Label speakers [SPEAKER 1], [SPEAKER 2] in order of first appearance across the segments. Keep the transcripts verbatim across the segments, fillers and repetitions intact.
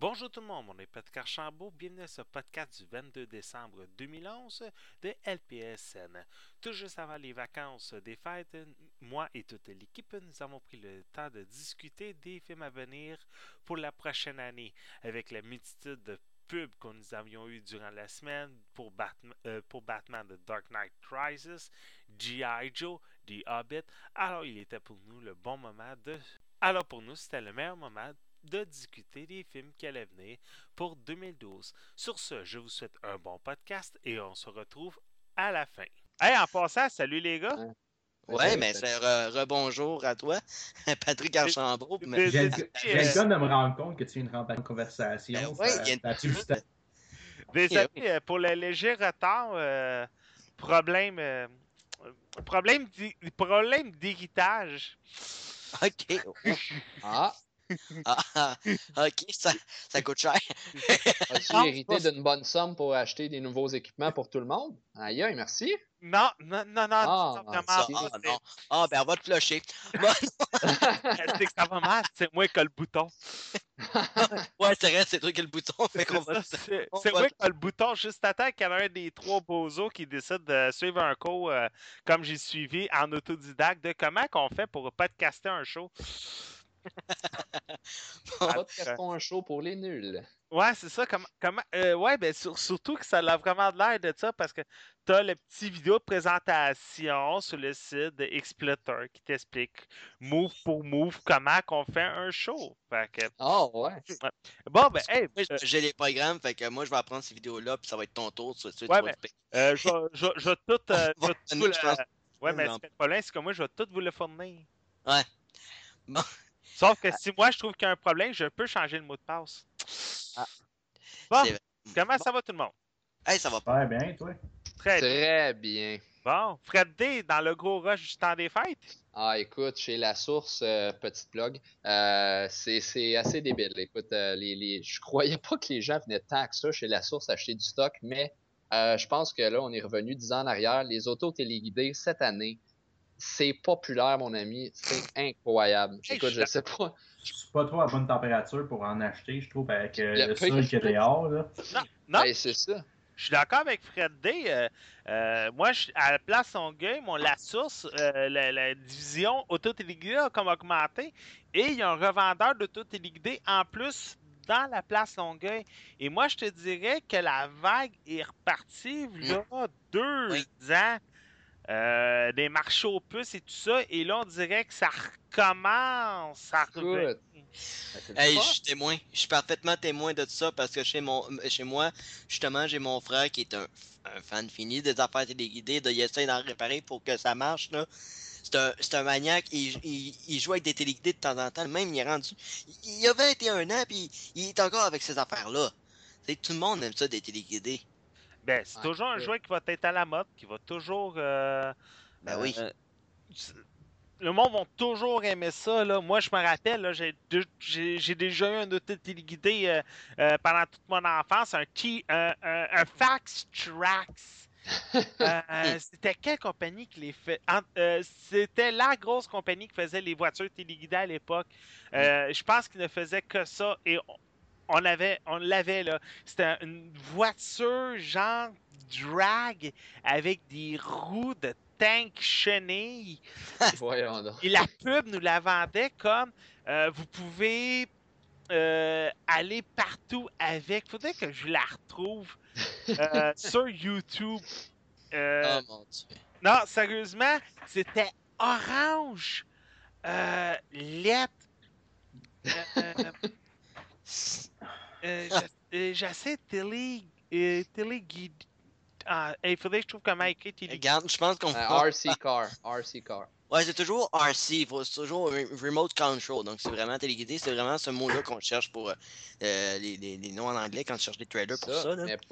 [SPEAKER 1] Bonjour tout le monde, mon nom est Patrick Archambault, bienvenue à ce podcast du vingt-deux décembre deux mille onze de L P S N. Tout juste avant les vacances des fêtes, moi et toute l'équipe, nous avons pris le temps de discuter des films à venir pour la prochaine année, avec la multitude de pubs que nous avions eu durant la semaine pour Batman, euh, pour Batman The Dark Knight Rises, G I. Joe, The Hobbit. Alors il était pour nous le bon moment de... Alors pour nous, c'était le meilleur moment de discuter des films qui allaient venir pour deux mille douze. Sur ce, je vous souhaite un bon podcast et on se retrouve à la fin. Hey, en passant, salut les gars!
[SPEAKER 2] Hein?
[SPEAKER 3] Ouais, mais c'est re- rebonjour à toi, Patrick Archambault. Mais...
[SPEAKER 2] J'ai le
[SPEAKER 1] Désolé,
[SPEAKER 2] j'ai le
[SPEAKER 1] euh,
[SPEAKER 2] cas de me rendre compte que tu viens de rentrer en conversation.
[SPEAKER 3] Ben
[SPEAKER 2] ça,
[SPEAKER 3] ouais, il y a une-
[SPEAKER 2] ça a-tu le temps?
[SPEAKER 1] désolé euh, pour le léger retard. euh, problème, euh, problème, d'i- problème d'héritage.
[SPEAKER 3] Ok.
[SPEAKER 2] Ah,
[SPEAKER 3] Ah, ah, ok, ça, ça coûte cher.
[SPEAKER 2] as-tu
[SPEAKER 1] Non,
[SPEAKER 2] hérité
[SPEAKER 1] c'est pas-
[SPEAKER 2] d'une bonne somme pour acheter des nouveaux équipements pour tout le monde? Aïe, aïe, merci.
[SPEAKER 1] Non, non, non, non,
[SPEAKER 2] Ah,
[SPEAKER 1] ça, vraiment
[SPEAKER 3] Ça,
[SPEAKER 2] ok.
[SPEAKER 3] ah
[SPEAKER 1] pas.
[SPEAKER 3] non. Ah, ben on va te flusher. Bon,
[SPEAKER 1] C'est que ça va mal, c'est moi qui ai le bouton.
[SPEAKER 3] ouais, c'est vrai, c'est toi qui as le bouton. Fait
[SPEAKER 1] C'est
[SPEAKER 3] qu'on va.
[SPEAKER 1] ça, c'est
[SPEAKER 3] on
[SPEAKER 1] c'est
[SPEAKER 3] va-
[SPEAKER 1] moi qui ai le bouton juste à temps qu'il y en a un des trois bozos qui décide de suivre un cours euh, comme j'ai suivi en autodidacte de comment qu'on fait pour podcaster un show.
[SPEAKER 2] Pas de carton un show pour les nuls.
[SPEAKER 1] Ouais, c'est ça. Comment, comment, euh, ouais, ben sur- surtout que ça a vraiment de l'air de ça parce que t'as le petit vidéo de présentation sur le site de Xplitter qui t'explique move pour move comment qu'on fait un show. Fait que,
[SPEAKER 2] Ah, ouais.
[SPEAKER 1] ouais. Bon, ben, hey,
[SPEAKER 3] Moi,
[SPEAKER 1] euh,
[SPEAKER 3] j'ai les programmes, fait que moi, je vais apprendre ces vidéos-là, puis ça va être ton tour. Tu, tu,
[SPEAKER 1] ouais,
[SPEAKER 3] tu vas
[SPEAKER 1] ben,
[SPEAKER 3] te
[SPEAKER 1] euh, je vais je vais- je vais tout, euh, je vais tout vous le-
[SPEAKER 3] je pense.
[SPEAKER 1] Ouais, mais
[SPEAKER 3] Non.
[SPEAKER 1] c'est pas le problème, c'est que moi, je vais tout vous le fournir.
[SPEAKER 3] Ouais. Bon.
[SPEAKER 1] Sauf que si moi, je trouve qu'il y a un problème, je peux changer le mot de passe.
[SPEAKER 3] Ah,
[SPEAKER 1] Bon,
[SPEAKER 3] c'est vrai.
[SPEAKER 1] comment
[SPEAKER 3] Bon.
[SPEAKER 1] ça va tout le monde?
[SPEAKER 3] Hey, ça va pas.
[SPEAKER 2] Super bien, toi.
[SPEAKER 1] Très bien.
[SPEAKER 2] Très bien.
[SPEAKER 1] Bon, Fred D, dans le gros rush du temps des fêtes?
[SPEAKER 2] Ah, écoute, chez La Source, euh, petite blog, euh, c'est c'est assez débile. Écoute, euh, les, les, je croyais pas que les gens venaient tant que ça chez La Source acheter du stock, mais euh, je pense que là, on est revenu dix ans en arrière. Les autos téléguidées, cette année, c'est populaire, mon ami. C'est incroyable.
[SPEAKER 1] Hey,
[SPEAKER 2] Écoute,
[SPEAKER 1] je
[SPEAKER 2] je
[SPEAKER 1] suis
[SPEAKER 2] sais pas.
[SPEAKER 4] C'est pas trop à bonne température pour en acheter, je trouve, avec euh,
[SPEAKER 2] Le
[SPEAKER 4] le
[SPEAKER 2] pire,
[SPEAKER 4] sol qu'il y a dehors. Là.
[SPEAKER 1] Non, non,
[SPEAKER 2] Ben, c'est ça.
[SPEAKER 1] je suis d'accord avec Fred D. Euh, euh, moi, je, à la place Longueuil, mon La Source, euh, la, la division auto-téléguidée a comme augmenté et il y a un revendeur d'auto-téléguidé en plus dans la place Longueuil. Et moi, je te dirais que la vague est repartie il y a deux
[SPEAKER 3] Oui.
[SPEAKER 1] ans. Euh, des marchés aux puces et tout ça, et là, on dirait que ça recommence à revenir.
[SPEAKER 2] Écoute. Ben, c'est le
[SPEAKER 3] Hey,
[SPEAKER 2] fun.
[SPEAKER 3] je suis témoin. Je suis parfaitement témoin de ça parce que chez mon chez moi, justement, j'ai mon frère qui est un, un fan fini des affaires téléguidées. De, il essaie d'en réparer pour que ça marche. Là. C'est un, c'est un maniaque. Il, il, il joue avec des téléguidés de temps en temps. Même, il est rendu. Il, il a vingt et un ans, puis il est encore avec ces affaires-là. C'est tout le monde aime ça, des téléguidés.
[SPEAKER 1] Ben, c'est
[SPEAKER 2] Ouais,
[SPEAKER 1] toujours un
[SPEAKER 2] écoute.
[SPEAKER 1] jouet qui va être à la mode, qui va toujours. euh,
[SPEAKER 3] Ben oui.
[SPEAKER 1] euh, c'est- le monde va toujours aimer ça. Là. Moi, je me rappelle, là, j'ai, de- j'ai, j'ai déjà eu un auto-téléguidé euh, euh, pendant toute mon enfance, un, T- un, un, un Fax Trax. Euh, c'était quelle compagnie qui les fait? en- euh, c'était la grosse compagnie qui faisait les voitures téléguidées à l'époque. Euh, je pense qu'ils ne faisaient que ça et on, on avait, on l'avait là. C'était une voiture genre drag avec des roues de tank chenille.
[SPEAKER 2] Voyons donc.
[SPEAKER 1] Et la pub nous la vendait comme euh, vous pouvez euh, aller partout avec. Faudrait que je la retrouve euh, sur YouTube. Euh,
[SPEAKER 3] Oh mon Dieu.
[SPEAKER 1] non, sérieusement, c'était orange, euh, lettre. Euh, euh, je- euh, J'essaie de télé, euh, téléguide. Ah, il faudrait que je trouve comment écrire télé.
[SPEAKER 3] Regarde, je pense qu'on
[SPEAKER 2] Un
[SPEAKER 3] va.
[SPEAKER 2] R C car. R C car.
[SPEAKER 3] Ouais, c'est toujours R C, faut- c'est toujours re- Remote Control. Donc, c'est vraiment téléguidé. C'est vraiment ce mot-là qu'on cherche pour euh, euh, les, les, les noms en anglais quand tu cherches des trailers pour ça.
[SPEAKER 2] Ça,
[SPEAKER 3] Là.
[SPEAKER 2] mais pas,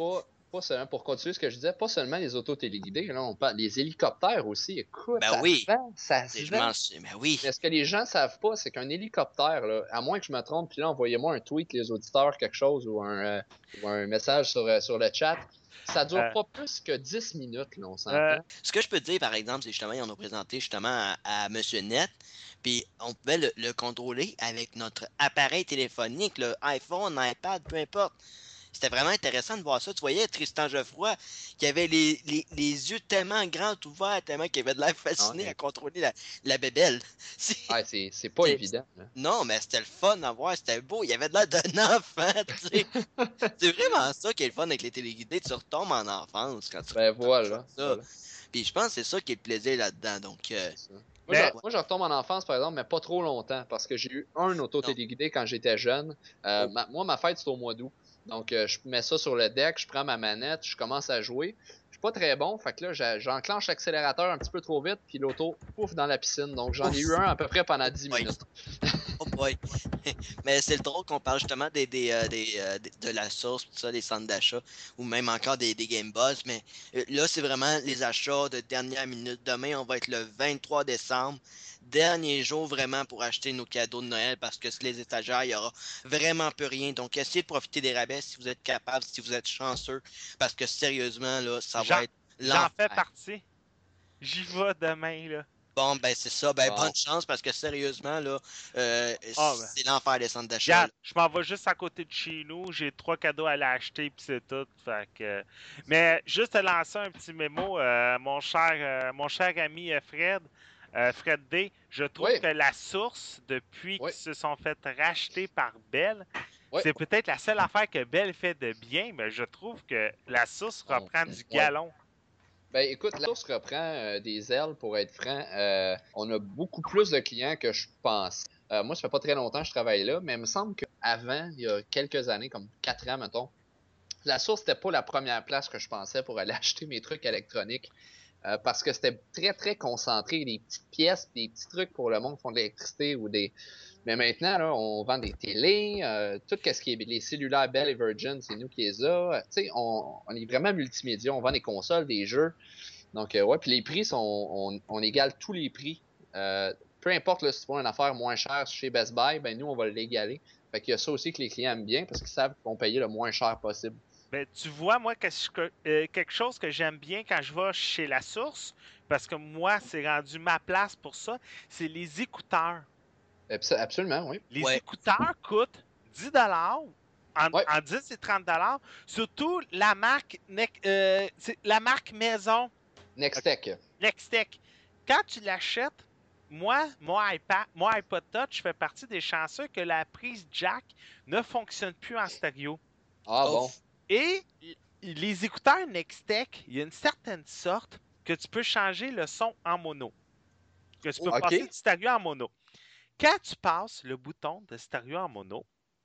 [SPEAKER 2] pas seulement, pour continuer ce que je disais, pas seulement les autos téléguidées, là, on parle, les hélicoptères aussi, écoute,
[SPEAKER 3] Ben
[SPEAKER 2] ça
[SPEAKER 3] oui.
[SPEAKER 2] se vend, ça se
[SPEAKER 3] Je
[SPEAKER 2] vend.
[SPEAKER 3] m'en suis. Ben oui.
[SPEAKER 2] Mais ce que les gens savent pas, c'est qu'un hélicoptère, là, à moins que je me trompe, puis là, envoyez-moi un tweet, les auditeurs, quelque chose, ou un, euh, ou un message sur, euh, sur le chat, ça dure
[SPEAKER 1] Euh,
[SPEAKER 2] pas plus que dix minutes, là, on
[SPEAKER 1] euh,
[SPEAKER 2] s'entend.
[SPEAKER 3] Ce que je peux te dire, par exemple, c'est justement, ils ont présenté justement à, à Monsieur Net, puis on pouvait le, le contrôler avec notre appareil téléphonique, le iPhone, iPad, peu importe. C'était vraiment intéressant de voir ça. Tu voyais Tristan Geoffroy qui avait les, les, les yeux tellement grands ouverts, tellement qu'il avait de l'air fasciné à
[SPEAKER 2] Ouais,
[SPEAKER 3] contrôler la, la bébelle. C'est-
[SPEAKER 2] ouais, c'est c'est pas
[SPEAKER 3] c'est-
[SPEAKER 2] évident, là.
[SPEAKER 3] Non, mais c'était le fun à voir, c'était beau. Il avait de l'air d'un enfant, tu sais. C'est vraiment ça qui est le fun avec les téléguidés. Tu retombes en enfance quand tu
[SPEAKER 2] Ben
[SPEAKER 3] quand tu
[SPEAKER 2] voilà,
[SPEAKER 3] vois ça.
[SPEAKER 2] voilà,
[SPEAKER 3] Puis je pense que c'est ça qui est le plaisir là-dedans. Donc, euh,
[SPEAKER 2] c'est ça. Moi, je,
[SPEAKER 1] mais
[SPEAKER 2] moi, je retombe en enfance, par exemple, mais pas trop longtemps, parce que j'ai eu un auto
[SPEAKER 3] non.
[SPEAKER 2] téléguidé quand j'étais jeune. Euh,
[SPEAKER 3] Oh,
[SPEAKER 2] ma- moi, ma fête, c'est au mois d'août. Donc, euh, je mets ça sur le deck, je prends ma manette, je commence à jouer. Je suis pas très bon, fait que là, j'a- j'enclenche l'accélérateur un petit peu trop vite, puis l'auto, pouf, dans la piscine. Donc, j'en ai eu
[SPEAKER 3] ouf!
[SPEAKER 2] un à peu près pendant dix
[SPEAKER 3] Ouais.
[SPEAKER 2] minutes.
[SPEAKER 3] Oh boy! Mais c'est le drôle qu'on parle justement des, des, euh, des, euh, des- de la source, tout ça, des centres d'achat, ou même encore des, des Game Boss. Mais euh, là, c'est vraiment les achats de dernière minute. Demain, on va être le vingt-trois décembre. Dernier jour vraiment pour acheter nos cadeaux de Noël parce que sur les étagères, il n'y aura vraiment plus rien. Donc, essayez de profiter des rabais si vous êtes capable, si vous êtes chanceux. Parce que sérieusement, là, ça
[SPEAKER 1] j'en
[SPEAKER 3] va être
[SPEAKER 1] j'en fais
[SPEAKER 3] l'enfer.
[SPEAKER 1] partie. J'y vais demain, là.
[SPEAKER 3] Bon, ben c'est ça. Ben
[SPEAKER 2] Bon.
[SPEAKER 3] bonne chance parce que sérieusement, là, euh,
[SPEAKER 1] Ah, ben.
[SPEAKER 3] c'est l'enfer des centres d'achat.
[SPEAKER 1] Regarde,
[SPEAKER 3] là.
[SPEAKER 1] je m'en vais juste à côté de chez nous. J'ai trois cadeaux à l'acheter, puis c'est tout. Fait que... Mais juste te lancer un petit mémo, euh, mon cher, euh, mon cher ami euh, Fred, euh, Fred D. Je trouve
[SPEAKER 2] Oui,
[SPEAKER 1] que la source, depuis
[SPEAKER 2] oui,
[SPEAKER 1] qu'ils se sont fait racheter par Bell,
[SPEAKER 2] oui.
[SPEAKER 1] c'est peut-être la seule affaire que Bell fait de bien, mais je trouve que la source
[SPEAKER 2] On-
[SPEAKER 1] reprend du
[SPEAKER 2] ouais.
[SPEAKER 1] galon.
[SPEAKER 2] Ben écoute, la source reprend euh, des ailes, pour être franc. Euh, on a beaucoup plus de clients que je pense. Euh, moi, ça fait pas très longtemps que je travaille là, mais il me semble qu'avant, il y a quelques années, comme quatre ans, mettons, la source n'était pas la première place que je pensais pour aller acheter mes trucs électroniques. Euh, parce que c'était très, très concentré. Des petites pièces, des petits trucs pour le monde qui font de l'électricité ou des. Mais maintenant, là, on vend des télés, euh, tout ce qui est les cellulaires Bell et Virgin, c'est nous qui les a. Tu sais, on, on est vraiment multimédia. On vend des consoles, des jeux. Donc, euh, ouais, puis les prix sont, on, on égale tous les prix. Euh, peu importe là, si tu vois une affaire moins chère chez Best Buy, ben nous, on va l'égaler. Fait qu'il y a ça aussi que les clients aiment bien parce qu'ils savent qu'ils vont payer le moins cher possible.
[SPEAKER 1] Ben, tu vois, moi, qu'est-ce que- euh, quelque chose que j'aime bien quand je vais chez la source, parce que moi, c'est rendu ma place pour ça, c'est les écouteurs.
[SPEAKER 2] Abs- Absolument, oui.
[SPEAKER 1] Les
[SPEAKER 3] Ouais.
[SPEAKER 1] écouteurs coûtent dix dollars, en,
[SPEAKER 2] Ouais,
[SPEAKER 1] en dix et trente dollars, surtout la marque, Nec- euh, c'est la marque maison
[SPEAKER 2] Nextech.
[SPEAKER 1] Nextech. Quand tu l'achètes, moi, mon iPad, mon iPod Touch fait partie des chanceux que la prise jack ne fonctionne plus en stéréo.
[SPEAKER 2] Ah
[SPEAKER 3] Oh,
[SPEAKER 2] bon.
[SPEAKER 1] Et les écouteurs Nextech, il y a une certaine sorte que tu peux changer le son en mono. Que tu peux
[SPEAKER 3] oh,
[SPEAKER 1] passer
[SPEAKER 2] OK.
[SPEAKER 1] du stéréo en mono. Quand tu passes le bouton de stéréo en mono,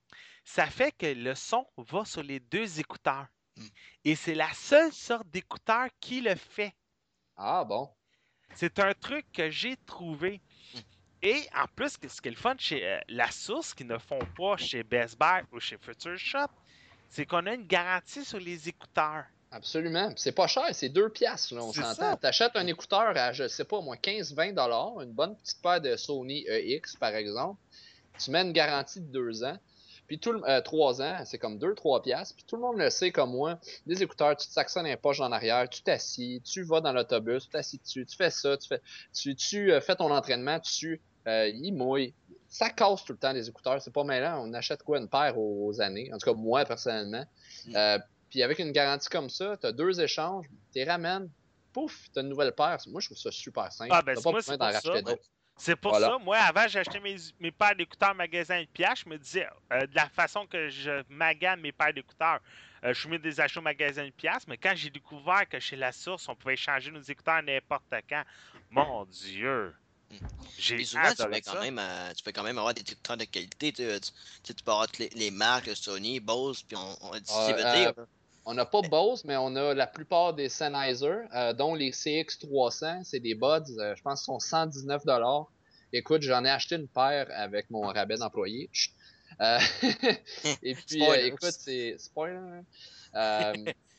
[SPEAKER 1] ça fait que le son va sur les deux écouteurs.
[SPEAKER 3] hmm.
[SPEAKER 1] Et c'est la seule sorte d'écouteur qui le fait.
[SPEAKER 2] Ah bon.
[SPEAKER 1] C'est un truc que j'ai trouvé.
[SPEAKER 3] Hmm.
[SPEAKER 1] Et en plus, ce qui est le fun chez euh, La Source, qu'ils ne font pas chez Best Buy ou chez Future Shop, c'est qu'on a une garantie sur les écouteurs.
[SPEAKER 2] Absolument. Puis c'est pas cher, c'est deux piastres, là, on
[SPEAKER 1] C'est
[SPEAKER 2] s'entend.
[SPEAKER 1] ça.
[SPEAKER 2] T'achètes un écouteur à, je sais pas, au moins quinze vingt dollars, une bonne petite paire de Sony E X, par exemple. Tu mets une garantie de deux ans, puis tout le, euh, trois ans, c'est comme deux trois piastres. Puis tout le monde le sait comme moi. Des écouteurs, tu te sacs ça dans les poches en arrière, tu t'assis, tu vas dans l'autobus, tu t'assis dessus, tu fais ça, tu fais, tu, tu euh, fais ton entraînement dessus, euh, il mouille. Ça casse tout le temps les écouteurs, c'est pas mêlant. On achète quoi, une paire aux, aux années, en tout cas moi personnellement.
[SPEAKER 3] Hmm.
[SPEAKER 2] Euh, puis avec une garantie comme ça, tu as deux échanges, tu les ramènes, pouf, tu as une nouvelle paire. Moi, je trouve ça super simple.
[SPEAKER 1] Ah, ben,
[SPEAKER 2] Tu
[SPEAKER 1] c'est-
[SPEAKER 2] pas
[SPEAKER 1] moi,
[SPEAKER 2] besoin
[SPEAKER 1] c'est
[SPEAKER 2] d'en
[SPEAKER 1] pour ça.
[SPEAKER 2] racheter d'autres.
[SPEAKER 1] C'est pour
[SPEAKER 2] Voilà.
[SPEAKER 1] ça. Moi, avant, j'achetais mes, mes paires d'écouteurs magasin de pièces. Je me disais, euh, de la façon que je magane mes paires d'écouteurs, euh, je mets des achats au magasin de pièces. Mais quand j'ai découvert que chez La Source, on pouvait changer nos écouteurs n'importe quand, mon Dieu,
[SPEAKER 3] Hmm.
[SPEAKER 1] j'ai
[SPEAKER 3] Puis souvent, tu
[SPEAKER 1] adoré
[SPEAKER 3] fais quand
[SPEAKER 1] ça.
[SPEAKER 3] même, euh, tu peux quand même avoir des écouteurs de qualité. Tu, tu, tu sais, tu peux avoir toutes les, les marques, Sony, Bose, puis on, on dit
[SPEAKER 2] Ah,
[SPEAKER 3] ce que ça veut
[SPEAKER 2] euh,
[SPEAKER 3] dire. là.
[SPEAKER 2] on n'a pas Bose, mais on a la plupart des Sennheiser, euh, dont les C X trois cents. C'est des buds, euh, je pense qu'ils sont cent dix-neuf dollars. Écoute, j'en ai acheté une paire avec mon rabais d'employé. Chut. Euh, et puis, euh,
[SPEAKER 3] Spoilers.
[SPEAKER 2] écoute, c'est spoiler. Hein? Euh,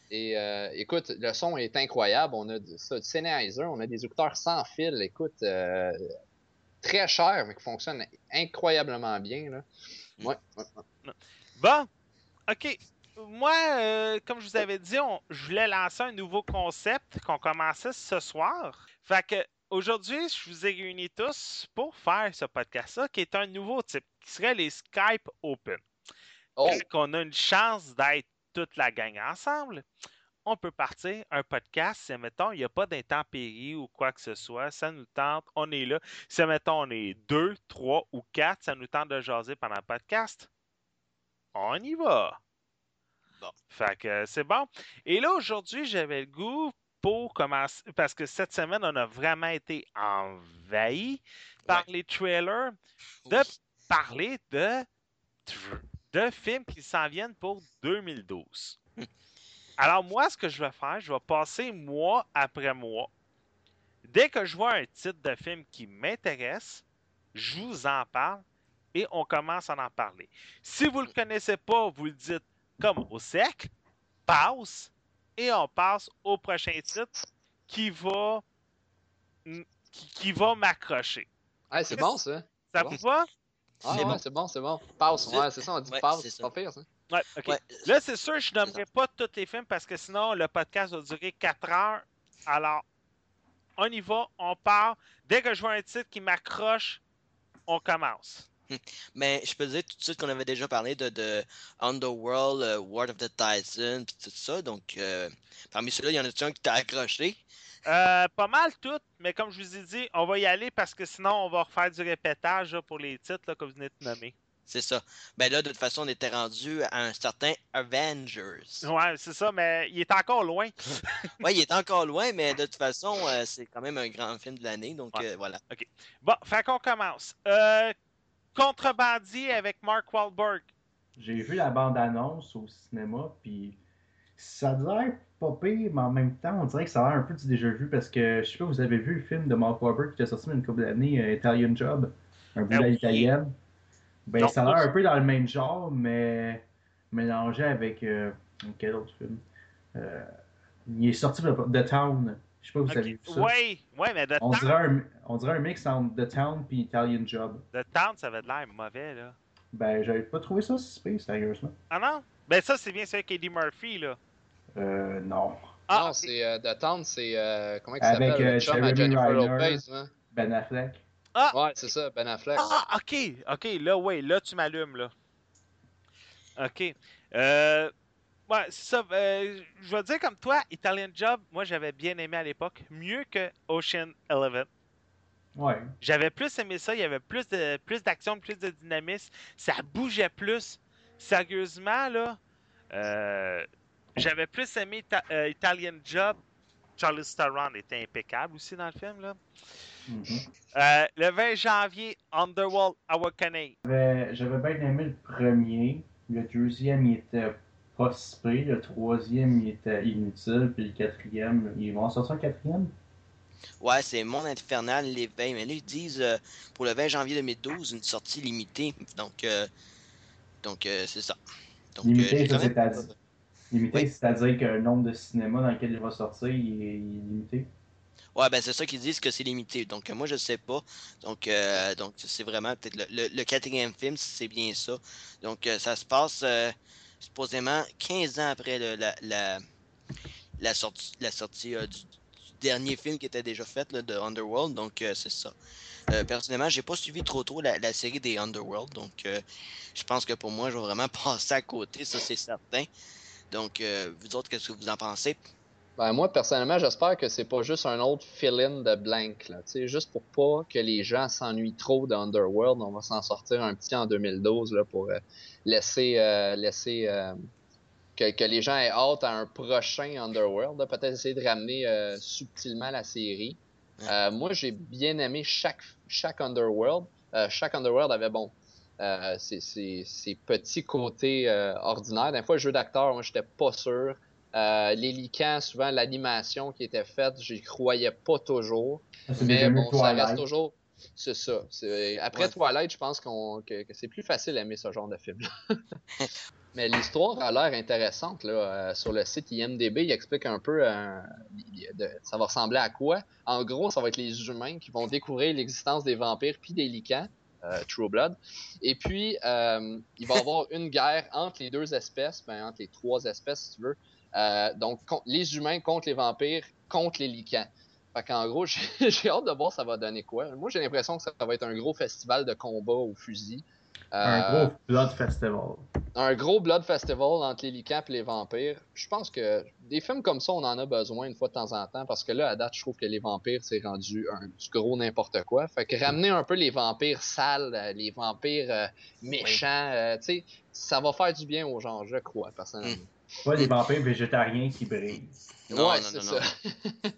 [SPEAKER 2] Et euh, écoute, le son est incroyable. On a du, ça, du Sennheiser, on a des écouteurs sans fil. Écoute, euh, très cher, mais qui fonctionnent incroyablement bien. Là. Ouais, ouais, ouais.
[SPEAKER 1] Bon, OK. Moi, euh, comme je vous avais dit, on, je voulais lancer un nouveau concept qu'on commençait ce soir. Fait que aujourd'hui, je vous ai réunis tous pour faire ce podcast-là, qui est un nouveau type, qui serait les Skype Open.
[SPEAKER 2] Oh,
[SPEAKER 1] Quand on a une chance d'être toute la gang ensemble, on peut partir un podcast. Si, mettons, il n'y a pas d'intempéries ou quoi que ce soit, ça nous tente, on est là. Si, mettons, on est deux, trois ou quatre, ça nous tente de jaser pendant le podcast, on y va.
[SPEAKER 3] Bon.
[SPEAKER 1] Fait que euh, c'est bon. Et là, aujourd'hui, j'avais le goût pour commencer, parce que cette semaine, on a vraiment été envahi par
[SPEAKER 3] Ouais.
[SPEAKER 1] les trailers, de
[SPEAKER 3] Oui.
[SPEAKER 1] parler de, de films qui s'en viennent pour deux mille douze. Alors, moi, ce que je vais faire, je vais passer mois après mois. Dès que je vois un titre de film qui m'intéresse, je vous en parle et on commence à en parler. Si vous ne le connaissez pas, vous le dites comme au sec, passe, et on passe au prochain titre qui va, qui, qui va m'accrocher.
[SPEAKER 2] ouais, c'est bon ça.
[SPEAKER 1] Ça
[SPEAKER 2] C'est
[SPEAKER 1] vous
[SPEAKER 2] bon.
[SPEAKER 1] va?
[SPEAKER 2] Ah,
[SPEAKER 3] C'est
[SPEAKER 2] ouais,
[SPEAKER 3] bon.
[SPEAKER 2] c'est bon, c'est bon. Passe,
[SPEAKER 3] C'est-
[SPEAKER 2] ouais, c'est ça, on dit
[SPEAKER 3] ouais,
[SPEAKER 2] passe,
[SPEAKER 3] c'est
[SPEAKER 2] c'est
[SPEAKER 3] ça.
[SPEAKER 2] pas pire ça.
[SPEAKER 1] Ouais, OK.
[SPEAKER 3] Ouais,
[SPEAKER 1] Là, c'est sûr, je
[SPEAKER 3] c'est
[SPEAKER 1] nommerai pas tous les films parce que sinon, le podcast va durer quatre heures. Alors, on y va, on part. Dès que je vois un titre qui m'accroche, on commence.
[SPEAKER 3] Mais je peux te dire tout de suite qu'on avait déjà parlé de, de Underworld, euh, War of the Titan, puis tout ça. Donc, euh, parmi ceux-là, il y en a un qui t'a accroché.
[SPEAKER 1] Euh, pas mal tout, mais comme je vous ai dit, on va y aller parce que sinon, on va refaire du répétage là, pour les titres là, que vous venez de nommer.
[SPEAKER 3] C'est ça. Ben là, de toute façon, on était rendu à un certain Avengers.
[SPEAKER 1] Ouais, c'est ça, mais il est encore loin.
[SPEAKER 3] Ouais, il est encore loin, mais de toute façon, euh, c'est quand même un grand film de l'année. Donc,
[SPEAKER 1] Ouais.
[SPEAKER 3] euh, voilà.
[SPEAKER 1] OK. Bon, fait qu'on commence. Euh, Contrebandier avec Mark Wahlberg.
[SPEAKER 4] J'ai vu la bande-annonce au cinéma, puis ça a l'air pas pire, mais en même temps, on dirait que ça a l'air un peu du déjà vu parce que je sais pas, vous avez vu le film de Mark Wahlberg qui est sorti il y a une couple d'années, euh, Italian Job, un boulot
[SPEAKER 1] oui.
[SPEAKER 4] italienne. Ben,
[SPEAKER 1] Non,
[SPEAKER 4] ça a l'air
[SPEAKER 1] aussi.
[SPEAKER 4] un peu dans le même genre, mais mélangé avec. Euh, quel autre film Euh, Il est sorti de The Town. Je sais pas, vous avez
[SPEAKER 1] OK.
[SPEAKER 4] vu ça.
[SPEAKER 1] Oui, ouais, mais The
[SPEAKER 4] On
[SPEAKER 1] Town,
[SPEAKER 4] dirait, un, on dirait un mix entre The Town et Italian Job.
[SPEAKER 1] The Town, ça avait de l'air mauvais, là.
[SPEAKER 4] Ben, j'avais pas trouvé ça si pire, sérieusement.
[SPEAKER 1] Ah non? Ben ça, c'est bien celui avec Eddie Murphy, là.
[SPEAKER 4] Euh, non.
[SPEAKER 1] Ah,
[SPEAKER 2] non,
[SPEAKER 1] OK.
[SPEAKER 2] c'est euh, The Town, c'est euh, comment il
[SPEAKER 4] Avec
[SPEAKER 2] s'appelle? Le
[SPEAKER 4] euh,
[SPEAKER 2] chum à
[SPEAKER 4] Jeremy
[SPEAKER 2] Jennifer
[SPEAKER 4] Renner,
[SPEAKER 2] Lopez, hein?
[SPEAKER 4] Ben Affleck.
[SPEAKER 1] Ah,
[SPEAKER 2] Ouais, c'est ça, Ben Affleck.
[SPEAKER 1] ah, OK. OK, là, ouais, là, tu m'allumes, là. OK. Euh, ouais, c'est ça. euh, je vais dire comme toi, Italian Job, moi, j'avais bien aimé à l'époque. Mieux que Ocean Eleven.
[SPEAKER 4] Ouais.
[SPEAKER 1] J'avais plus aimé ça. Il y avait plus de plus d'action, plus de dynamisme. Ça bougeait plus. Sérieusement, là, euh, j'avais plus aimé Ita- euh, Italian Job. Charlie Theron était impeccable aussi dans le film, là.
[SPEAKER 4] Mm-hmm.
[SPEAKER 1] Euh, le vingt janvier, Underworld Awakening.
[SPEAKER 4] J'avais, j'avais bien aimé le premier. Le deuxième, il était pas si pire. Le troisième, il était inutile. Puis le quatrième, ils vont en sortir un quatrième?
[SPEAKER 3] Ouais, c'est Monde Infernal, les vingt. Mais là, ils disent euh, pour le vingt janvier deux mille douze, une sortie limitée. Donc, euh, donc euh, c'est ça. Donc, euh,
[SPEAKER 4] Limité,
[SPEAKER 3] j'ai
[SPEAKER 4] ça,
[SPEAKER 3] quand même-
[SPEAKER 4] c'est-à-dire. Limité,
[SPEAKER 3] Oui.
[SPEAKER 4] c'est-à-dire que le nombre de cinémas dans lequel il va sortir, il est, il est limité.
[SPEAKER 3] Ouais, ben c'est ça qu'ils disent que c'est limité. Donc, euh, moi, je sais pas. Donc, euh, donc c'est vraiment peut-être le, le- le quatrième film, si c'est bien ça. Donc, euh, ça se passe euh, supposément quinze ans après le- la, la, la sortie, la sortie euh, du, du dernier film qui était déjà fait, là, de Underworld. Donc, euh, c'est ça. Euh, personnellement, j'ai pas suivi trop trop la, la série des Underworld. Donc, euh, je pense que pour moi, je vais vraiment passer à côté, ça, c'est certain. Donc, euh, vous autres, qu'est-ce que vous en pensez?
[SPEAKER 2] Ben, moi, personnellement, j'espère que c'est pas juste un autre fill-in de blank, là. Tu sais, juste pour pas que les gens s'ennuient trop d'Underworld, on va s'en sortir un petit en deux mille douze, là, pour euh, laisser, euh, laisser euh, que, que les gens aient hâte à un prochain Underworld, là. Peut-être essayer de ramener euh, subtilement la série. Euh, moi, j'ai bien aimé chaque, chaque Underworld. Euh, chaque Underworld avait, bon, euh, ses, ses, ses petits côtés euh, ordinaires. Des fois, le jeu d'acteur, moi, j'étais pas sûr. Euh, les licans, souvent, l'animation qui était faite, j'y croyais pas toujours.
[SPEAKER 4] Ça, c'est
[SPEAKER 2] Mais
[SPEAKER 4] déjà mieux
[SPEAKER 2] bon,
[SPEAKER 4] que
[SPEAKER 2] ça reste
[SPEAKER 4] Twilight.
[SPEAKER 2] toujours. C'est ça. C'est- Après
[SPEAKER 3] Ouais.
[SPEAKER 2] Twilight, je pense qu'on, que, que c'est plus facile d'aimer ce genre de film. Mais l'histoire a l'air intéressante. Là. Euh, sur le site I M D B, il explique un peu euh, de, ça va ressembler à quoi. En gros, ça va être les humains qui vont découvrir l'existence des vampires puis des lycans, euh, True Blood. Et puis, euh, il va y avoir une guerre entre les deux espèces, ben, entre les trois espèces, si tu veux. Euh, donc, les humains contre les vampires, contre les lycans. Fait qu'en gros, j'ai hâte de voir ça va donner quoi. Moi, j'ai l'impression que ça va être un gros festival de combat au fusil.
[SPEAKER 4] Euh, un gros Blood Festival.
[SPEAKER 2] Un gros Blood Festival entre les lycans et les vampires. Je pense que des films comme ça, on en a besoin une fois de temps en temps, parce que là, à date, je trouve que les vampires, c'est rendu un du gros n'importe quoi. Fait que ramener un peu les vampires sales, les vampires euh, méchants, oui. euh, tu sais, ça va faire du bien aux gens, je crois, personnellement.
[SPEAKER 4] Mm. Pas des vampires végétariens qui brisent.
[SPEAKER 3] Non,
[SPEAKER 2] ouais,
[SPEAKER 3] non,
[SPEAKER 2] c'est
[SPEAKER 3] non,
[SPEAKER 2] ça.
[SPEAKER 3] non.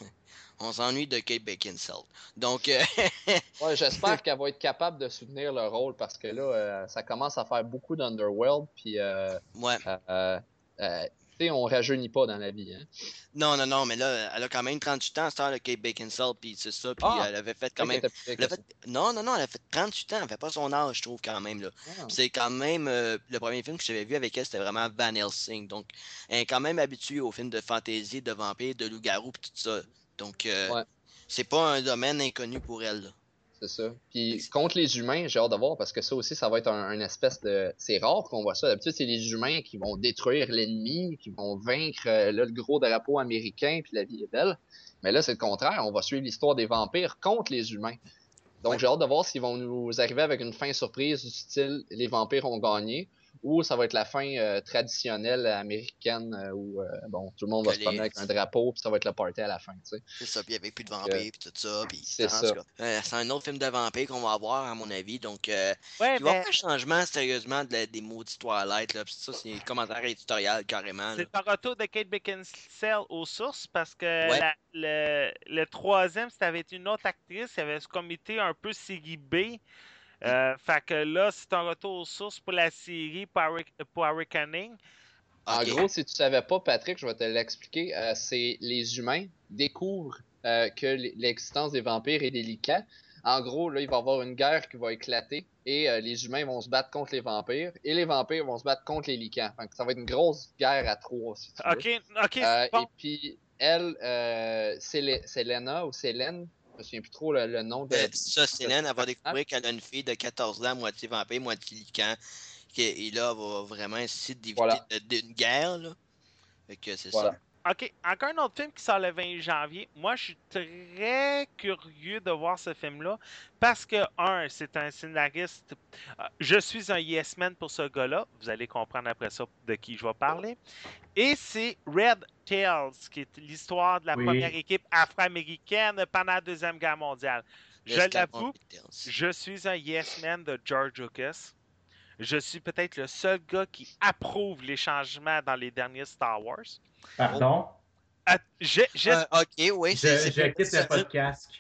[SPEAKER 3] On s'ennuie de Kate Beckinsale. Donc, euh...
[SPEAKER 2] ouais, j'espère qu'elle va être capable de soutenir le rôle, parce que là, euh, ça commence à faire beaucoup d'Underworld, puis euh,
[SPEAKER 3] ouais.
[SPEAKER 2] euh, euh, tu sais, on rajeunit pas dans la vie. Hein.
[SPEAKER 3] Non, non, non, mais là, elle a quand même trente-huit ans, cette heure, le Kate Beckinsale, puis c'est ça, puis ah, elle avait fait quand même... Elle a fait... Non, non, non, elle a fait trente-huit ans, elle fait pas son âge, je trouve, quand même, là. Ah. C'est quand même... Euh, le premier film que j'avais vu avec elle, c'était vraiment Van Helsing, donc elle est quand même habituée aux films de fantasy, de vampires, de loups-garous, puis tout ça. Donc, euh, ouais. c'est pas un domaine inconnu pour elle, là.
[SPEAKER 2] C'est ça. Puis contre les humains, j'ai hâte de voir, parce que ça aussi, ça va être un, un espèce de... C'est rare qu'on voit ça. D'habitude, c'est les humains qui vont détruire l'ennemi, qui vont vaincre euh, là, le gros drapeau américain, puis la vie est belle. Mais là, c'est le contraire. On va suivre l'histoire des vampires contre les humains. Donc, ouais. j'ai hâte de voir s'ils vont nous arriver avec une fin surprise du style « les vampires ont gagné », ou ça va être la fin euh, traditionnelle américaine euh, où euh, bon, tout le monde va se promener avec un drapeau, puis ça va être le party à la fin, tu sais.
[SPEAKER 3] C'est ça, puis avec plus de vampires, puis tout ça. Puis
[SPEAKER 2] c'est ça.
[SPEAKER 3] Euh, c'est un autre film de vampires qu'on va avoir, à mon avis, donc euh,
[SPEAKER 1] ouais,
[SPEAKER 3] il va y avoir un changement, sérieusement, de la, des maudits Twilight, là, puis ça, c'est un commentaire éditorial, carrément.
[SPEAKER 1] C'est un retour de Kate Beckinsale aux sources, parce que
[SPEAKER 3] ouais.
[SPEAKER 1] la, le, le troisième, c'était avec une autre actrice, il y avait ce comité un peu série B. Euh, fait que là, c'est un retour aux sources pour la série pour Awakening.
[SPEAKER 2] En okay. gros, si tu savais pas, Patrick, je vais te l'expliquer. Euh, c'est les humains découvrent euh, que l'existence des vampires et des lycans. En gros, là, il va y avoir une guerre qui va éclater et euh, les humains vont se battre contre les vampires et les vampires vont se battre contre les lycans. Fait que ça va être une grosse guerre à trois, si tu veux.
[SPEAKER 1] OK, OK,
[SPEAKER 2] euh,
[SPEAKER 1] bon.
[SPEAKER 2] Et puis, elle, euh, c'est Selena ou Célène. Je me souviens plus trop le, le nom de...
[SPEAKER 3] Euh, ça, Célène, elle va découvrir qu'elle a une fille de quatorze ans, moitié vampire, moitié lycan. Et là, elle va vraiment essayer d'éviter voilà. une guerre, là. Fait que c'est voilà.
[SPEAKER 1] ça. OK, encore un autre film qui sort le vingt janvier. Moi, je suis très curieux de voir ce film-là parce que, un, c'est un scénariste... Je suis un yes man pour ce gars-là. Vous allez comprendre après ça de qui je vais parler. Et c'est Red Tails, qui est l'histoire de la oui. première équipe afro-américaine pendant la Deuxième Guerre mondiale. Je l'avoue, je suis un yes man de George Lucas. Je suis peut-être le seul gars qui approuve les changements dans les derniers Star Wars.
[SPEAKER 4] Pardon?
[SPEAKER 1] Euh, je, je...
[SPEAKER 3] Euh, ok, oui.
[SPEAKER 4] Je, je quitte le podcast.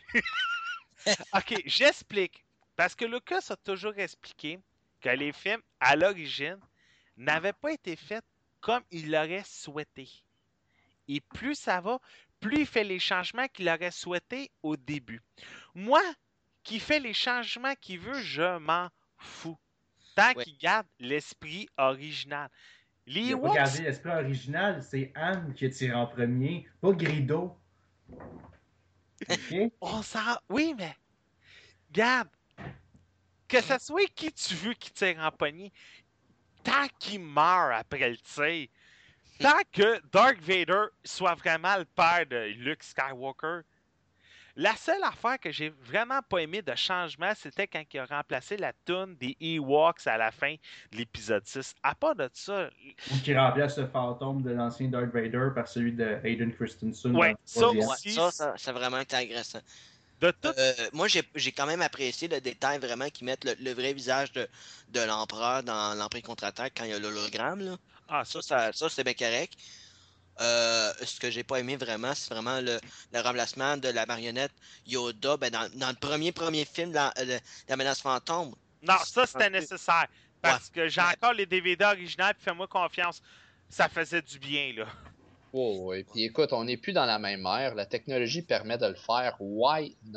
[SPEAKER 1] Ok, j'explique. Parce que Lucas a toujours expliqué que les films, à l'origine, n'avaient pas été faits comme il l'aurait souhaité. Et plus ça va, plus il fait les changements qu'il aurait souhaité au début. Moi, qui fais les changements qu'il veut, je m'en fous. Tant ouais. qu'il garde l'esprit original.
[SPEAKER 4] Les il n'a pas gardé l'esprit original, c'est Anne qui a tiré en premier, pas Grido.
[SPEAKER 1] Okay? On s'en... Oui, mais... Garde, que ce soit qui tu veux qui tire en poignée, tant qu'il meurt après le tir, tant que Darth Vader soit vraiment le père de Luke Skywalker, la seule affaire que j'ai vraiment pas aimé de changement, c'était quand il a remplacé la toune des Ewoks à la fin de l'épisode six. À part de ça...
[SPEAKER 4] Ou qui remplace le fantôme de l'ancien Darth Vader par celui de Hayden Christensen.
[SPEAKER 1] Ouais, ça aussi...
[SPEAKER 3] Ouais, ça, ça, ça a vraiment été agressant.
[SPEAKER 1] De tout...
[SPEAKER 3] euh, moi, j'ai, j'ai quand même apprécié le détail vraiment qu'ils mettent le, le vrai visage de, de l'empereur dans l'Empire contre-attaque quand il y a l'hologramme. Là. Ah, ça, ça, ça c'est bien correct. Euh, ce que j'ai pas aimé vraiment, c'est vraiment le, le remplacement de la marionnette Yoda ben dans, dans le premier premier film, la, la, la menace fantôme.
[SPEAKER 1] Non, ça c'était nécessaire. Parce ouais. que j'ai ouais. encore les D V D originaux, puis fais-moi confiance. Ça faisait du bien, là.
[SPEAKER 2] Oh, oui. Puis écoute, on n'est plus dans la même ère. La technologie permet de le faire. Why not?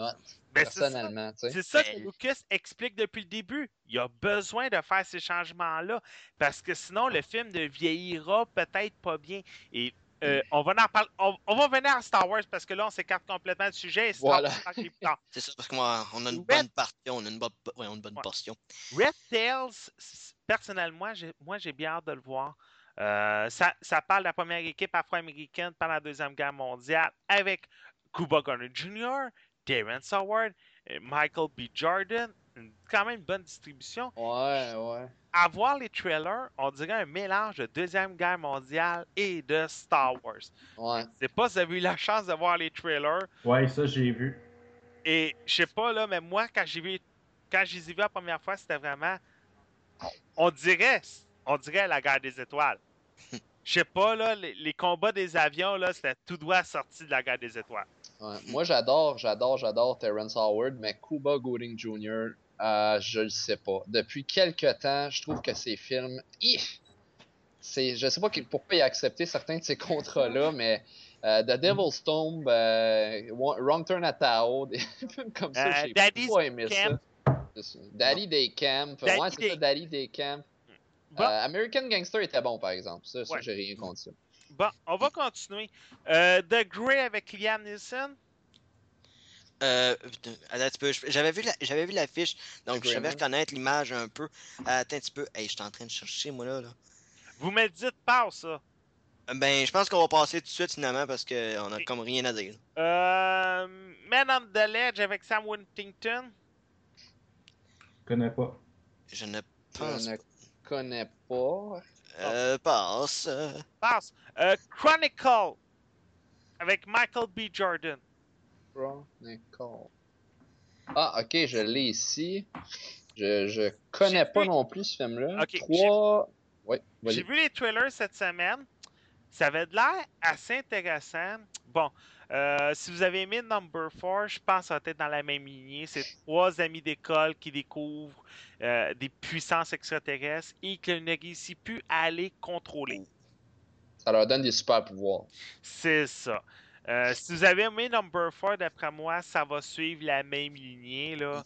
[SPEAKER 1] Ben, c'est ça.
[SPEAKER 2] personnellement. tu sais.
[SPEAKER 1] C'est ça que
[SPEAKER 3] Ben-
[SPEAKER 1] Lucas explique depuis le début. Il a besoin de faire ces changements-là parce que sinon le film ne vieillira peut-être pas bien. Et euh, on va en parler. On, on va venir à Star Wars parce que là on s'écarte complètement du sujet et Star
[SPEAKER 2] Voilà.
[SPEAKER 1] Wars arrive plus tard.
[SPEAKER 3] C'est ça, parce qu'on a, on a une
[SPEAKER 1] Red-
[SPEAKER 3] bonne partie, on a une, bonne, ouais, on a une bonne
[SPEAKER 1] Ouais.
[SPEAKER 3] portion.
[SPEAKER 1] Red Tails, c- personnellement, j'ai- moi j'ai bien hâte de le voir. Euh, ça, ça parle de la première équipe afro-américaine pendant la Deuxième Guerre mondiale avec Cuba Gooding junior, Terrence Howard, euh, Michael B. Jordan. Une- quand même une bonne distribution.
[SPEAKER 2] Ouais, ouais.
[SPEAKER 1] À voir les trailers, on dirait un mélange de Deuxième Guerre mondiale et de Star Wars.
[SPEAKER 2] Ouais.
[SPEAKER 1] Je sais pas si vous avez eu la chance de voir les trailers.
[SPEAKER 4] Ouais, ça, j'ai vu.
[SPEAKER 1] Et je sais pas, là, mais moi, quand j'ai vu, quand je les ai vus la première fois, c'était vraiment. On dirait, on dirait la guerre des étoiles. Je sais pas, là, les, les combats des avions, là, c'était tout droit sorti de la guerre des étoiles.
[SPEAKER 2] Ouais. Moi, j'adore, j'adore, j'adore Terrence Howard, mais Cuba Gooding junior, euh, je le sais pas. Depuis quelques temps, je trouve que ses films. Hi! C'est, je sais pas qu'il- pourquoi il a accepté certains de ces contrats-là, mais euh, The Devil's Tomb, euh, Wrong Turn at Tao, des films comme ça,
[SPEAKER 1] Euh,
[SPEAKER 2] j'ai
[SPEAKER 1] Daddy's
[SPEAKER 2] pas aimé
[SPEAKER 1] Camp.
[SPEAKER 2] ça. C'est ça. Daddy Day Camp,
[SPEAKER 1] Daddy
[SPEAKER 2] ouais, c'est
[SPEAKER 1] Day-
[SPEAKER 2] ça, Daddy Day Camp.
[SPEAKER 1] Bon,
[SPEAKER 2] Euh, American Gangster était bon, par exemple. Ça, ça
[SPEAKER 1] Ouais.
[SPEAKER 2] j'ai rien contre ça.
[SPEAKER 1] bon, on va continuer. Euh, The Grey avec Liam Neeson.
[SPEAKER 3] Euh, putain, attends un petit peu, je- j'avais vu la- j'avais vu l'affiche, donc je savais
[SPEAKER 2] Greyman.
[SPEAKER 3] reconnaître l'image un peu. Attends un petit peu, hey, je suis en train de chercher moi là. là.
[SPEAKER 1] Vous me le dites pas, ça.
[SPEAKER 3] Euh, Ben, je pense qu'on va passer tout de suite finalement parce qu'on a
[SPEAKER 1] Ok.
[SPEAKER 3] comme rien à dire.
[SPEAKER 1] Euh, Man on the Ledge avec Sam Worthington.
[SPEAKER 4] Je connais pas.
[SPEAKER 3] Je ne
[SPEAKER 2] Je
[SPEAKER 3] pense
[SPEAKER 2] ne
[SPEAKER 3] pas.
[SPEAKER 2] connais pas.
[SPEAKER 3] Euh, passe. euh.
[SPEAKER 1] Passe. Euh, Chronicle avec Michael B. Jordan.
[SPEAKER 2] Chronicle. Ah, ok, je l'ai ici. Je, je connais
[SPEAKER 1] J'ai
[SPEAKER 2] pas
[SPEAKER 1] vu-
[SPEAKER 2] non plus ce film-là.
[SPEAKER 1] Ok,
[SPEAKER 2] Trois. Ouais,
[SPEAKER 1] J'ai
[SPEAKER 2] vas-y.
[SPEAKER 1] vu les trailers cette semaine. Ça avait de l'air assez intéressant. Bon, euh, si vous avez aimé Number four, je pense que ça va être dans la même lignée. C'est trois amis d'école qui découvrent euh, des puissances extraterrestres et qu'ils ne réussissent plus à les contrôler.
[SPEAKER 2] Ça leur donne des super pouvoirs.
[SPEAKER 1] C'est ça. Euh, si vous avez aimé Number four, d'après moi, ça va suivre la même lignée, là.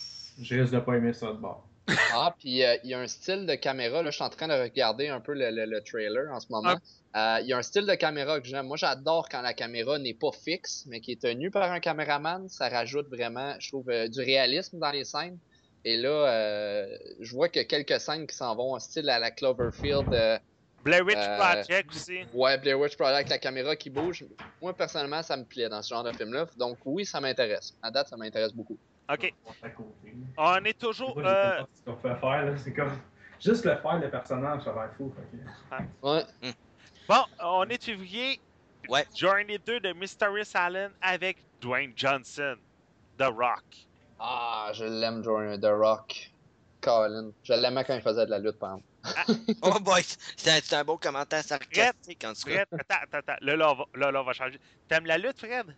[SPEAKER 4] Je risque de pas aimer ça de bord.
[SPEAKER 2] Ah, puis euh, il y a un style de caméra. Là, je suis en train de regarder un peu le, le- le trailer en ce moment. Euh, Il y a un style de caméra que j'aime. Moi, j'adore quand la caméra n'est pas fixe, mais qui est tenue par un caméraman. Ça rajoute vraiment, je trouve, euh, du réalisme dans les scènes. Et là, euh, je vois que quelques scènes qui s'en vont en style à la Cloverfield. euh,
[SPEAKER 1] Blair Witch
[SPEAKER 2] Euh,
[SPEAKER 1] Project aussi.
[SPEAKER 2] Ouais, Blair Witch Project avec la caméra qui bouge. Moi, personnellement, ça me plaît dans ce genre de film-là. Donc, oui, ça m'intéresse. À date, ça m'intéresse beaucoup.
[SPEAKER 1] OK.
[SPEAKER 4] À côté.
[SPEAKER 1] On est
[SPEAKER 4] Je sais
[SPEAKER 1] toujours.
[SPEAKER 4] pas, je sais
[SPEAKER 1] euh,
[SPEAKER 4] pas ce qu'on fait faire, là. C'est comme. Juste le faire, le personnage, ça va être fou. fait que-
[SPEAKER 2] Ouais.
[SPEAKER 1] Bon, on est février.
[SPEAKER 3] Ouais.
[SPEAKER 1] Journey deux de Mysterious Allen avec Dwayne Johnson. The Rock.
[SPEAKER 2] Ah, je l'aime, Jordan, The Rock. Colin. Je l'aimais quand il faisait de la lutte, par exemple.
[SPEAKER 3] Oh boy, c'est un, c'est un beau commentaire sarcastique en tout cas.
[SPEAKER 1] Fred, attends, attends, attends. Là, là, on va, là, là, on va changer. T'aimes la lutte, Fred?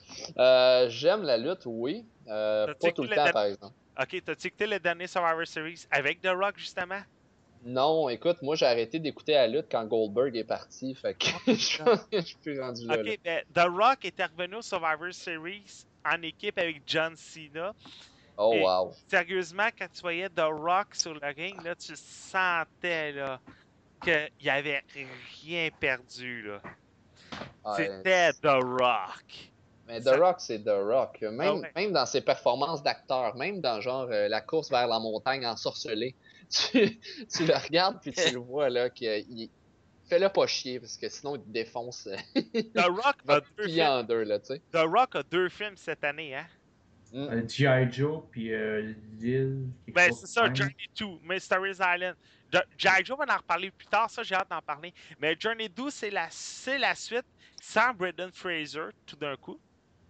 [SPEAKER 2] Euh, j'aime la lutte, oui. Euh,
[SPEAKER 1] T'as-tu
[SPEAKER 2] pas tout
[SPEAKER 1] écouté
[SPEAKER 2] le
[SPEAKER 1] le
[SPEAKER 2] temps,
[SPEAKER 1] dernier-
[SPEAKER 2] par exemple.
[SPEAKER 1] Ok, t'as-tu écouté le dernier Survivor Series avec The Rock, justement?
[SPEAKER 2] Non, écoute, moi, j'ai arrêté d'écouter la lutte quand Goldberg est parti. Fait que je pense que je suis plus rendu là. là.
[SPEAKER 1] Ok, ben, The Rock était revenu au Survivor Series en équipe avec John Cena.
[SPEAKER 2] Oh,
[SPEAKER 1] Et-
[SPEAKER 2] wow.
[SPEAKER 1] Sérieusement, quand tu voyais The Rock sur le ring, là, tu sentais là, qu'il n'y avait rien perdu. Là.
[SPEAKER 2] Ouais.
[SPEAKER 1] C'était The Rock.
[SPEAKER 2] Mais The
[SPEAKER 1] Ça-
[SPEAKER 2] Rock, c'est The Rock. Même,
[SPEAKER 1] Ah ouais.
[SPEAKER 2] même dans ses performances d'acteur, même dans genre euh, la course vers la montagne ensorcelée, tu, tu le regardes puis tu le vois là qu'il fais-le pas chier parce que sinon il te défonce. euh,
[SPEAKER 1] The Rock
[SPEAKER 2] il va
[SPEAKER 1] a
[SPEAKER 2] te
[SPEAKER 1] deux
[SPEAKER 2] plier
[SPEAKER 1] films.
[SPEAKER 2] en deux là, tu sais.
[SPEAKER 1] The Rock a deux films cette année, hein?
[SPEAKER 2] Mm.
[SPEAKER 4] Euh, G I. Joe, puis euh, Lille. quelque
[SPEAKER 1] Ben,
[SPEAKER 4] chose
[SPEAKER 1] c'est
[SPEAKER 4] de
[SPEAKER 1] ça,
[SPEAKER 4] même.
[SPEAKER 1] Journey deux, Mysterious Island. G I. Joe, on va en reparler plus tard, ça, j'ai hâte d'en parler. Mais Journey deux, c'est la, c'est la suite sans Brendan Fraser, tout d'un coup.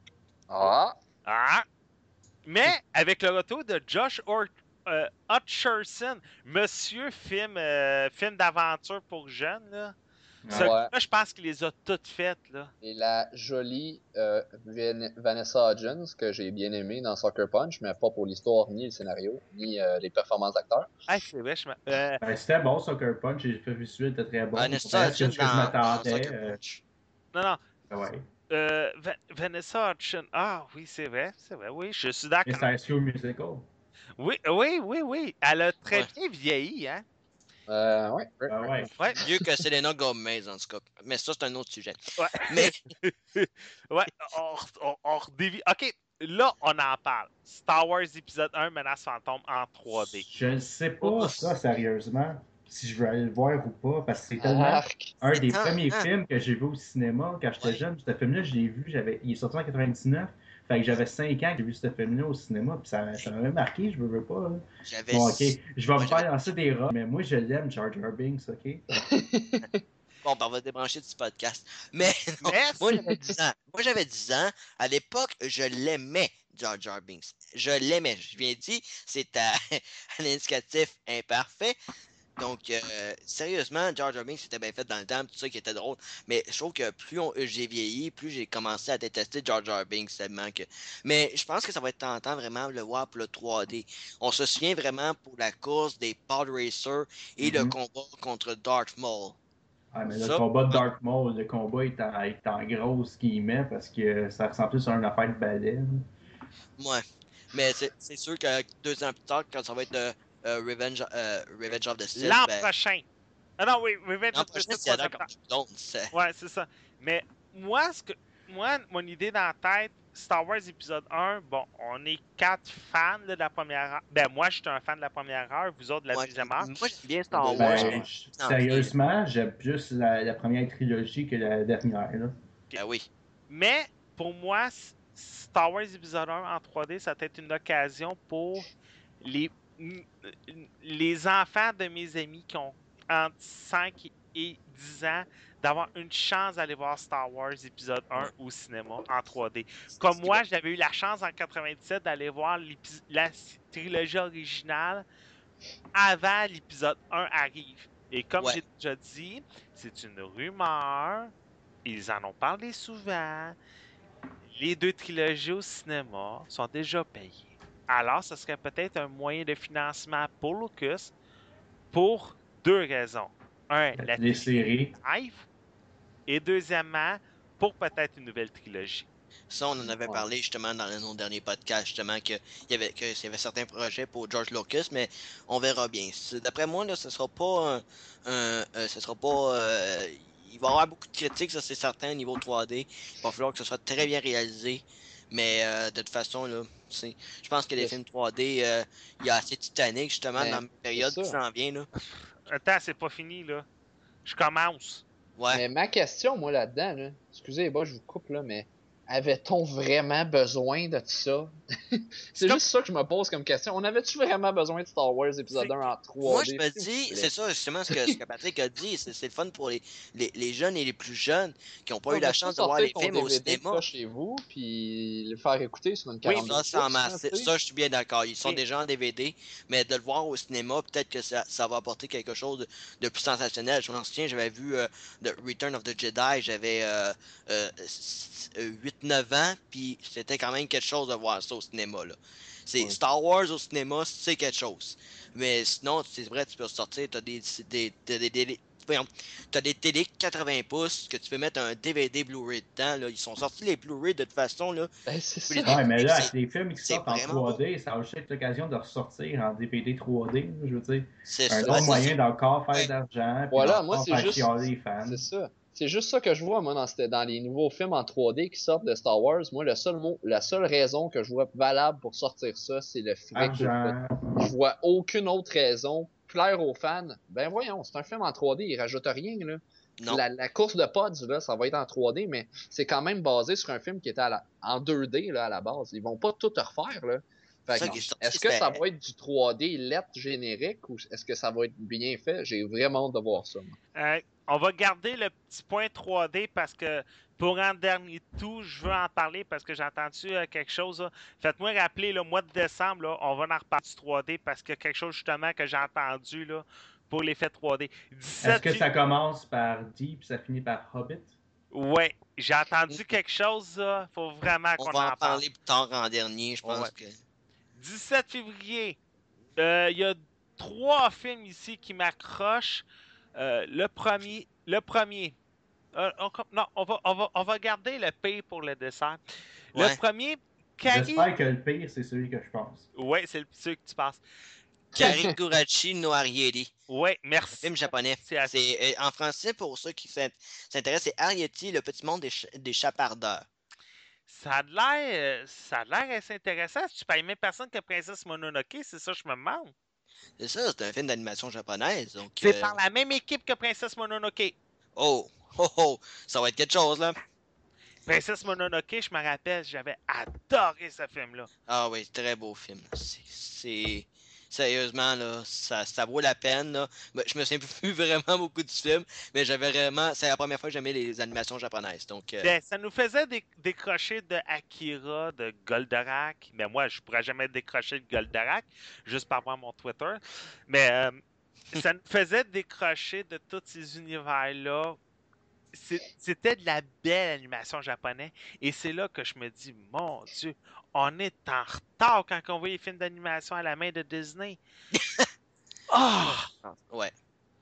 [SPEAKER 2] Ah,
[SPEAKER 1] Ah! Mais avec le retour de Josh Or- euh, Hutcherson, monsieur film, euh, film d'aventure pour jeunes, là.
[SPEAKER 4] Ah,
[SPEAKER 1] Ce
[SPEAKER 2] ouais.
[SPEAKER 1] gars-là, je pense qu'il les a toutes faites, là.
[SPEAKER 2] et la jolie euh, Van- Vanessa Hudgens que j'ai bien aimée dans Soccer Punch, mais pas pour l'histoire, ni le scénario, ni euh, les performances d'acteurs.
[SPEAKER 1] Ah, c'est vrai, je me... euh,
[SPEAKER 4] Ben, c'était bon, Soccer Punch. J'ai fait visuel, était très bon.
[SPEAKER 3] Vanessa
[SPEAKER 4] Comparé à ce que
[SPEAKER 3] Hudgens
[SPEAKER 4] je
[SPEAKER 3] dans, dans
[SPEAKER 4] m'attendais.
[SPEAKER 3] Sucker
[SPEAKER 4] euh,
[SPEAKER 3] Punch.
[SPEAKER 1] non, non,
[SPEAKER 4] ouais.
[SPEAKER 1] Euh, Va- Vanessa Hudgens. Ah oui, c'est vrai, c'est vrai, oui, je suis
[SPEAKER 4] Et
[SPEAKER 1] d'accord.
[SPEAKER 4] c'est High School Musical.
[SPEAKER 1] Oui, oui, oui, oui. Elle a très
[SPEAKER 3] Ouais.
[SPEAKER 1] bien vieilli, hein?
[SPEAKER 2] Euh, ouais, ouais,
[SPEAKER 4] Ah
[SPEAKER 2] ouais.
[SPEAKER 4] ouais.
[SPEAKER 1] Ouais.
[SPEAKER 3] Mieux que Selena Gomez, en tout cas. Mais ça, c'est un autre sujet.
[SPEAKER 1] Ouais.
[SPEAKER 3] Mais
[SPEAKER 1] ouais, on, on, on redévie. Ok, là, on en parle. Star Wars épisode un, Menace fantôme en trois D.
[SPEAKER 4] Je ne sais pas
[SPEAKER 3] Ouf.
[SPEAKER 4] ça, sérieusement, si je vais aller le voir ou pas, parce que c'est tellement
[SPEAKER 2] Arc.
[SPEAKER 4] un des
[SPEAKER 3] Ah,
[SPEAKER 4] premiers
[SPEAKER 3] ah.
[SPEAKER 4] films que j'ai vu au cinéma quand j'étais
[SPEAKER 3] Ouais.
[SPEAKER 4] jeune. Ce film-là, je l'ai vu, j'avais... il est sorti en quatre-vingt-dix-neuf. Fait que j'avais cinq ans que j'ai vu ce film-là au cinéma, puis ça, ça m'avait marqué, je veux, veux pas. Là.
[SPEAKER 3] J'avais.
[SPEAKER 4] Bon, ok, je vais
[SPEAKER 3] Moi,
[SPEAKER 4] me
[SPEAKER 3] j'avais-
[SPEAKER 4] faire lancer des rats, mais moi, je l'aime, Jar Jar Binks, ok?
[SPEAKER 3] Bon, ben, on va débrancher du podcast. Mais non,
[SPEAKER 1] Mais
[SPEAKER 3] moi, j'avais dix ans. Moi, j'avais dix ans. À l'époque, je l'aimais, Jar Jar Binks. Je l'aimais. Je viens dit, c'est à... un indicatif imparfait. Donc, euh, sérieusement, Jar Jar Binks, c'était bien fait dans le temps, tout ça qui était drôle. Mais je trouve que plus on- j'ai vieilli, plus j'ai commencé à détester Jar Jar Binks tellement que. Mais je pense que ça va être tentant vraiment de le voir pour le trois D. On se souvient vraiment pour la course des Pod Racers et le
[SPEAKER 4] Mhm.
[SPEAKER 3] combat contre Darth Maul.
[SPEAKER 4] Ah, mais le
[SPEAKER 3] Ça,
[SPEAKER 4] combat de Dark Maul, le combat est en, est en grosse guillemets parce que ça ressemble plus à une affaire de ballet. là.
[SPEAKER 3] ouais. Mais c'est c'est sûr que deux ans plus tard, quand ça va être euh, euh, Revenge, euh, Revenge of the Sith,
[SPEAKER 1] l'an
[SPEAKER 3] ben,
[SPEAKER 1] prochain. Ah non, oui, Revenge
[SPEAKER 3] l'an
[SPEAKER 1] of the
[SPEAKER 3] prochain,
[SPEAKER 1] Sith,
[SPEAKER 3] c'est
[SPEAKER 1] trois
[SPEAKER 3] Attack
[SPEAKER 1] septembre.
[SPEAKER 3] of the Clones. c'est-
[SPEAKER 1] Ouais, c'est ça. Mais moi, ce que, moi, mon idée dans la tête, Star Wars épisode un, bon, on est quatre fans là, de la première heure. Ben, moi, je suis un fan de la première heure, vous autres de la
[SPEAKER 3] Moi,
[SPEAKER 1] deuxième
[SPEAKER 3] j'aime
[SPEAKER 1] heure.
[SPEAKER 3] moi, j'aime bien Star
[SPEAKER 2] Deuxième
[SPEAKER 3] Wars,
[SPEAKER 2] heure.
[SPEAKER 3] mais
[SPEAKER 4] Ben,
[SPEAKER 2] ouais.
[SPEAKER 4] je-
[SPEAKER 3] sans
[SPEAKER 4] sérieusement, j'aime plus la, la première trilogie que la dernière. Là.
[SPEAKER 3] Ah oui.
[SPEAKER 1] Mais pour moi, S- Star Wars épisode un en trois D, ça peut être une occasion pour les, m- les enfants de mes amis qui ont entre cinq et dix ans d'avoir une chance d'aller voir Star Wars épisode un
[SPEAKER 3] Ouais.
[SPEAKER 1] au cinéma en trois D. Comme moi, j'avais eu la chance en quatre-vingt-dix-sept d'aller voir l'épis- la trilogie originale avant l'épisode un arrive. Et comme
[SPEAKER 3] Ouais.
[SPEAKER 1] j'ai déjà dit, c'est une rumeur. Ils en ont parlé souvent. Les deux trilogies au cinéma sont déjà payées. Alors, ce serait peut-être un moyen de financement pour Lucas pour deux raisons. Un, la
[SPEAKER 4] Les
[SPEAKER 1] trilogie
[SPEAKER 4] séries.
[SPEAKER 1] live. Et deuxièmement, pour peut-être une nouvelle trilogie.
[SPEAKER 3] Ça, on en avait
[SPEAKER 2] Ouais.
[SPEAKER 3] parlé justement dans nos derniers podcasts, justement, qu'il y avait, que, qu'il y avait certains projets pour George Lucas, mais on verra bien. C'est- D'après moi, là, ce sera pas un. un- un- ce sera pas. euh, il va y avoir beaucoup de critiques, ça c'est certain, niveau trois D. Il va falloir que ce soit très bien réalisé. Mais euh, de toute façon, là, c'est- je pense que les
[SPEAKER 2] Yes.
[SPEAKER 3] films trois D, euh, il y a assez Titanic, justement,
[SPEAKER 2] Ben,
[SPEAKER 3] dans la période
[SPEAKER 2] c'est
[SPEAKER 3] qui
[SPEAKER 2] ça.
[SPEAKER 3] s'en vient, là.
[SPEAKER 1] Attends, c'est pas fini, là. Je commence.
[SPEAKER 3] Ouais.
[SPEAKER 2] Mais ma question, moi, là-dedans, là, excusez, moi, je vous coupe, là, mais avait-on vraiment besoin de ça? C'est
[SPEAKER 1] comme-
[SPEAKER 2] juste ça que je me pose comme question. On avait-tu vraiment besoin de Star Wars épisode
[SPEAKER 1] C'est-
[SPEAKER 2] un en trois
[SPEAKER 3] Moi,
[SPEAKER 2] D?
[SPEAKER 3] je me
[SPEAKER 2] s'il vous
[SPEAKER 3] dis,
[SPEAKER 2] plaît?
[SPEAKER 3] c'est ça justement ce que, ce que Patrick a dit, c'est c'est le fun pour les, les, les jeunes et les plus jeunes qui n'ont pas
[SPEAKER 2] On
[SPEAKER 3] eu la
[SPEAKER 2] va-tu
[SPEAKER 3] chance de voir
[SPEAKER 2] sortir
[SPEAKER 3] les
[SPEAKER 2] ton
[SPEAKER 3] films au
[SPEAKER 2] D V D de
[SPEAKER 3] cinéma.
[SPEAKER 2] ça chez vous, puis le faire écouter sur une
[SPEAKER 1] Oui,
[SPEAKER 2] quarante-deux
[SPEAKER 3] Ça, ça, en
[SPEAKER 2] pouces, là,
[SPEAKER 3] masse.
[SPEAKER 2] tu sais?
[SPEAKER 3] Ça, je suis bien d'accord. Ils sont
[SPEAKER 1] Et-
[SPEAKER 3] déjà en D V D, mais de le voir au cinéma, peut-être que ça, ça va apporter quelque chose de, de plus sensationnel. Je m'en souviens, j'avais vu euh, The Return of the Jedi, j'avais euh, euh, huit neuf ans, puis c'était quand même quelque chose de voir ça au cinéma. Là. C'est
[SPEAKER 2] Ouais.
[SPEAKER 3] Star Wars au cinéma, c'est quelque chose. Mais sinon, c'est vrai, tu peux sortir, t'as des, des, des, des, des, voyons, t'as des télé quatre-vingts pouces que tu peux mettre un D V D Blu-ray dedans. Là. Ils sont sortis les Blu-ray de toute façon. Là.
[SPEAKER 2] Ben, c'est
[SPEAKER 3] Puis
[SPEAKER 2] ça.
[SPEAKER 4] Ouais, mais là,
[SPEAKER 3] c'est-
[SPEAKER 4] avec les films qui
[SPEAKER 3] c'est
[SPEAKER 4] sortent en
[SPEAKER 3] vraiment
[SPEAKER 4] trois D, ça va juste être l'occasion de ressortir en D V D trois D, là, je veux dire.
[SPEAKER 3] C'est
[SPEAKER 4] Un
[SPEAKER 3] ça.
[SPEAKER 4] autre
[SPEAKER 3] Ouais,
[SPEAKER 4] moyen
[SPEAKER 3] c'est-
[SPEAKER 4] d'encore faire
[SPEAKER 3] Ouais.
[SPEAKER 4] d'argent, puis
[SPEAKER 2] Voilà,
[SPEAKER 4] d'encore
[SPEAKER 2] moi, c'est
[SPEAKER 4] faire
[SPEAKER 2] juste-
[SPEAKER 4] chialer les fans.
[SPEAKER 2] C'est ça. C'est juste ça que je vois, moi, dans, cette- dans les nouveaux films en trois D qui sortent de Star Wars. Moi, le seul mot, la seule raison que je vois valable pour sortir ça, c'est le fric.
[SPEAKER 4] Argent.
[SPEAKER 2] Je vois aucune autre raison. Plaire aux fans, ben voyons, c'est un film en trois D, il rajoute rien, là.
[SPEAKER 3] Non.
[SPEAKER 2] La, la course de pods, là, ça va être en trois D, mais c'est quand même basé sur un film qui était à la- en deux D, là, à la base. Ils vont pas tout refaire, là. Fait
[SPEAKER 3] Ça
[SPEAKER 2] que,
[SPEAKER 3] qui est sorti,
[SPEAKER 2] est-ce que ça
[SPEAKER 3] c'était-
[SPEAKER 2] va être du trois D lettre générique ou est-ce que ça va être bien fait? J'ai vraiment hâte de voir ça, moi.
[SPEAKER 1] Euh, on va garder le petit point trois D parce que pour un dernier tout, je veux en parler parce que j'ai entendu euh, quelque chose. là. Faites-moi rappeler le mois de décembre, là, on va en reparler du trois D parce qu'il y a quelque chose justement que j'ai entendu là, pour l'effet trois D. dix-sept
[SPEAKER 4] Est-ce que ça commence par D puis ça finit par Hobbit?
[SPEAKER 1] Ouais, j'ai entendu quelque chose. Il faut vraiment
[SPEAKER 3] On
[SPEAKER 1] qu'on
[SPEAKER 3] va
[SPEAKER 1] en
[SPEAKER 3] en
[SPEAKER 1] parle.
[SPEAKER 3] parler plus tard en dernier, je pense
[SPEAKER 1] Ouais.
[SPEAKER 3] que.
[SPEAKER 1] dix-sept février, euh, il y a trois films ici qui m'accrochent. Euh, le premier, le premier, Euh, on com- non, on va, on, va, on va garder le pire pour le dessert. Le
[SPEAKER 3] Ouais.
[SPEAKER 1] premier, Kari.
[SPEAKER 4] J'espère que le pire, c'est celui que je pense.
[SPEAKER 1] Ouais, c'est le- celui que tu passes.
[SPEAKER 3] Karikurachi no Arieti.
[SPEAKER 1] Ouais, merci.
[SPEAKER 3] Film japonais.
[SPEAKER 1] C'est à-
[SPEAKER 3] C'est, euh, en français, pour ceux qui s'int- s'intéressent, c'est Arieti, le petit monde des, ch- des chapardeurs.
[SPEAKER 1] Ça a l'air, euh, ça a l'air assez intéressant. Si tu pas aimé personne que Princesse Mononoke, c'est ça que je me demande.
[SPEAKER 3] C'est ça, c'est un film d'animation japonaise. Donc,
[SPEAKER 1] C'est
[SPEAKER 3] euh,
[SPEAKER 1] par la même équipe que Princesse Mononoke.
[SPEAKER 3] oh, oh, oh, ça va être quelque chose, là.
[SPEAKER 1] Princesse Mononoke, je me rappelle, j'avais adoré ce film-là.
[SPEAKER 3] Ah oui, très beau film. C'est, c'est- Sérieusement, là, ça, ça vaut la peine. Là. Ben, je me souviens plus vraiment beaucoup du film, mais j'avais vraiment. C'est la première fois que j'aimais les animations japonaises. Donc, euh,
[SPEAKER 1] Ben, ça nous faisait dé- décrocher de Akira, de Goldorak. Mais moi, je pourrais jamais décrocher de Goldorak, juste par voir mon Twitter. Mais euh, ça nous faisait décrocher de tous ces univers-là. C'est- C'était de la belle animation japonaise. Et c'est là que je me dis, mon Dieu, on est en retard quand on voit les films d'animation à la main de Disney. Ah!
[SPEAKER 3] ouais.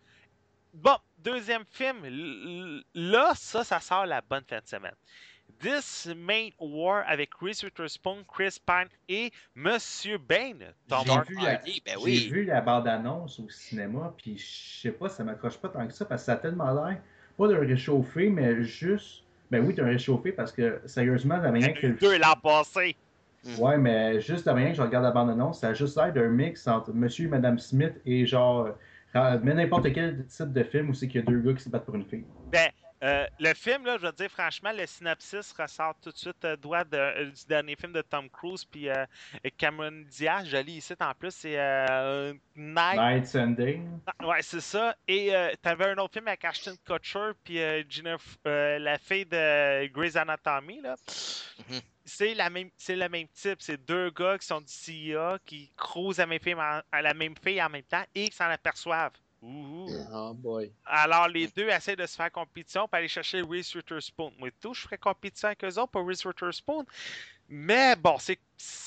[SPEAKER 1] Bon, deuxième film. L- Là, ça, ça sort la bonne fin de semaine. This Main War avec Reese Witherspoon, Chris Pine et Monsieur Bane. Tom
[SPEAKER 4] J'ai
[SPEAKER 1] Hardy.
[SPEAKER 4] vu, la,
[SPEAKER 3] Hardy, ben
[SPEAKER 4] j'ai
[SPEAKER 3] oui.
[SPEAKER 4] vu la bande-annonce au cinéma, puis je sais pas, ça m'accroche pas tant que ça, parce que ça a tellement l'air, pas d'un réchauffé, mais juste, ben oui, d'un réchauffé, parce que sérieusement, la manière que le
[SPEAKER 1] Deux l'an passé.
[SPEAKER 3] Mhm.
[SPEAKER 4] Ouais, mais juste la manière que je regarde la bande-annonce, ça a juste l'air d'un mix entre Monsieur et Madame Smith et genre, euh, mais n'importe quel type de film où c'est qu'il y a deux gars qui se battent pour une fille.
[SPEAKER 1] Ben, euh, le film, là, je veux dire, franchement, le synopsis ressort tout de suite euh, droit de- euh, du dernier film de Tom Cruise puis euh, Cameron Diaz. Je lis ici, en plus, c'est euh, Night.
[SPEAKER 4] Night Sunday.
[SPEAKER 1] Ouais, c'est ça. Et euh, t'avais un autre film avec Ashton Kutcher puis euh, Gina, euh, la fille de Grey's Anatomy, là.
[SPEAKER 3] Mhm.
[SPEAKER 1] C'est la même, c'est le même type. C'est deux gars qui sont du C I A qui croisent la même fille en, à la même fille en même temps et qui s'en aperçoivent. Ouh.
[SPEAKER 2] Oh boy.
[SPEAKER 1] Alors, les deux essaient de se faire compétition pour aller chercher Reese Witherspoon. Moi, tout, je ferais compétition avec eux autres pour Reese Witherspoon. Mais bon, c'est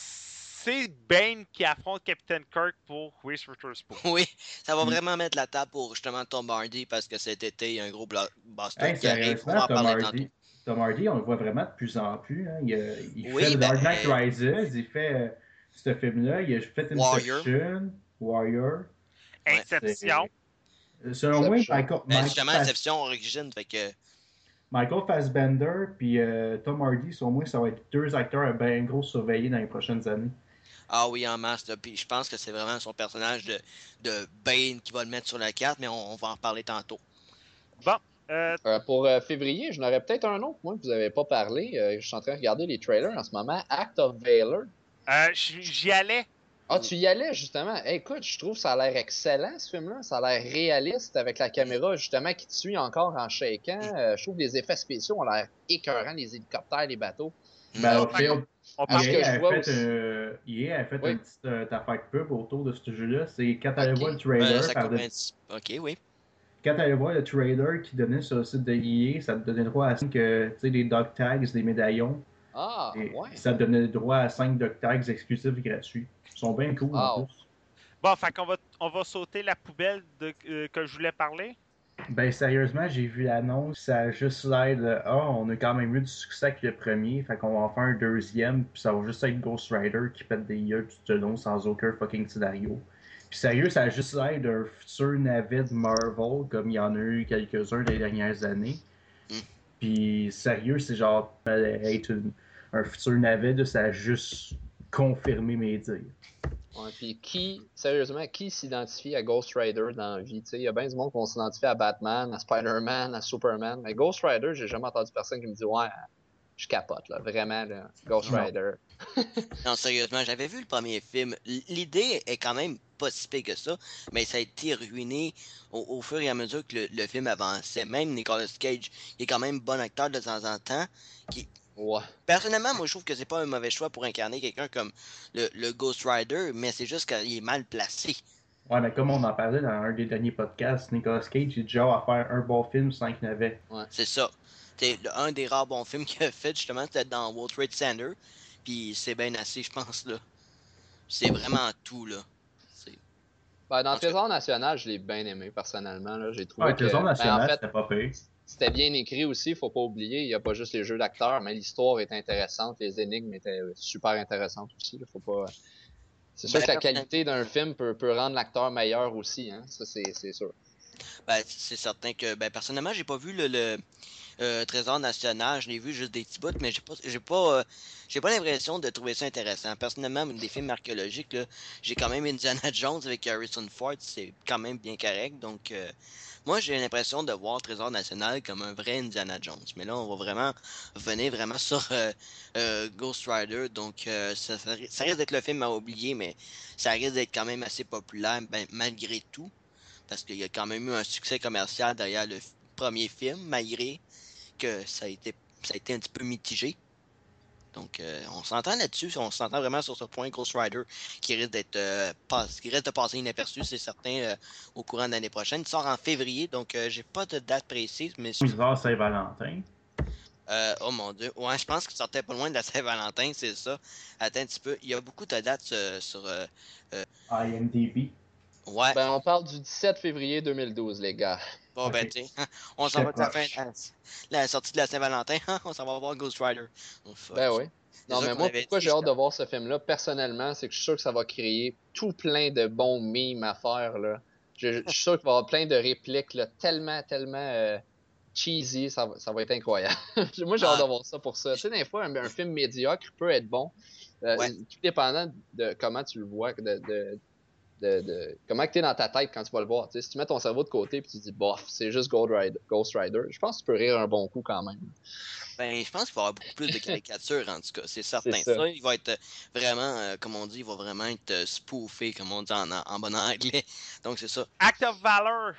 [SPEAKER 1] c'est Bane qui affronte Captain Kirk pour Reese Witherspoon.
[SPEAKER 3] Oui, ça va
[SPEAKER 4] Mm.
[SPEAKER 3] vraiment mettre la table pour justement Tom Hardy parce que cet été, il y a un gros blockbuster
[SPEAKER 4] Hey,
[SPEAKER 3] qui arrive. On va
[SPEAKER 4] sérieusement,
[SPEAKER 3] en
[SPEAKER 4] Tom
[SPEAKER 3] parler
[SPEAKER 4] Hardy,
[SPEAKER 3] tantôt.
[SPEAKER 4] Tom Hardy, on le voit vraiment de plus en plus. Hein. Il, euh, il
[SPEAKER 3] Oui,
[SPEAKER 4] fait
[SPEAKER 3] ben,
[SPEAKER 4] Dark Knight Rises, il fait euh, ce film-là, il a fait
[SPEAKER 3] Warrior.
[SPEAKER 4] Inception, Warrior.
[SPEAKER 3] Ouais.
[SPEAKER 1] Inception.
[SPEAKER 4] C'est- Selon moi,
[SPEAKER 2] Inception.
[SPEAKER 4] Michael,
[SPEAKER 3] Ben,
[SPEAKER 4] Michael
[SPEAKER 3] justement,
[SPEAKER 4] Fass-
[SPEAKER 3] Inception Origin, fait que.
[SPEAKER 4] Michael Fassbender puis euh, Tom Hardy, selon moi, ça va être deux acteurs à bien gros surveiller dans les prochaines années.
[SPEAKER 3] Ah oui, en masse. Là. Puis je pense que c'est vraiment son personnage de, de Bane qui va le mettre sur la carte, mais on, on va en reparler tantôt.
[SPEAKER 1] Bon. Euh,
[SPEAKER 2] Euh, pour euh, février, j'en aurais peut-être un autre, moi, que vous n'avez pas parlé. Euh, je suis en train de regarder les trailers en ce moment. Act of Valor.
[SPEAKER 1] euh, j- J'y allais.
[SPEAKER 2] Ah, tu y allais, justement. Hey, écoute, je trouve que ça a l'air excellent, ce film-là. Ça a l'air réaliste avec la caméra, justement, qui te suit encore en shakant. Euh, je trouve que les effets spéciaux ont l'air écœurants, les hélicoptères, les bateaux.
[SPEAKER 4] Battlefield,
[SPEAKER 1] On
[SPEAKER 2] À
[SPEAKER 1] parle
[SPEAKER 2] ce
[SPEAKER 4] E A
[SPEAKER 2] que je
[SPEAKER 4] a
[SPEAKER 2] vois
[SPEAKER 4] fait,
[SPEAKER 2] aussi.
[SPEAKER 4] euh, E A a fait
[SPEAKER 2] Oui.
[SPEAKER 4] une petite euh, affaire de pub autour de ce jeu-là. C'est quand tu allais
[SPEAKER 2] Ok.
[SPEAKER 4] voir le
[SPEAKER 3] Ouais,
[SPEAKER 4] trailer,
[SPEAKER 3] ça
[SPEAKER 4] par
[SPEAKER 3] coupe
[SPEAKER 4] de-
[SPEAKER 3] un petit- Ok, oui.
[SPEAKER 4] quand tu allais voir le trailer qui donnait sur le site de E A, ça te donnait droit à cinq, euh, tu sais, des dog tags, des médaillons.
[SPEAKER 2] Ah,
[SPEAKER 4] Et
[SPEAKER 2] ouais.
[SPEAKER 4] ça te donnait droit à cinq dog tags exclusifs gratuits. Ils sont bien cool en
[SPEAKER 2] Wow.
[SPEAKER 4] plus.
[SPEAKER 1] Bon, fait qu'on va, on va sauter la poubelle de, euh, que je voulais parler.
[SPEAKER 4] Ben sérieusement, j'ai vu l'annonce, ça a juste l'air de « Ah, on a quand même eu du succès avec le premier, fait qu'on va en faire un deuxième, puis ça va juste être Ghost Rider qui pète des yeux tout le long sans aucun fucking scénario. » Puis sérieux, ça a juste l'air d'un futur navet de Marvel, comme il y en a eu quelques-uns les dernières années.
[SPEAKER 3] Mm.
[SPEAKER 4] Puis sérieux, c'est genre euh, être une- un futur navet, là, ça a juste confirmé mes dires.
[SPEAKER 2] Ouais, puis qui, sérieusement, qui s'identifie à Ghost Rider dans la vie? Il y a bien du monde qu'on s'identifie à Batman, à Spider-Man, à Superman. Mais Ghost Rider, j'ai jamais entendu personne qui me dit ouais, je capote, là. Vraiment, là. Ghost
[SPEAKER 4] Non.
[SPEAKER 2] Rider.
[SPEAKER 3] Non, sérieusement, j'avais vu le premier film. L- L'idée est quand même pas si pire que ça, mais ça a été ruiné au, au fur et à mesure que le, le film avançait. Même Nicolas Cage, qui est quand même bon acteur de temps en temps, qui,
[SPEAKER 2] Ouais.
[SPEAKER 3] personnellement, moi, je trouve que c'est pas un mauvais choix pour incarner quelqu'un comme le, le Ghost Rider, mais c'est juste qu'il est mal placé.
[SPEAKER 4] Ouais, mais comme on en parlait dans un des derniers podcasts, Nicolas Cage est déjà à faire un bon film sans qu'il n'avait.
[SPEAKER 3] C'est ça. C'est le- un des rares bons films qu'il a fait, justement, c'était dans World Trade Center. Puis c'est bien assez, je pense, là. C'est vraiment tout, là. C'est-
[SPEAKER 2] Ben, dans
[SPEAKER 3] En tout cas-
[SPEAKER 2] Trésor National, je l'ai bien aimé, personnellement. Là. J'ai trouvé
[SPEAKER 4] Ouais,
[SPEAKER 2] que...
[SPEAKER 4] Trésor
[SPEAKER 2] ben,
[SPEAKER 4] national,
[SPEAKER 2] en fait,
[SPEAKER 4] c'était pas pire.
[SPEAKER 2] c'était bien écrit aussi, faut pas oublier. Il n'y a pas juste les jeux d'acteurs, mais l'histoire est intéressante. Les énigmes étaient super intéressantes aussi. Là, faut pas... C'est sûr
[SPEAKER 3] Ben,
[SPEAKER 2] que la qualité d'un film peut, peut rendre l'acteur meilleur aussi, hein. Ça, c'est, c'est sûr.
[SPEAKER 3] ben, c'est certain que, ben, personnellement, j'ai pas vu le, le euh, Trésor national. Je l'ai vu juste des petits bouts, mais j'ai pas, j'ai pas, euh, j'ai pas l'impression de trouver ça intéressant. Personnellement, des films archéologiques, là, j'ai quand même Indiana Jones avec Harrison Ford, c'est quand même bien correct. Donc, euh, moi, j'ai l'impression de voir Trésor national comme un vrai Indiana Jones. Mais là, on va vraiment venir vraiment sur euh, euh, Ghost Rider. Donc, euh, ça, ça, ça risque d'être le film à oublier, mais ça risque d'être quand même assez populaire, ben, malgré tout. Parce qu'il y a quand même eu un succès commercial derrière le f- premier film, malgré que ça a été, ça a été un petit peu mitigé. Donc, euh, on s'entend là-dessus, on s'entend vraiment sur ce point Ghost Rider qui risque d'être euh, pas- qui risque de passer inaperçu, c'est certain, euh, au courant de l'année prochaine. Il sort en février, donc euh, j'ai pas de date précise, mais je-
[SPEAKER 4] Bizarre Saint-Valentin.
[SPEAKER 3] euh, oh mon dieu, ouais, je pense qu'il sortait pas loin de la Saint-Valentin, c'est ça. Attends un petit peu, il y a beaucoup de dates euh, sur, euh, euh,
[SPEAKER 4] IMDb.
[SPEAKER 3] ouais.
[SPEAKER 2] Ben, on parle du dix-sept février deux mille douze, les gars.
[SPEAKER 3] Bon, ben,
[SPEAKER 4] Ok.
[SPEAKER 3] tu sais, on s'en
[SPEAKER 4] J'étais
[SPEAKER 3] va de la fin,
[SPEAKER 4] proche.
[SPEAKER 3] la, la sortie de la Saint-Valentin, on s'en va voir Ghost Rider. Oh, fuck.
[SPEAKER 2] Ben oui.
[SPEAKER 3] C'est
[SPEAKER 2] Non,
[SPEAKER 3] ça
[SPEAKER 2] mais
[SPEAKER 3] qu'on
[SPEAKER 2] moi,
[SPEAKER 3] avait
[SPEAKER 2] pourquoi
[SPEAKER 3] dit,
[SPEAKER 2] j'ai hâte
[SPEAKER 3] je-
[SPEAKER 2] de voir ce film-là, personnellement, c'est que je suis sûr que ça va créer tout plein de bons memes à faire, là. Je, je suis sûr qu'il va y avoir plein de répliques, là, tellement, tellement euh, cheesy, ça va, ça va être incroyable. Moi, j'ai hâte
[SPEAKER 3] Ah,
[SPEAKER 2] de voir ça pour ça. Tu sais, des fois, un, un film médiocre peut être bon, euh,
[SPEAKER 3] ouais.
[SPEAKER 2] tout dépendant de comment tu le vois, de, de, de, de comment tu es dans ta tête quand tu vas le voir. Tu sais, si tu mets ton cerveau de côté et tu dis, bof, c'est juste Ghost Rider, Ghost Rider, je pense que tu peux rire un bon coup quand même.
[SPEAKER 3] Ben, je pense qu'il va y avoir beaucoup plus de caricatures, en tout cas, c'est
[SPEAKER 2] C'est
[SPEAKER 3] certain.
[SPEAKER 2] ça.
[SPEAKER 3] Ça, il va être euh, vraiment, euh, comme on dit, il va vraiment être euh, spoofé, comme on dit en, en bon anglais. Donc, c'est ça.
[SPEAKER 1] Act of Valor.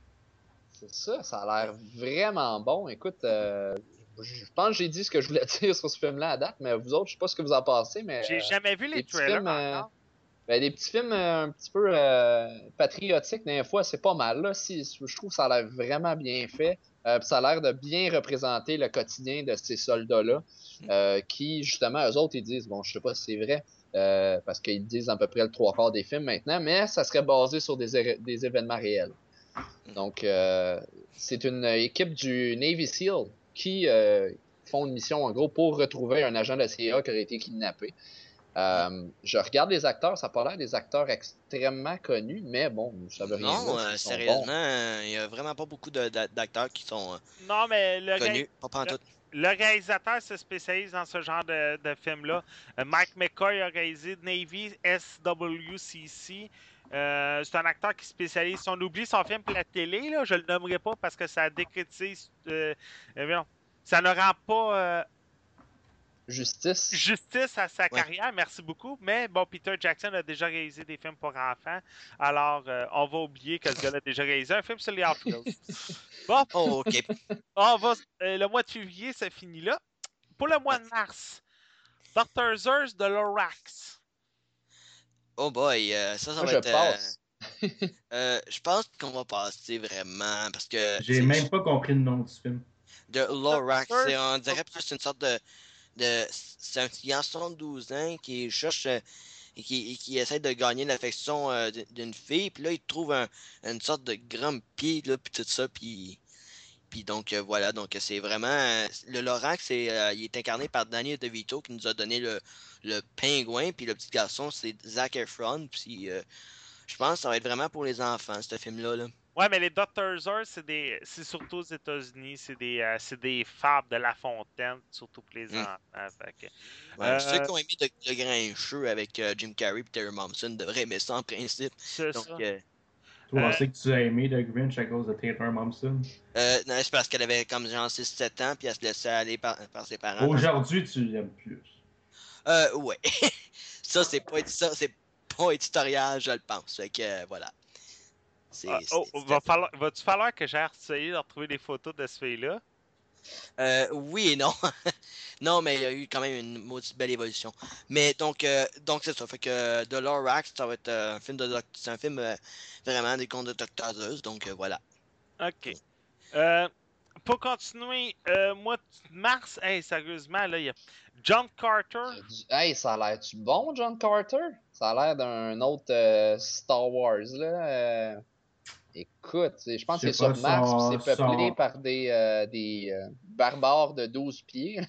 [SPEAKER 2] C'est ça, ça a l'air vraiment bon. Écoute, euh, je pense que j'ai dit ce que je voulais dire sur ce film-là à date, mais vous autres, je sais pas ce que vous en pensez, mais
[SPEAKER 1] J'ai
[SPEAKER 2] euh,
[SPEAKER 1] jamais vu les
[SPEAKER 2] des petits
[SPEAKER 1] trailers
[SPEAKER 2] films, euh,
[SPEAKER 1] encore.
[SPEAKER 2] ben, des petits films euh, un petit peu euh, patriotiques, des fois, c'est pas mal. Là. Si, je trouve que ça a l'air vraiment bien fait. Euh, puis ça a l'air de bien représenter le quotidien de ces soldats-là, euh, qui, justement, eux autres, ils disent, bon, je sais pas si c'est vrai, euh, parce qu'ils disent à peu près le trois quarts des films maintenant, mais ça serait basé sur des, é- des événements réels. Donc, euh, c'est une équipe du Navy SEAL qui euh, font une mission, en gros, pour retrouver un agent de la C I A qui aurait été kidnappé. Euh, je regarde les acteurs, ça n'a pas l'air des acteurs extrêmement connus, mais bon, ça veut rien
[SPEAKER 3] Non,
[SPEAKER 2] dire
[SPEAKER 3] euh,
[SPEAKER 2] s'ils sont bons.
[SPEAKER 3] sérieusement, euh, il y a vraiment pas beaucoup de- d'a- d'acteurs qui sont euh,
[SPEAKER 1] Non, mais le, ré-
[SPEAKER 3] connus. Pas
[SPEAKER 1] le,
[SPEAKER 3] pantoute.
[SPEAKER 1] le réalisateur se spécialise dans ce genre de, de film-là. Euh, Mike McCoy a réalisé Navy S W C C. Euh, c'est un acteur qui spécialise. Si on oublie son film pour la télé, là, je le nommerai pas parce que ça décrétise. Euh, euh, voyons, ça ne rend pas euh,
[SPEAKER 2] Justice.
[SPEAKER 1] justice à sa
[SPEAKER 3] Ouais.
[SPEAKER 1] carrière. Merci beaucoup. Mais bon, Peter Jackson a déjà réalisé des films pour enfants. Alors, euh, on va oublier que ce gars-là a déjà réalisé un film sur les Outfields. Bon,
[SPEAKER 3] Oh, ok.
[SPEAKER 1] on va, euh, le mois de février, ça finit là. Pour le mois
[SPEAKER 3] Ouais.
[SPEAKER 1] de mars, docteur Zeus de Lorax.
[SPEAKER 3] Oh boy, euh, ça, ça
[SPEAKER 2] Moi,
[SPEAKER 3] va
[SPEAKER 2] je
[SPEAKER 3] être. euh,
[SPEAKER 2] passe.
[SPEAKER 3] euh, je pense qu'on va passer vraiment parce que
[SPEAKER 4] J'ai
[SPEAKER 3] c'est
[SPEAKER 4] même pas compris le nom du film.
[SPEAKER 3] de Lorax, c'est
[SPEAKER 1] Zeus
[SPEAKER 3] on
[SPEAKER 1] de
[SPEAKER 3] dirait plus une sorte de, de c'est un petit garçon de soixante-douze ans qui cherche euh, et qui, et qui essaie de gagner l'affection euh, d- d'une fille, puis là il trouve un, une sorte de grand pied là, puis tout ça, puis puis donc euh, voilà, donc c'est vraiment euh, le Lorax, c'est euh, il est incarné par Danny DeVito qui nous a donné le le pingouin, puis le petit garçon c'est Zac Efron, puis euh, je pense que ça va être vraiment pour les enfants ce film-là là.
[SPEAKER 1] Ouais, mais les docteur Zeus, c'est des, c'est surtout aux États-Unis, c'est des, euh, c'est des fables de La Fontaine, surtout pour les
[SPEAKER 3] Hmm.
[SPEAKER 1] enfants. Fait que,
[SPEAKER 3] Ouais, ceux
[SPEAKER 1] euh,
[SPEAKER 3] qui ont aimé de, Le Grincheux avec euh, Jim Carrey et Terry Momsen devraient aimer ça en principe.
[SPEAKER 1] c'est
[SPEAKER 3] Donc,
[SPEAKER 1] ça.
[SPEAKER 3] euh,
[SPEAKER 4] Toi, on
[SPEAKER 1] Euh,
[SPEAKER 4] sait que tu as aimé The Grinch à cause de Taylor Momsen.
[SPEAKER 3] euh, non, c'est parce qu'elle avait comme genre six sept ans puis elle se laissait aller par, par ses parents. dans-
[SPEAKER 4] Aujourd'hui, tu l'aimes plus.
[SPEAKER 3] Euh, ouais. Ça, c'est pas, ça, c'est pas éditorial, je le pense. Fait que, euh, voilà.
[SPEAKER 1] euh,
[SPEAKER 3] C'est,
[SPEAKER 1] oh,
[SPEAKER 3] c'est tout à
[SPEAKER 1] va
[SPEAKER 3] fait.
[SPEAKER 1] falloir, va-tu falloir que j'aille essayer de retrouver des photos de ce fille-là?
[SPEAKER 3] Euh, oui et non. Non, mais il y a eu quand même une maudite belle évolution. Mais donc, euh, donc c'est ça. Fait que euh, The Lorax, ça va être euh, un film de doc- c'est un film euh, vraiment des contes de docteur Zeus. Donc euh, voilà.
[SPEAKER 1] Ok. Euh, pour continuer, euh, mois de mars, hey, sérieusement, là, il y a John Carter.
[SPEAKER 2] Du- Hey, ça a l'air-tu bon, John Carter? Ça a l'air d'un autre euh, Star Wars, là. euh. Écoute, c'est- je pense
[SPEAKER 4] Je
[SPEAKER 2] que
[SPEAKER 4] sais
[SPEAKER 2] c'est
[SPEAKER 4] pas,
[SPEAKER 2] sur Mars, puis
[SPEAKER 4] son-
[SPEAKER 2] c'est peuplé
[SPEAKER 4] son-
[SPEAKER 2] par des, euh, des euh, barbares de douze pieds.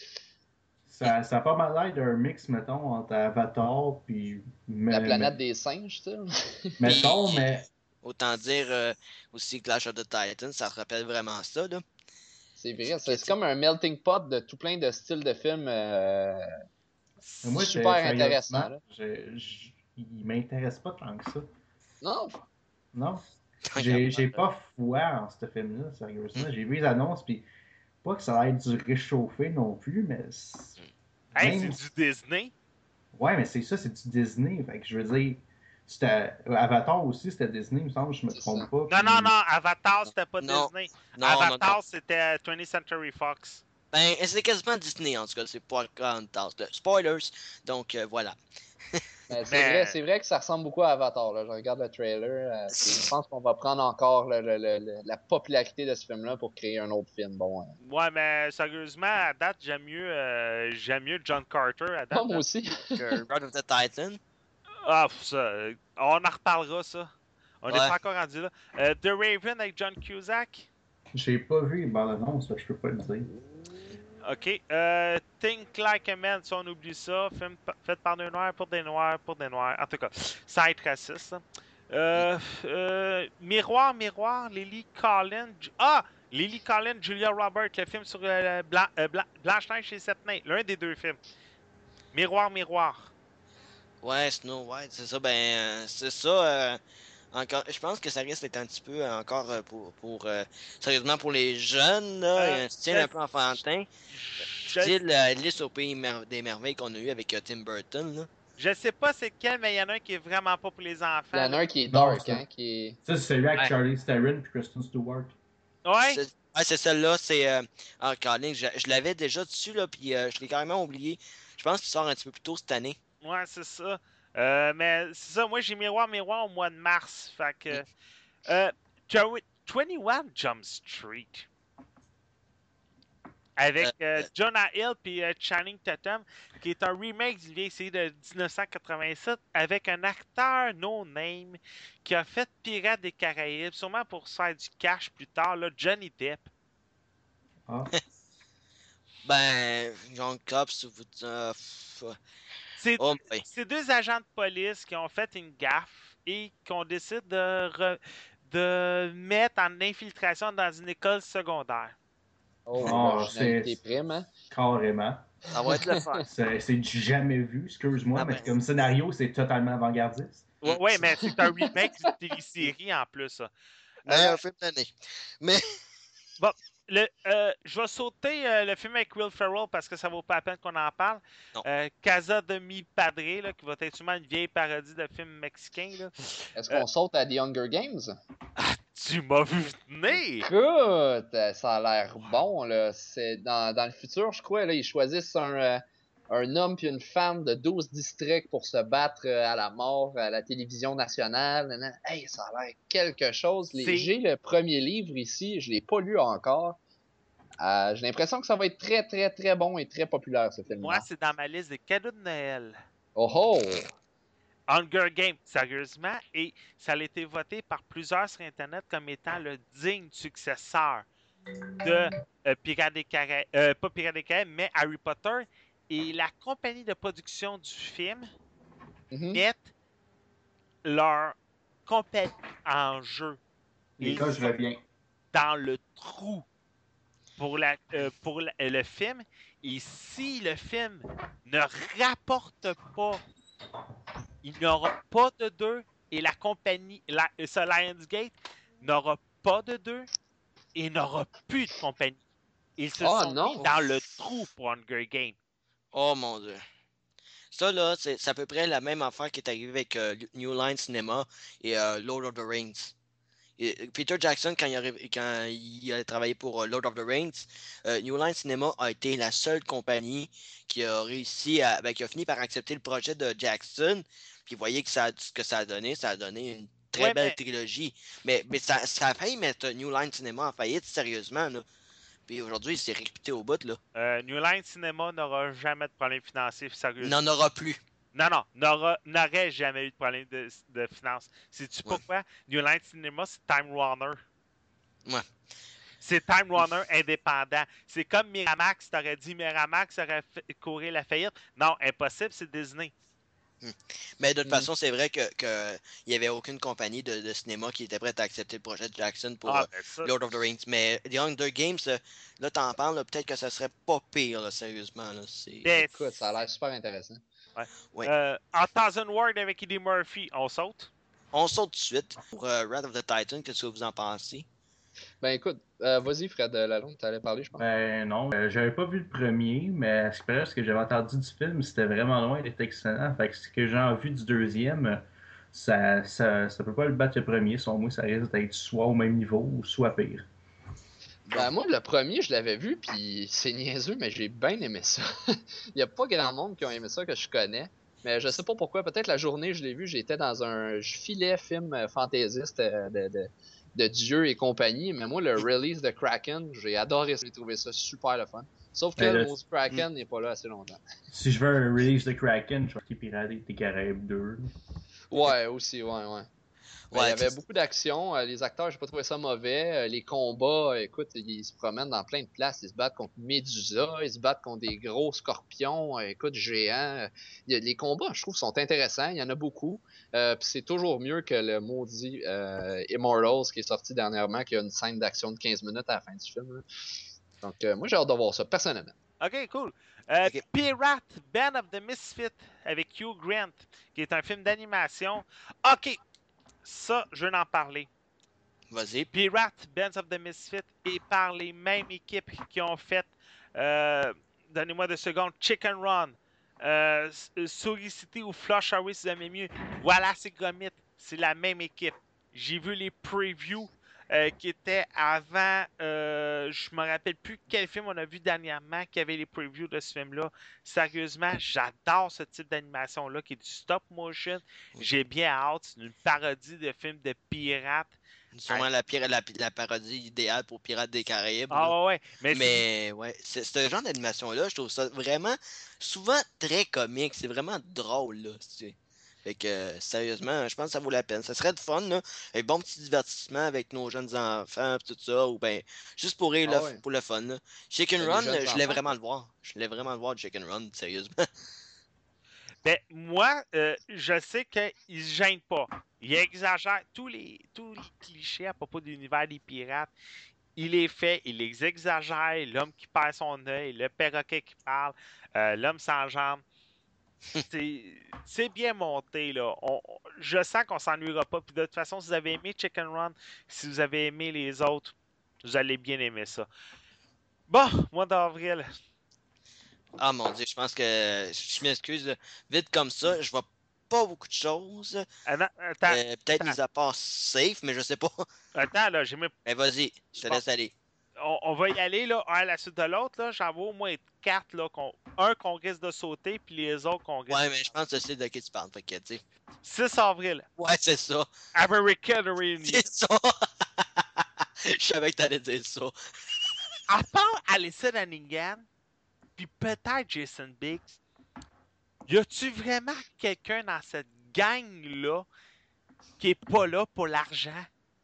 [SPEAKER 4] ça, ça a pas mal l'air d'un mix, mettons, entre Avatar puis.
[SPEAKER 2] La
[SPEAKER 4] mais-
[SPEAKER 2] planète
[SPEAKER 4] mais-
[SPEAKER 2] des singes, tu sais.
[SPEAKER 4] mettons,
[SPEAKER 3] Puis,
[SPEAKER 4] mais.
[SPEAKER 3] autant dire euh, aussi Clash of the Titans, ça rappelle vraiment ça, là.
[SPEAKER 2] C'est vrai, c'est c'est comme un melting pot de tout plein de styles de films euh,
[SPEAKER 4] mais moi,
[SPEAKER 2] super
[SPEAKER 4] c'est-
[SPEAKER 2] intéressants.
[SPEAKER 4] sérieusement,
[SPEAKER 2] Là.
[SPEAKER 4] je- je- il m'intéresse pas tant que ça.
[SPEAKER 2] Non,
[SPEAKER 4] Non.
[SPEAKER 3] Tant qu'à
[SPEAKER 4] J'ai j'ai
[SPEAKER 3] faire,
[SPEAKER 4] pas foi en ce film-là, sérieusement. J'ai vu les annonces, puis pas que ça a l'air du réchauffé non plus, mais. c'est-
[SPEAKER 1] Hey,
[SPEAKER 4] Même.
[SPEAKER 1] c'est du Disney.
[SPEAKER 4] Ouais, mais c'est ça, c'est du Disney. Fait que je veux dire. C'était... Avatar aussi, c'était Disney, il me semble, je me
[SPEAKER 2] C'est
[SPEAKER 4] trompe
[SPEAKER 2] ça.
[SPEAKER 4] pas.
[SPEAKER 1] Non,
[SPEAKER 4] puis-
[SPEAKER 1] non, non, Avatar, c'était pas
[SPEAKER 3] Non.
[SPEAKER 1] Disney.
[SPEAKER 3] Non, non,
[SPEAKER 1] Avatar,
[SPEAKER 3] non.
[SPEAKER 1] c'était twentieth Century Fox.
[SPEAKER 3] Ben, c'est quasiment Disney, en tout cas, c'est pas grande tasse. là. Spoilers, donc euh, voilà.
[SPEAKER 2] mais c'est
[SPEAKER 1] Mais-
[SPEAKER 2] vrai, c'est vrai que ça ressemble beaucoup à Avatar. Là. Je regarde le trailer. euh, je pense qu'on va prendre encore le- le- le- le- la popularité de ce film-là pour créer un autre film. Bon, euh,
[SPEAKER 1] Ouais, mais sérieusement, à date, j'aime mieux, euh, j'aime mieux John Carter à date.
[SPEAKER 2] moi aussi.
[SPEAKER 3] Que Rod of the Titan.
[SPEAKER 1] Ah, pff, ça, euh, on en reparlera, ça. On n'est
[SPEAKER 3] Ouais.
[SPEAKER 1] pas encore rendu là. Euh, The Raven avec John Cusack.
[SPEAKER 4] J'ai pas vu les bandes annonces, fait que je peux pas le dire.
[SPEAKER 1] OK. Euh, Think Like a Man, si on oublie ça. Film pa- fait par des Noirs, pour des Noirs, pour des Noirs. En tout cas, ça être raciste. ça. Euh, euh, Miroir, Miroir, Lily Collin. Ju- Ah! Lily Collin, Julia Roberts, le film sur euh, Blan- euh, Blan- Blanche-Neige et Sept Nains. L'un des deux films. Miroir, Miroir.
[SPEAKER 3] Ouais, Snow White, c'est ça. Ben, euh, c'est ça. euh, encore, je pense que ça risque d'être un petit peu euh, encore euh, pour, pour euh, sérieusement pour les jeunes, là,
[SPEAKER 1] Euh,
[SPEAKER 3] un style
[SPEAKER 1] je-
[SPEAKER 3] un peu enfantin.
[SPEAKER 1] Je,
[SPEAKER 3] Style euh, Alice au pays mer- des merveilles qu'on a eu avec euh, Tim Burton, là.
[SPEAKER 1] je sais pas c'est quel, mais il y en a un qui est vraiment pas pour les enfants.
[SPEAKER 2] Il y en a
[SPEAKER 1] là.
[SPEAKER 2] un qui est
[SPEAKER 4] Non,
[SPEAKER 2] dark,
[SPEAKER 4] c'est-
[SPEAKER 2] hein, qui est...
[SPEAKER 4] Ça, c'est celui avec
[SPEAKER 3] Ouais.
[SPEAKER 4] Charlie Theron et Kristen Stewart.
[SPEAKER 1] Ouais?
[SPEAKER 3] C'est ouais, c'est celle-là, c'est euh, en Calling. Je, je l'avais déjà dessus, là, puis euh, je l'ai carrément oublié. Je pense qu'il sort un petit peu plus tôt cette année.
[SPEAKER 1] Ouais, c'est ça. Euh, mais c'est ça, moi j'ai Miroir Miroir au mois de mars. Fait que. Euh, Joey- vingt et un Jump Street. Avec euh, Jonah Hill et euh, Channing Tatum, qui est un remake d'une vieille série de dix-neuf cent quatre-vingt-sept avec un acteur no-name qui a fait Pirates des Caraïbes, sûrement pour se faire du cash plus tard, là, Johnny Depp.
[SPEAKER 4] Ah.
[SPEAKER 3] Ben, Young Cops, vous. Euh, pff,
[SPEAKER 1] C'est
[SPEAKER 3] oh, ben.
[SPEAKER 1] c'est deux agents de police qui ont fait une gaffe et qu'on décide de, re- de mettre en infiltration dans une école secondaire.
[SPEAKER 2] Oh,
[SPEAKER 4] Ah,
[SPEAKER 2] l'originalité
[SPEAKER 4] c'est-
[SPEAKER 2] prime, hein.
[SPEAKER 4] Carrément.
[SPEAKER 3] Ça va être le fun.
[SPEAKER 4] C'est c'est du jamais vu, excuse-moi,
[SPEAKER 3] Ah
[SPEAKER 4] mais
[SPEAKER 3] ben.
[SPEAKER 4] comme scénario, c'est totalement avant-gardiste.
[SPEAKER 1] Ouais, ouais, mais c'est un remake d'une télésérie en plus. ça.
[SPEAKER 3] Meilleur
[SPEAKER 1] Euh,
[SPEAKER 3] film de l'année. Mais,
[SPEAKER 1] le, euh, je vais sauter euh, le film avec Will Ferrell parce que ça vaut pas la peine qu'on en parle.
[SPEAKER 3] Non.
[SPEAKER 1] Euh, Casa de mi Padre, là, qui va être sûrement une vieille parodie de film mexicain. Là.
[SPEAKER 2] Est-ce qu'on
[SPEAKER 1] Euh.
[SPEAKER 2] saute à The Hunger Games?
[SPEAKER 1] Tu m'as vu venir!
[SPEAKER 2] Écoute, euh, ça a l'air bon, là. C'est dans, dans le futur, je crois, là, ils choisissent un, euh, un homme puis une femme de douze districts pour se battre euh, à la mort à la télévision nationale. Nan, nan. Hey, ça a l'air quelque chose. Les-
[SPEAKER 1] C'est-
[SPEAKER 2] J'ai le premier livre ici, je l'ai pas lu encore. Euh, j'ai l'impression que ça va être très, très, très bon et très populaire, ce film-là.
[SPEAKER 1] Moi, c'est dans ma liste des cadeaux de Noël.
[SPEAKER 2] Oh oh!
[SPEAKER 1] Hunger Games, sérieusement, et ça a été voté par plusieurs sur Internet comme étant le digne successeur de euh, Pirates des Caraïbes, euh, pas Pirates des Caraïbes, mais Harry Potter. Et la compagnie de production du film
[SPEAKER 2] Mhm.
[SPEAKER 1] mettent leur compagnie en jeu.
[SPEAKER 4] Les
[SPEAKER 1] Ils
[SPEAKER 4] gars, je
[SPEAKER 1] sont
[SPEAKER 4] reviens.
[SPEAKER 1] dans le trou pour, la, euh, pour la- le film. Et si le film ne rapporte pas, il n'y aura pas de deux et la compagnie, la, euh, ce Lionsgate n'aura pas de deux et n'aura plus de compagnie. Ils se
[SPEAKER 2] Oh
[SPEAKER 1] sont
[SPEAKER 2] non!
[SPEAKER 1] mis dans le trou pour Hunger Games.
[SPEAKER 3] oh mon dieu. Ça, là, c'est c'est à peu près la même affaire qui est arrivée avec euh, New Line Cinema et euh, Lord of the Rings. Et, euh, Peter Jackson, quand il a, ré- quand il a travaillé pour euh, Lord of the Rings, euh, New Line Cinema a été la seule compagnie qui a réussi à. Ben, qui a fini par accepter le projet de Jackson. Puis vous voyez que ça, a- ce que ça a donné, ça a donné une très
[SPEAKER 1] Ouais,
[SPEAKER 3] belle
[SPEAKER 1] mais-
[SPEAKER 3] trilogie. Mais, mais ça, ça a failli mettre New Line Cinema en faillite, sérieusement, là. Puis aujourd'hui, il s'est réputé au bout, là.
[SPEAKER 1] Euh, New Line Cinema n'aura jamais de problème financier,
[SPEAKER 3] Il
[SPEAKER 1] sérieusement.
[SPEAKER 3] n'en aura plus.
[SPEAKER 1] Non, non, n'aura- n'aurait jamais eu de problème de, de finances. Sais-tu
[SPEAKER 3] Ouais.
[SPEAKER 1] pourquoi? New Line Cinema, c'est Time Warner.
[SPEAKER 3] Ouais.
[SPEAKER 1] C'est Time Warner indépendant. C'est comme Miramax. T'aurais dit Miramax aurait fait courir la faillite. Non, impossible, c'est Disney.
[SPEAKER 3] Mais de toute
[SPEAKER 2] Mm.
[SPEAKER 3] façon, c'est vrai que, que il n'y avait aucune compagnie de, de cinéma qui était prête à accepter le projet de Jackson pour
[SPEAKER 1] Ah,
[SPEAKER 3] euh,
[SPEAKER 1] ben ça.
[SPEAKER 3] Lord of the Rings. Mais The Hunger Games, euh, là, t'en parles, là, peut-être que ça serait pas pire, là, sérieusement. Là, c'est...
[SPEAKER 1] Ben,
[SPEAKER 2] Écoute, ça a l'air super intéressant.
[SPEAKER 1] ouais.
[SPEAKER 3] Ouais.
[SPEAKER 1] Euh, en Thousand Ward avec Eddie Murphy, on saute.
[SPEAKER 3] On saute tout de suite pour euh, Wrath of the Titan. Qu'est-ce que vous en pensez?
[SPEAKER 2] Ben écoute, euh, vas-y Fred Lalonde, t'allais parler, je pense.
[SPEAKER 4] Ben non, euh, j'avais pas vu le premier, mais à ce que ce que j'avais entendu du film, c'était vraiment loin d'être excellent. Fait que ce que j'en ai vu du deuxième, ça, ça, ça peut pas le battre le premier. Selon moi, ça risque d'être soit au même niveau ou soit pire.
[SPEAKER 2] Ben moi, le premier, je l'avais vu, puis c'est niaiseux, mais j'ai bien aimé ça. Il y a pas grand monde qui ont aimé ça que je connais. Mais je sais pas pourquoi, peut-être la journée je l'ai vu, j'étais dans un. Je filais film euh, fantaisiste euh, de, de, de Dieu et compagnie. Mais moi, le release de Kraken, j'ai adoré ça. J'ai trouvé ça super le fun. Sauf que
[SPEAKER 4] Ben
[SPEAKER 2] le
[SPEAKER 4] là,
[SPEAKER 2] mot Kraken n'est pas là assez longtemps.
[SPEAKER 4] si je veux un release de Kraken, je vais acheter Pirates des Caraïbes deux.
[SPEAKER 2] Ouais, aussi, ouais, ouais. Mais il y
[SPEAKER 3] Ouais,
[SPEAKER 2] avait
[SPEAKER 3] c'est-
[SPEAKER 2] beaucoup d'action. euh, les acteurs, j'ai pas trouvé ça mauvais. Euh, les combats, euh, écoute, ils se promènent dans plein de places. Ils se battent contre Medusa, ils se battent contre des gros scorpions, euh, écoute, géants. Il y a- les combats, je trouve, sont intéressants. Il y en a beaucoup. Euh, puis c'est toujours mieux que le maudit euh, Immortals qui est sorti dernièrement, qui a une scène d'action de quinze minutes à la fin du film. Là. Donc, euh, moi, j'ai hâte de voir ça, personnellement.
[SPEAKER 1] OK, cool. Euh,
[SPEAKER 3] Ok.
[SPEAKER 1] Pirate, Band of the Misfits avec Hugh Grant, qui est un film d'animation. OK, ça, je veux en parler.
[SPEAKER 3] Vas-y.
[SPEAKER 1] Pirate, Bands of the Misfits est par les mêmes équipes qui ont fait, euh, donnez-moi deux secondes, Chicken Run, euh, Souris City ou Flush Away si vous aimez mieux. Voilà, c'est Gromit. C'est la même équipe. J'ai vu les previews euh, qui étaient avant. Euh, je me rappelle plus quel film on a vu dernièrement qui avait les previews de ce film-là. Sérieusement, j'adore ce type d'animation-là qui est du stop motion. J'ai bien hâte. C'est une parodie de film de pirates.
[SPEAKER 3] Sûrement la, pire, la, la parodie idéale pour Pirates des Caraïbes.
[SPEAKER 1] Ah
[SPEAKER 3] là.
[SPEAKER 1] ouais, ouais. Mais, c'est-
[SPEAKER 3] Mais ouais, c'est- ce genre d'animation-là, je trouve ça vraiment souvent très comique. C'est vraiment drôle, là. c'est- Fait que, euh, sérieusement, je pense que ça vaut la peine. Ça serait de fun, là. Un bon petit divertissement avec nos jeunes enfants, pis tout ça. Ou ben, juste pour rire,
[SPEAKER 2] Ah
[SPEAKER 3] là,
[SPEAKER 2] ouais.
[SPEAKER 3] pour le fun, là. Chicken
[SPEAKER 2] Euh, les
[SPEAKER 3] Run,
[SPEAKER 2] jeunes
[SPEAKER 3] je voulais
[SPEAKER 2] enfants.
[SPEAKER 3] vraiment le voir. Je voulais vraiment le voir, Chicken Run, sérieusement.
[SPEAKER 1] ben, moi, euh, je sais qu'il ne se gêne pas. Il exagère tous les, tous les clichés à propos de l'univers des pirates. Il les fait, il les exagère. L'homme qui perd son œil, le perroquet qui parle, euh, l'homme sans jambes. C'est c'est bien monté, là. On- on- je sens qu'on s'ennuiera pas. Puis de toute façon, si vous avez aimé Chicken Run, si vous avez aimé les autres, vous allez bien aimer ça. Bon, mois d'avril.
[SPEAKER 3] Ah mon Dieu, je pense que je m'excuse. là. Vite comme ça, je vois pas beaucoup de choses.
[SPEAKER 1] Ah, non, attends,
[SPEAKER 3] Euh, Peut-être
[SPEAKER 1] attends,
[SPEAKER 3] mis à part safe, mais je sais pas.
[SPEAKER 1] attends, là, j'ai même
[SPEAKER 3] Mais vas-y, je te
[SPEAKER 1] Bon.
[SPEAKER 3] laisse aller.
[SPEAKER 1] on, on va y aller là, un à la suite de l'autre. Là. J'en vois au moins quatre. Là, qu'on- un qu'on risque de sauter, puis les autres qu'on risque.
[SPEAKER 3] Ouais, mais je pense que c'est de qui tu parles. Fait que, tu sais.
[SPEAKER 1] six avril,
[SPEAKER 3] Ouais, c'est ça.
[SPEAKER 1] American Reunion.
[SPEAKER 3] C'est ça. Je savais que t'allais dire ça.
[SPEAKER 1] À part Alyssa Hannigan, puis peut-être Jason Biggs, y a-tu vraiment quelqu'un dans cette gang-là qui est pas là pour l'argent?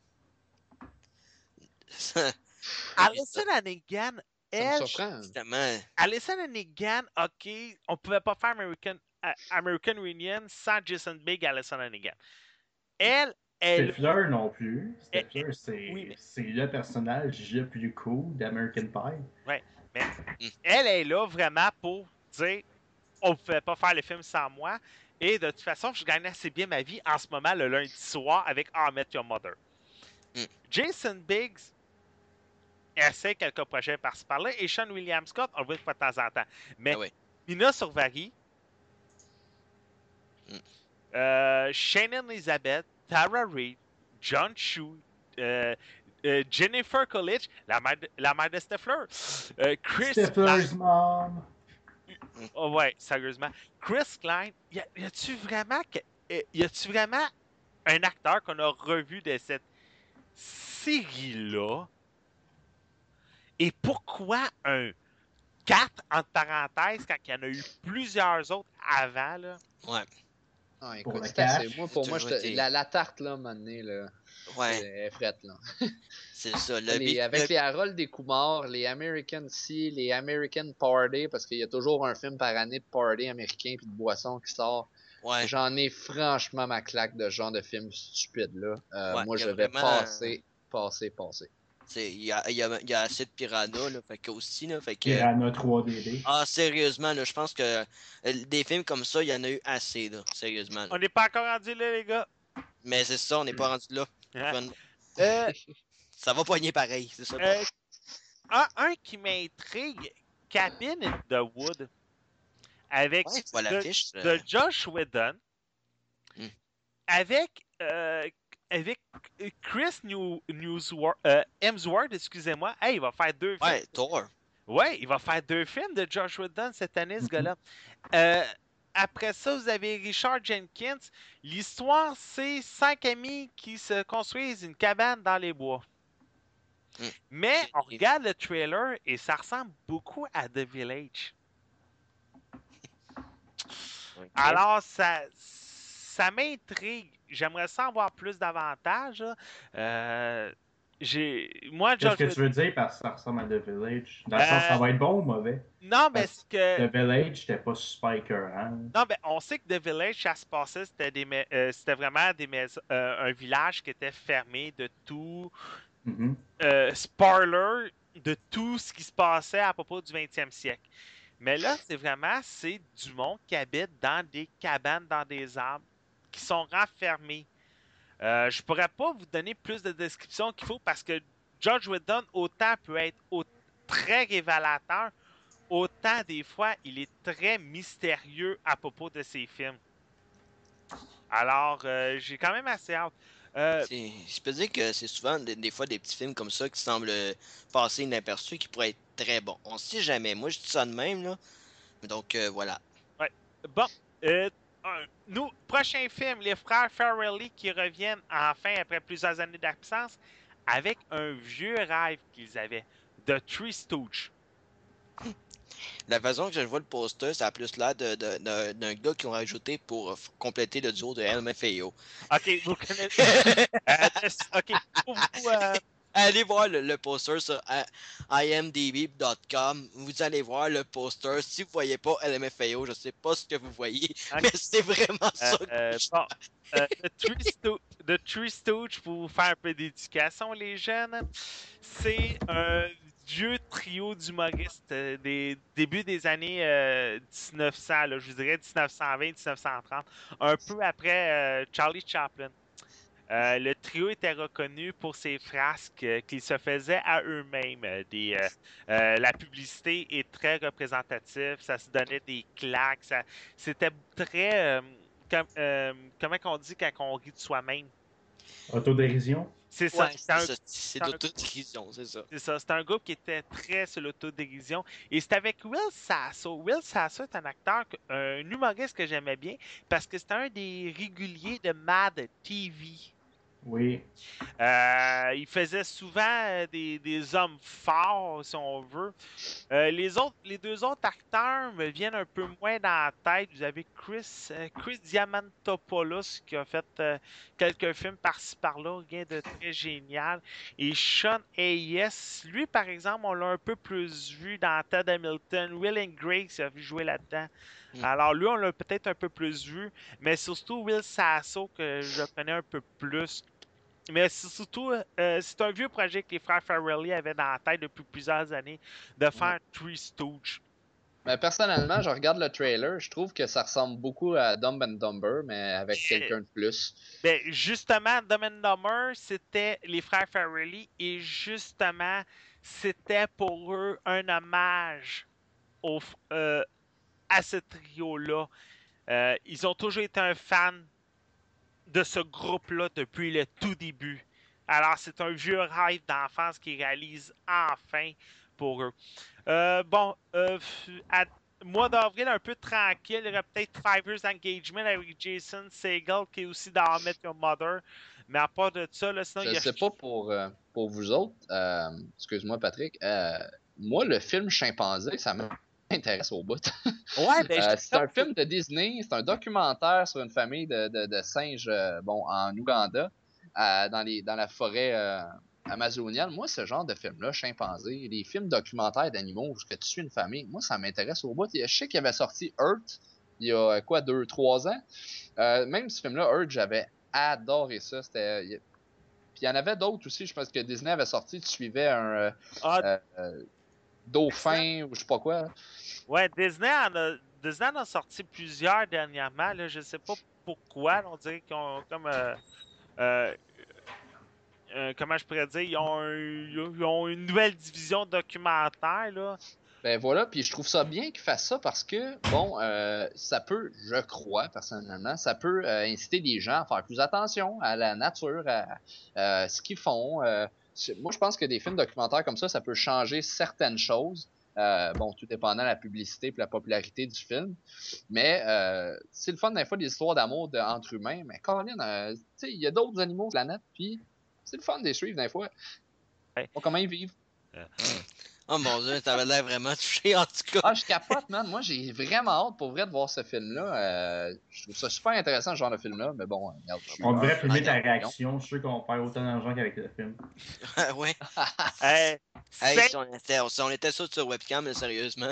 [SPEAKER 1] Alyssa Hannigan,
[SPEAKER 2] Ça me
[SPEAKER 1] elle,
[SPEAKER 2] surprend.
[SPEAKER 3] Justement.
[SPEAKER 1] Alyssa Hannigan, OK, on pouvait pas faire American, euh, American Reunion sans Jason Biggs et Alyssa Hannigan. Elle, elle,
[SPEAKER 4] Stifler non plus.
[SPEAKER 1] Eh,
[SPEAKER 4] Stifler, c'est
[SPEAKER 1] oui, mais-
[SPEAKER 4] c'est le personnage le plus cool d'American Pie.
[SPEAKER 1] ouais, mais
[SPEAKER 3] Mm.
[SPEAKER 1] elle est là vraiment pour dire on ne pouvait pas faire le film sans moi. Et de toute façon, je gagne assez bien ma vie en ce moment le lundi soir avec How I Met Your Mother.
[SPEAKER 3] Mm.
[SPEAKER 1] Jason Biggs essaie quelques projets par-ci par-là et Sean William Scott, on le voit de temps en temps. Mais
[SPEAKER 3] Ah ouais.
[SPEAKER 1] Nina Survari,
[SPEAKER 3] Mm.
[SPEAKER 1] euh, Shannon Elizabeth, Tara Reid, John Chu, euh, euh, Jennifer Coolidge, la mère de, la mère de Stifler, euh, Chris
[SPEAKER 4] Stifler's mom.
[SPEAKER 1] Oh ouais, sérieusement. Chris Klein, y, a, y a-tu vraiment que, y a-tu vraiment un acteur qu'on a revu de cette série-là? Et pourquoi un quatre entre parenthèses quand il y en a eu plusieurs autres avant. Là.
[SPEAKER 3] Ouais.
[SPEAKER 2] Ah,
[SPEAKER 4] Pour
[SPEAKER 2] écoute,
[SPEAKER 4] le
[SPEAKER 2] c'est assez.
[SPEAKER 4] cash.
[SPEAKER 2] Moi, pour
[SPEAKER 3] C'est
[SPEAKER 2] moi,
[SPEAKER 3] toujours
[SPEAKER 2] je te-
[SPEAKER 3] été-
[SPEAKER 2] la, la tarte, là, à un moment donné, là,
[SPEAKER 3] Ouais,
[SPEAKER 2] elle est frette, là.
[SPEAKER 3] c'est ça. Le
[SPEAKER 2] Les-
[SPEAKER 3] beat-
[SPEAKER 2] avec
[SPEAKER 3] le-
[SPEAKER 2] les Harold des Kumar, les American Sea, les American Party, parce qu'il y a toujours un film par année de party américain puis de boisson qui sort.
[SPEAKER 3] Ouais,
[SPEAKER 2] J'en ai franchement ma claque de ce genre de film stupide là. Euh,
[SPEAKER 3] ouais,
[SPEAKER 2] moi,
[SPEAKER 3] il y a
[SPEAKER 2] je vais
[SPEAKER 3] vraiment.
[SPEAKER 2] passer, passer, passer.
[SPEAKER 3] C'est- Il y a, il y, a, il y a assez de piranha, là, fait que aussi, là, fait que...
[SPEAKER 4] Piranha trois D D.
[SPEAKER 3] Ah, sérieusement, là, je pense que euh, des films comme ça, il y en a eu assez, là, sérieusement. là.
[SPEAKER 1] On n'est pas encore rendu là, les gars.
[SPEAKER 3] Mais c'est ça, on n'est pas rendu là.
[SPEAKER 1] Hein? Euh,
[SPEAKER 3] Ça va poigner pareil, c'est ça.
[SPEAKER 1] euh, un, un qui m'intrigue, Cabin in the Wood, avec
[SPEAKER 3] Ouais, tu vois
[SPEAKER 1] de,
[SPEAKER 3] l'affiche.
[SPEAKER 1] de
[SPEAKER 3] euh,
[SPEAKER 1] Josh Whedon,
[SPEAKER 3] Hmm.
[SPEAKER 1] avec, euh, avec Chris New, Newswor- euh, Hemsworth, excusez-moi. Hey, il va faire deux films.
[SPEAKER 3] Ouais, Thor.
[SPEAKER 1] Ouais, il va faire deux films de Josh Whedon cette année, ce
[SPEAKER 4] Mhm.
[SPEAKER 1] gars-là. Euh, après ça, vous avez Richard Jenkins. L'histoire, c'est cinq amis qui se construisent une cabane dans les bois.
[SPEAKER 3] Mm.
[SPEAKER 1] Mais
[SPEAKER 3] C'est-
[SPEAKER 1] on regarde le trailer et ça ressemble beaucoup à The Village.
[SPEAKER 3] Ok.
[SPEAKER 1] Alors, ça, ça m'intrigue. J'aimerais ça en voir plus davantage. là. Euh, j'ai, moi,
[SPEAKER 4] Qu'est-ce
[SPEAKER 1] Josh
[SPEAKER 4] que tu
[SPEAKER 1] Whedon-
[SPEAKER 4] veux dire par ça ressemble à The Village? Dans le
[SPEAKER 1] Euh,
[SPEAKER 4] sens, ça va être bon ou mauvais?
[SPEAKER 1] Non, mais
[SPEAKER 4] Parce
[SPEAKER 1] c'est que.
[SPEAKER 4] The Village, c'était pas super écœurant.
[SPEAKER 1] Non, ben, on sait que The Village, ça se passait, c'était, des mais- euh, c'était vraiment des maisons, euh, un village qui était fermé de tout,
[SPEAKER 4] Mhm.
[SPEAKER 1] euh, spoiler, de tout ce qui se passait à propos du vingtième siècle. Mais là, c'est vraiment, c'est du monde qui habite dans des cabanes, dans des arbres, qui sont renfermés. Euh, je pourrais pas vous donner plus de descriptions qu'il faut parce que George Whedon, autant peut être au- très révélateur, autant des fois, il est très mystérieux à propos de ses films. Alors, euh, j'ai quand même assez hâte. Euh,
[SPEAKER 3] C'est- Je peux dire que c'est souvent des, des fois des petits films comme ça qui semblent euh, passer inaperçus qui pourraient être très bons. On sait jamais. Moi, je dis ça de même, là. Donc, euh, voilà.
[SPEAKER 1] bon, euh, un- nous, prochain film, les frères Farrelly qui reviennent enfin après plusieurs années d'absence avec un vieux rêve qu'ils avaient, The Three Stooges.
[SPEAKER 3] La façon que je vois le poster, ça a plus l'air de- de- de- d'un gars qu'ils ont rajouté pour euh, f- compléter le duo de L M F A O.
[SPEAKER 1] Ok, vous connaissez. Euh, ok, pour vous, euh,
[SPEAKER 3] Allez voir le, le poster sur euh, I M D B dot com. Vous allez voir le poster. Si vous voyez pas L M F A O, je sais pas ce que vous voyez,
[SPEAKER 1] Ok.
[SPEAKER 3] mais c'est vraiment ça. que
[SPEAKER 1] Euh,
[SPEAKER 3] je-
[SPEAKER 1] bon, euh, The Three Sto- The Three Stooges, pour vous faire un peu d'éducation, les jeunes, c'est un vieux trio d'humoristes euh, des débuts des années euh, mille neuf cents, là, je vous dirais dix-neuf cent vingt, dix-neuf cent trente, un peu après euh, Charlie Chaplin. Euh, le trio était reconnu pour ses frasques euh, qu'ils se faisaient à eux-mêmes. euh, des, euh, euh, la publicité est très représentative, ça se donnait des claques, ça, c'était très... euh, com- euh, comment on dit quand on rit de soi-même?
[SPEAKER 4] Autodérision.
[SPEAKER 1] C'est ça.
[SPEAKER 3] Ouais,
[SPEAKER 1] C'est
[SPEAKER 3] c'est
[SPEAKER 1] un,
[SPEAKER 3] ça. C'est
[SPEAKER 1] c'est un-
[SPEAKER 3] d'autodérision, c'est ça.
[SPEAKER 1] c'est ça. C'est un groupe qui était très sur l'autodérision. Et c'est avec Will Sasso. Will Sasso est un acteur, que- un humoriste que j'aimais bien parce que c'était un des réguliers de Mad T V.
[SPEAKER 4] Oui.
[SPEAKER 1] Euh, il faisait souvent euh, des, des hommes forts, si on veut. Euh, les autres, les deux autres acteurs me viennent un peu moins dans la tête. Vous avez Chris, euh, Chris Diamantopoulos qui a fait euh, quelques films par-ci par-là, rien de très génial. Et Sean Hayes, lui par exemple, on l'a un peu plus vu dans Ted Hamilton. Will and Grace a joué là-dedans.
[SPEAKER 3] Mm.
[SPEAKER 1] Alors lui, on l'a peut-être un peu plus vu, mais surtout Will Sasso que je connais un peu plus. Mais c'est surtout, euh, c'est un vieux projet que les frères Farrelly avaient dans la tête depuis plusieurs années, de faire Three Stooges.
[SPEAKER 2] Mais personnellement, je regarde le trailer, je trouve que ça ressemble beaucoup à Dumb and Dumber, mais avec
[SPEAKER 1] Et-
[SPEAKER 2] quelqu'un de plus.
[SPEAKER 1] Ben, justement, Dumb and Dumber, c'était les frères Farrelly, et justement, c'était pour eux un hommage au, euh, à ce trio-là. Euh, ils ont toujours été un fan de ce groupe-là depuis le tout début. Alors, c'est un vieux rêve d'enfance qu'ils réalisent enfin pour eux. Euh, bon, euh, à mois d'avril, un peu tranquille, il y aurait peut-être Five Years Engagement avec Jason Segel qui est aussi dans How I Met Your Mother. Mais à part de ça, là, sinon,
[SPEAKER 2] Je
[SPEAKER 1] il y a...
[SPEAKER 2] sais pas pour, euh, pour vous autres, euh, excuse-moi Patrick, euh, moi, le film Chimpanzé, ça m'intéresse au bout.
[SPEAKER 1] Ouais, ben,
[SPEAKER 2] Euh,
[SPEAKER 1] je-
[SPEAKER 2] c'est un film de Disney, c'est un documentaire sur une famille de, de, de singes euh, bon, en Ouganda, euh, dans, les, dans la forêt euh, amazonienne. Moi, ce genre de film-là, Chimpanzé, les films documentaires d'animaux où que tu suis une famille, moi, ça m'intéresse au bout. Je sais qu'il avait sorti Earth il y a quoi, deux, trois ans. Euh, même ce film-là, Earth, j'avais adoré ça. C'était. il- Puis il y en avait d'autres aussi. Je pense que Disney avait sorti, tu suivais un euh,
[SPEAKER 1] ah,
[SPEAKER 2] euh, euh, dauphin ou je sais pas quoi.
[SPEAKER 1] ouais, Disney en a, Disney en a sorti plusieurs dernièrement. Là, je sais pas pourquoi. Là, on dirait qu'ils ont comme. Euh, euh, euh, comment je pourrais dire? Ils ont, un- ils ont une nouvelle division documentaire. Là.
[SPEAKER 2] Ben voilà, puis je trouve ça bien qu'ils fassent ça parce que, bon, euh, ça peut, je crois personnellement, ça peut euh, inciter les gens à faire plus attention à la nature, à, à ce qu'ils font. Euh, c'est- moi, je pense que des films documentaires comme ça, ça peut changer certaines choses. Euh, bon, tout dépendant de la publicité et la popularité du film. Mais euh, c'est le fun des fois des histoires d'amour de- entre humains. Mais Colin, euh, tu sais, il y a d'autres animaux sur la planète, puis c'est le fun de les suivre des fois.
[SPEAKER 1] Ouais.
[SPEAKER 2] Pas comment ils vivent.
[SPEAKER 1] Euh,
[SPEAKER 3] Oh mon dieu, t'avais l'air vraiment touché en tout cas.
[SPEAKER 2] Ah, je capote, man. Moi, j'ai vraiment hâte pour vrai de voir ce film-là. Euh, je trouve ça super intéressant, ce genre de film-là. Mais bon, regarde, je suis
[SPEAKER 4] On
[SPEAKER 2] un
[SPEAKER 4] devrait filmer ta
[SPEAKER 3] regarde,
[SPEAKER 4] réaction. Je suis sûr qu'on perd autant d'argent qu'avec le film.
[SPEAKER 3] ouais.
[SPEAKER 1] hey,
[SPEAKER 3] Hey,
[SPEAKER 1] safe,
[SPEAKER 3] si on était, si on était sûr sur webcam, mais sérieusement.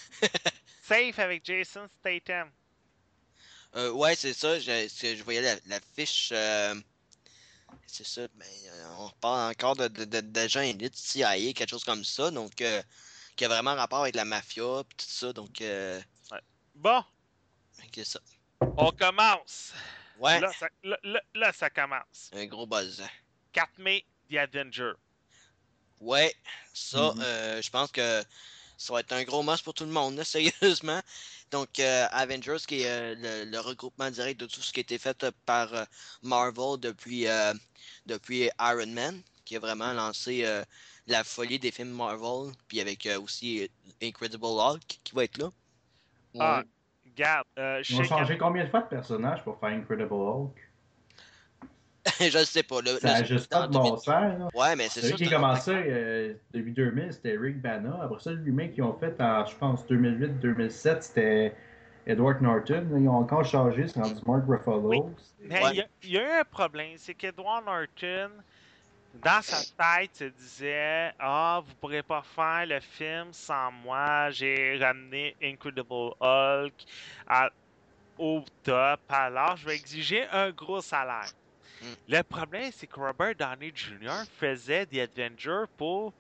[SPEAKER 1] safe avec Jason Statham.
[SPEAKER 3] Euh, ouais, c'est ça. Je, c'est- je voyais la, la fiche. euh, c'est ça. Mais euh, on parle encore de, de, de, d'agents élites, C I A, quelque chose comme ça. Donc, euh, qui a vraiment rapport avec la mafia, pis tout ça. Donc, euh,
[SPEAKER 1] Ouais. Bon,
[SPEAKER 3] c'est ça.
[SPEAKER 1] on commence.
[SPEAKER 3] Ouais,
[SPEAKER 1] Là, ça, là, là, là, ça commence.
[SPEAKER 3] un gros buzz.
[SPEAKER 1] quatre mai, The Avenger.
[SPEAKER 3] Ouais, ça,
[SPEAKER 4] Mhm.
[SPEAKER 3] euh, je pense que ça va être un gros must pour tout le monde, là, sérieusement. Donc, euh, Avengers, qui est euh, le, le regroupement direct de tout ce qui a été fait euh, par euh, Marvel depuis, euh, depuis Iron Man, qui a vraiment lancé euh, la folie des films Marvel, puis avec euh, aussi euh, Incredible Hulk qui va être là.
[SPEAKER 1] Ah,
[SPEAKER 2] Ouais.
[SPEAKER 1] regarde, euh, je
[SPEAKER 4] Ils ont
[SPEAKER 1] sais
[SPEAKER 4] changé combien de fois de personnage pour faire Incredible Hulk?
[SPEAKER 3] Je ne sais pas. Le,
[SPEAKER 4] Ça
[SPEAKER 3] le-
[SPEAKER 4] n'a juste pas
[SPEAKER 3] en
[SPEAKER 4] de
[SPEAKER 3] deux mille
[SPEAKER 4] bon sens, là.
[SPEAKER 3] Ouais, mais c'est
[SPEAKER 4] Celui
[SPEAKER 3] ça.
[SPEAKER 4] qui a
[SPEAKER 3] c'est un-
[SPEAKER 4] commencé euh, depuis deux mille, c'était Rick Bana. Après ça, le remake qu'ils ont fait en, je pense, deux mille huit deux mille sept, c'était Edward Norton. Là, ils ont encore changé, c'est rendu Mark
[SPEAKER 1] Oui,
[SPEAKER 4] Ruffalo.
[SPEAKER 1] mais
[SPEAKER 3] Ouais.
[SPEAKER 1] il y, a- il y a eu un problème, c'est qu'Edward Norton, dans sa tête, se disait Ah, vous pourrez pas faire le film sans moi. J'ai ramené Incredible Hulk à- au top, alors je vais exiger un gros salaire.
[SPEAKER 3] Mm.
[SPEAKER 1] Le problème, c'est que Robert Downey junior faisait The Avenger pour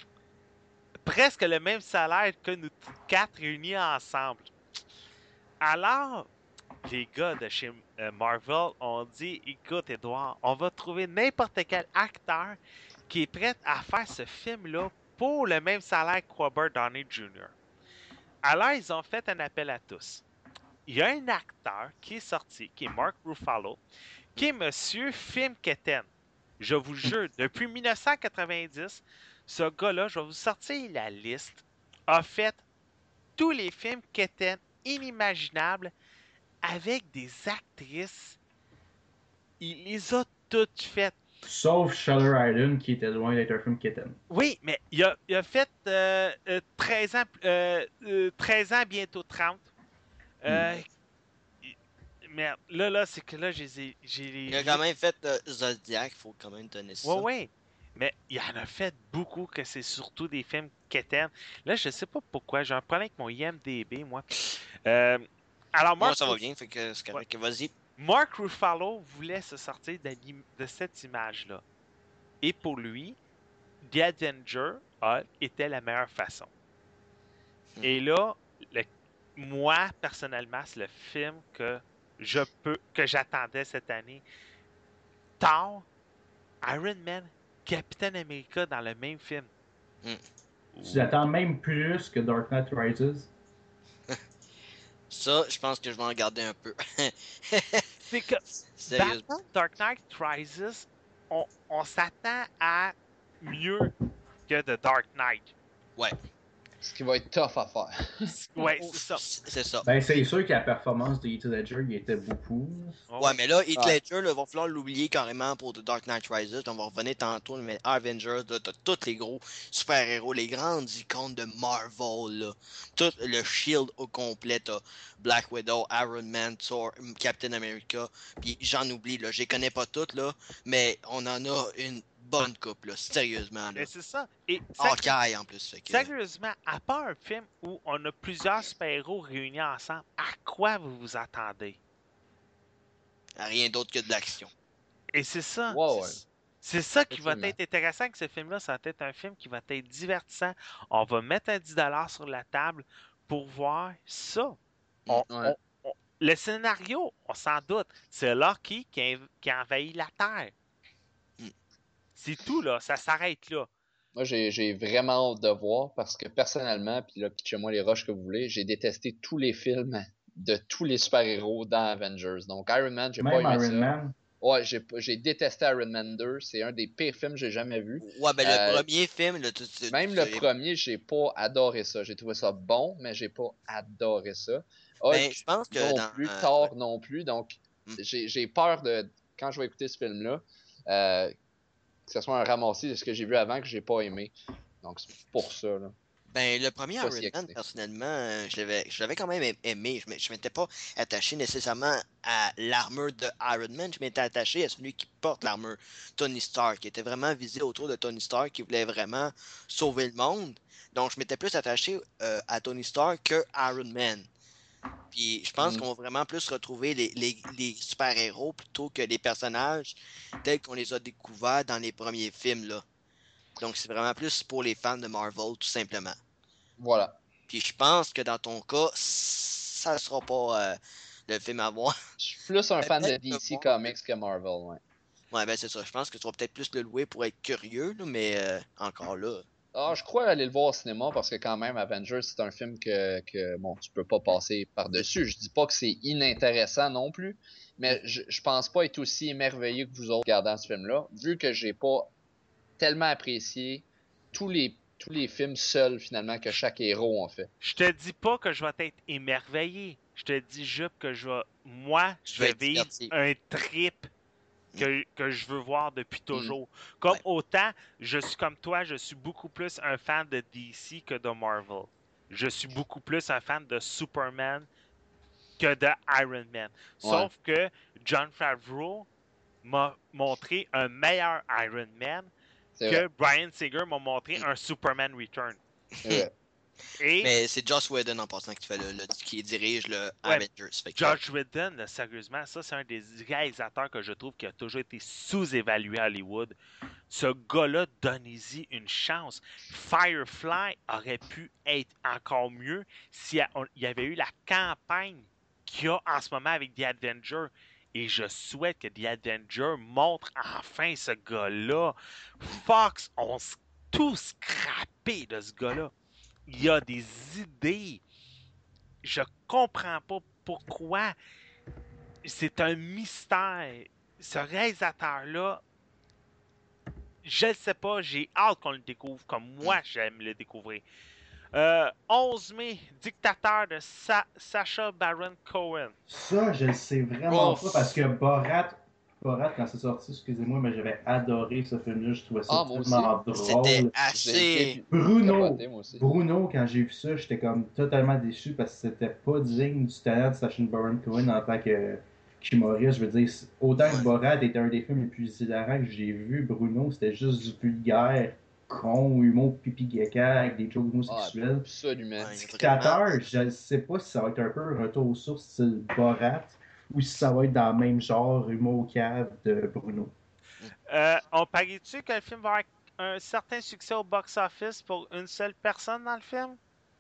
[SPEAKER 1] presque le même salaire que nous quatre réunis ensemble. Alors, les gars de chez euh, Marvel ont dit écoute, Edouard, on va trouver n'importe quel acteur qui est prêt à faire ce film-là pour le même salaire que Robert Downey junior Alors, ils ont fait un appel à tous. Il y a un acteur qui est sorti, qui est Mark Ruffalo, qui est Monsieur Film Keten. Je vous jure, depuis mille neuf cent quatre-vingt-dix, ce gars-là, je vais vous sortir la liste, a fait tous les films Keten inimaginables avec des actrices. Il les a toutes faites.
[SPEAKER 4] Sauf Shutter Island, qui était loin d'être un film kitten.
[SPEAKER 1] Oui, mais il a, il a fait euh, euh, treize ans, euh, euh, treize ans, bientôt trente. Euh, il- Merde, là, là, c'est que là, j'ai les- j'ai les-
[SPEAKER 3] Il a quand même fait euh, Zodiac, faut quand même donner ça.
[SPEAKER 1] Ouais, ouais. Mais il en a fait beaucoup que c'est surtout des films quétaines. Là, je sais pas pourquoi. J'ai un problème avec mon I M D B, moi. Euh, alors,
[SPEAKER 3] Moi,
[SPEAKER 1] Mark,
[SPEAKER 3] ça va
[SPEAKER 1] Ruff-
[SPEAKER 3] bien, fait que c'est
[SPEAKER 1] Ouais.
[SPEAKER 3] correct. Vas-y.
[SPEAKER 1] Mark Ruffalo voulait se sortir de, l'im- de cette image-là. Et pour lui, The Avenger Hulk était la meilleure façon.
[SPEAKER 3] Hmm.
[SPEAKER 1] Et là, le- moi, personnellement, c'est le film que je peux, que j'attendais cette année. Thor, Iron Man, Captain America dans le même film.
[SPEAKER 3] Hmm.
[SPEAKER 4] Tu l'attends même plus que Dark Knight Rises.
[SPEAKER 3] Ça, je pense que je vais en garder un peu.
[SPEAKER 1] C'est que
[SPEAKER 3] Sérieux.
[SPEAKER 1] Batman Dark Knight Rises, on, on s'attend à mieux que The Dark Knight.
[SPEAKER 3] Ouais.
[SPEAKER 2] Ce qui va être tough à faire.
[SPEAKER 1] Ouais, c'est ça.
[SPEAKER 3] C'est ça.
[SPEAKER 4] Ben, c'est sûr que la performance de Heath Ledger, il était beaucoup.
[SPEAKER 1] Oh,
[SPEAKER 3] Ouais, mais là, Heath
[SPEAKER 2] Ouais.
[SPEAKER 3] Ledger, il va falloir l'oublier carrément pour The Dark Knight Rises. On va revenir tantôt, mais Avengers, là, t'as tous les gros super-héros, les grandes icônes de Marvel, là. Tout le Shield au complet, t'as Black Widow, Iron Man, Thor, Captain America, puis j'en oublie, là. Je les connais pas toutes, là, mais on en a une bonne coupe, là, sérieusement, là.
[SPEAKER 1] mais c'est ça. Et
[SPEAKER 3] Hawkeye, en plus, fait que...
[SPEAKER 1] sérieusement, à part un film où on a plusieurs super-héros réunis ensemble, à quoi vous vous attendez?
[SPEAKER 3] Rien d'autre que de l'action.
[SPEAKER 1] Et c'est ça.
[SPEAKER 2] Ouais, ouais.
[SPEAKER 1] C'est- C'est ça qui va
[SPEAKER 2] Effectivement.
[SPEAKER 1] être intéressant avec ce film-là. Ça va être un film qui va être divertissant. On va mettre un dix dollars sur la table pour voir ça. On-
[SPEAKER 2] Ouais.
[SPEAKER 1] on- on- le scénario, on s'en doute, c'est Loki qui, a- qui a envahi la Terre.
[SPEAKER 3] Mm.
[SPEAKER 1] C'est tout, là. Ça s'arrête là.
[SPEAKER 2] Moi, j'ai j'ai vraiment hâte de voir parce que personnellement, puis là, pitchez-moi les rushs que vous voulez, j'ai détesté tous les films de tous les super-héros dans Avengers. Donc, Iron Man, j'ai pas
[SPEAKER 4] Même
[SPEAKER 2] aimé
[SPEAKER 4] Iron
[SPEAKER 2] ça.
[SPEAKER 4] Man.
[SPEAKER 2] Ouais, j'ai pas- j'ai détesté Iron Man deux. C'est un des pires films que j'ai jamais vu.
[SPEAKER 3] Ouais, ben, le
[SPEAKER 2] Euh,
[SPEAKER 3] premier film, là, tu, tu-
[SPEAKER 2] Même
[SPEAKER 3] tu-
[SPEAKER 2] le premier, j'ai pas adoré ça. J'ai trouvé ça bon, mais j'ai pas adoré ça.
[SPEAKER 3] Ben,
[SPEAKER 2] Hulk
[SPEAKER 3] je pense que
[SPEAKER 2] non
[SPEAKER 3] dans...
[SPEAKER 2] plus,
[SPEAKER 3] euh,
[SPEAKER 2] Thor non plus. Donc,
[SPEAKER 3] Mm.
[SPEAKER 2] j'ai j'ai peur de, quand je vais écouter ce film-là, euh, que ce soit un ramassis de ce que j'ai vu avant que j'ai pas aimé. Donc, c'est pour ça, là.
[SPEAKER 3] Ben, le premier
[SPEAKER 2] Pas
[SPEAKER 3] Iron
[SPEAKER 2] si
[SPEAKER 3] Man,
[SPEAKER 2] excité.
[SPEAKER 3] personnellement, euh, je l'avais, je l'avais quand même aim- aimé. Je ne je m'étais pas attaché nécessairement à l'armure de Iron Man. Je m'étais attaché à celui qui porte l'armure, Tony Stark, qui était vraiment visé autour de Tony Stark, qui voulait vraiment sauver le monde. Donc, je m'étais plus attaché euh, à Tony Stark que Iron Man. Puis, je pense
[SPEAKER 2] Mm.
[SPEAKER 3] qu'on va vraiment plus retrouver les, les, les super-héros plutôt que les personnages tels qu'on les a découverts dans les premiers films, là. Donc, c'est vraiment plus pour les fans de Marvel, tout simplement.
[SPEAKER 2] Voilà.
[SPEAKER 3] Puis je pense que dans ton cas, ça sera pas euh, le film à voir.
[SPEAKER 2] Je suis plus un fan de
[SPEAKER 3] Peut-être
[SPEAKER 2] D C
[SPEAKER 3] le voir.
[SPEAKER 2] Comics que Marvel, ouais.
[SPEAKER 3] Ouais, ben c'est ça. Je pense que tu vas peut-être plus le louer pour être curieux, là, mais euh, encore là.
[SPEAKER 2] Ah, je crois aller le voir au cinéma parce que quand même, Avengers, c'est un film que, que bon, tu peux pas passer par-dessus. Je dis pas que c'est inintéressant non plus, mais je, je pense pas être aussi émerveillé que vous autres regardant ce film-là, vu que j'ai pas tellement apprécié tous les tous les films seuls finalement que chaque héros en fait.
[SPEAKER 1] Je te dis pas que je vais être émerveillé. Je te dis juste que je vais, moi,
[SPEAKER 3] Je
[SPEAKER 1] je
[SPEAKER 3] vais
[SPEAKER 1] vais
[SPEAKER 3] être
[SPEAKER 1] vivre
[SPEAKER 3] diverti.
[SPEAKER 1] un trip que, que je veux voir depuis toujours. Comme
[SPEAKER 3] Ouais.
[SPEAKER 1] autant, je suis comme toi, je suis beaucoup plus un fan de D C que de Marvel. Je suis beaucoup plus un fan de Superman que de Iron Man. Sauf que John Favreau m'a montré un meilleur Iron Man
[SPEAKER 2] C'est
[SPEAKER 1] que
[SPEAKER 2] vrai.
[SPEAKER 1] Bryan Singer m'a montré un Superman Return.
[SPEAKER 2] C'est vrai.
[SPEAKER 1] Et
[SPEAKER 3] Mais c'est Joss Whedon en passant qui fait le, le- qui dirige le
[SPEAKER 1] Ouais,
[SPEAKER 3] Avengers. Fait que-
[SPEAKER 1] Josh Whedon, là, sérieusement, ça, c'est un des réalisateurs que je trouve qui a toujours été sous-évalué à Hollywood. Ce gars-là, donnez-y une chance. Firefly aurait pu être encore mieux s'il y avait eu la campagne qu'il y a en ce moment avec The Avenger. Et je souhaite que The Avenger montre enfin ce gars-là. Fox ont s- tout scrappé de ce gars-là. Il y a des idées. Je comprends pas pourquoi. C'est un mystère. Ce réalisateur-là, je ne sais pas, j'ai hâte qu'on le découvre comme moi j'aime le découvrir. Euh, onze mai, Dictateur de Sa- Sacha Baron Cohen.
[SPEAKER 4] Ça, je le sais vraiment
[SPEAKER 3] Oh.
[SPEAKER 4] pas parce que Borat, Borat quand c'est sorti, excusez-moi, mais j'avais adoré ce film-là. Je trouvais ça
[SPEAKER 2] Ah, moi
[SPEAKER 4] tellement
[SPEAKER 3] C'était
[SPEAKER 4] drôle.
[SPEAKER 3] assez.
[SPEAKER 4] Bruno,
[SPEAKER 2] Capoté, moi aussi.
[SPEAKER 4] Bruno, quand j'ai vu ça, j'étais comme totalement déçu parce que c'était pas digne du talent de Sacha Baron Cohen en tant que humoriste. Je veux dire, autant que
[SPEAKER 3] Ouais.
[SPEAKER 4] Borat était un des films les plus hilarants que j'ai vu, Bruno, c'était juste du vulgaire, con, humour pipi caca avec des jokes
[SPEAKER 2] Ah,
[SPEAKER 4] homosexuels.
[SPEAKER 2] absolument.
[SPEAKER 3] Ouais.
[SPEAKER 4] Dictateur, je ne sais pas si ça va être un peu un retour aux sources style Borat ou si ça va être dans le même genre humour cave de Bruno.
[SPEAKER 1] Euh, on parie-tu que le film va avoir un certain succès au box-office pour une seule personne dans le film?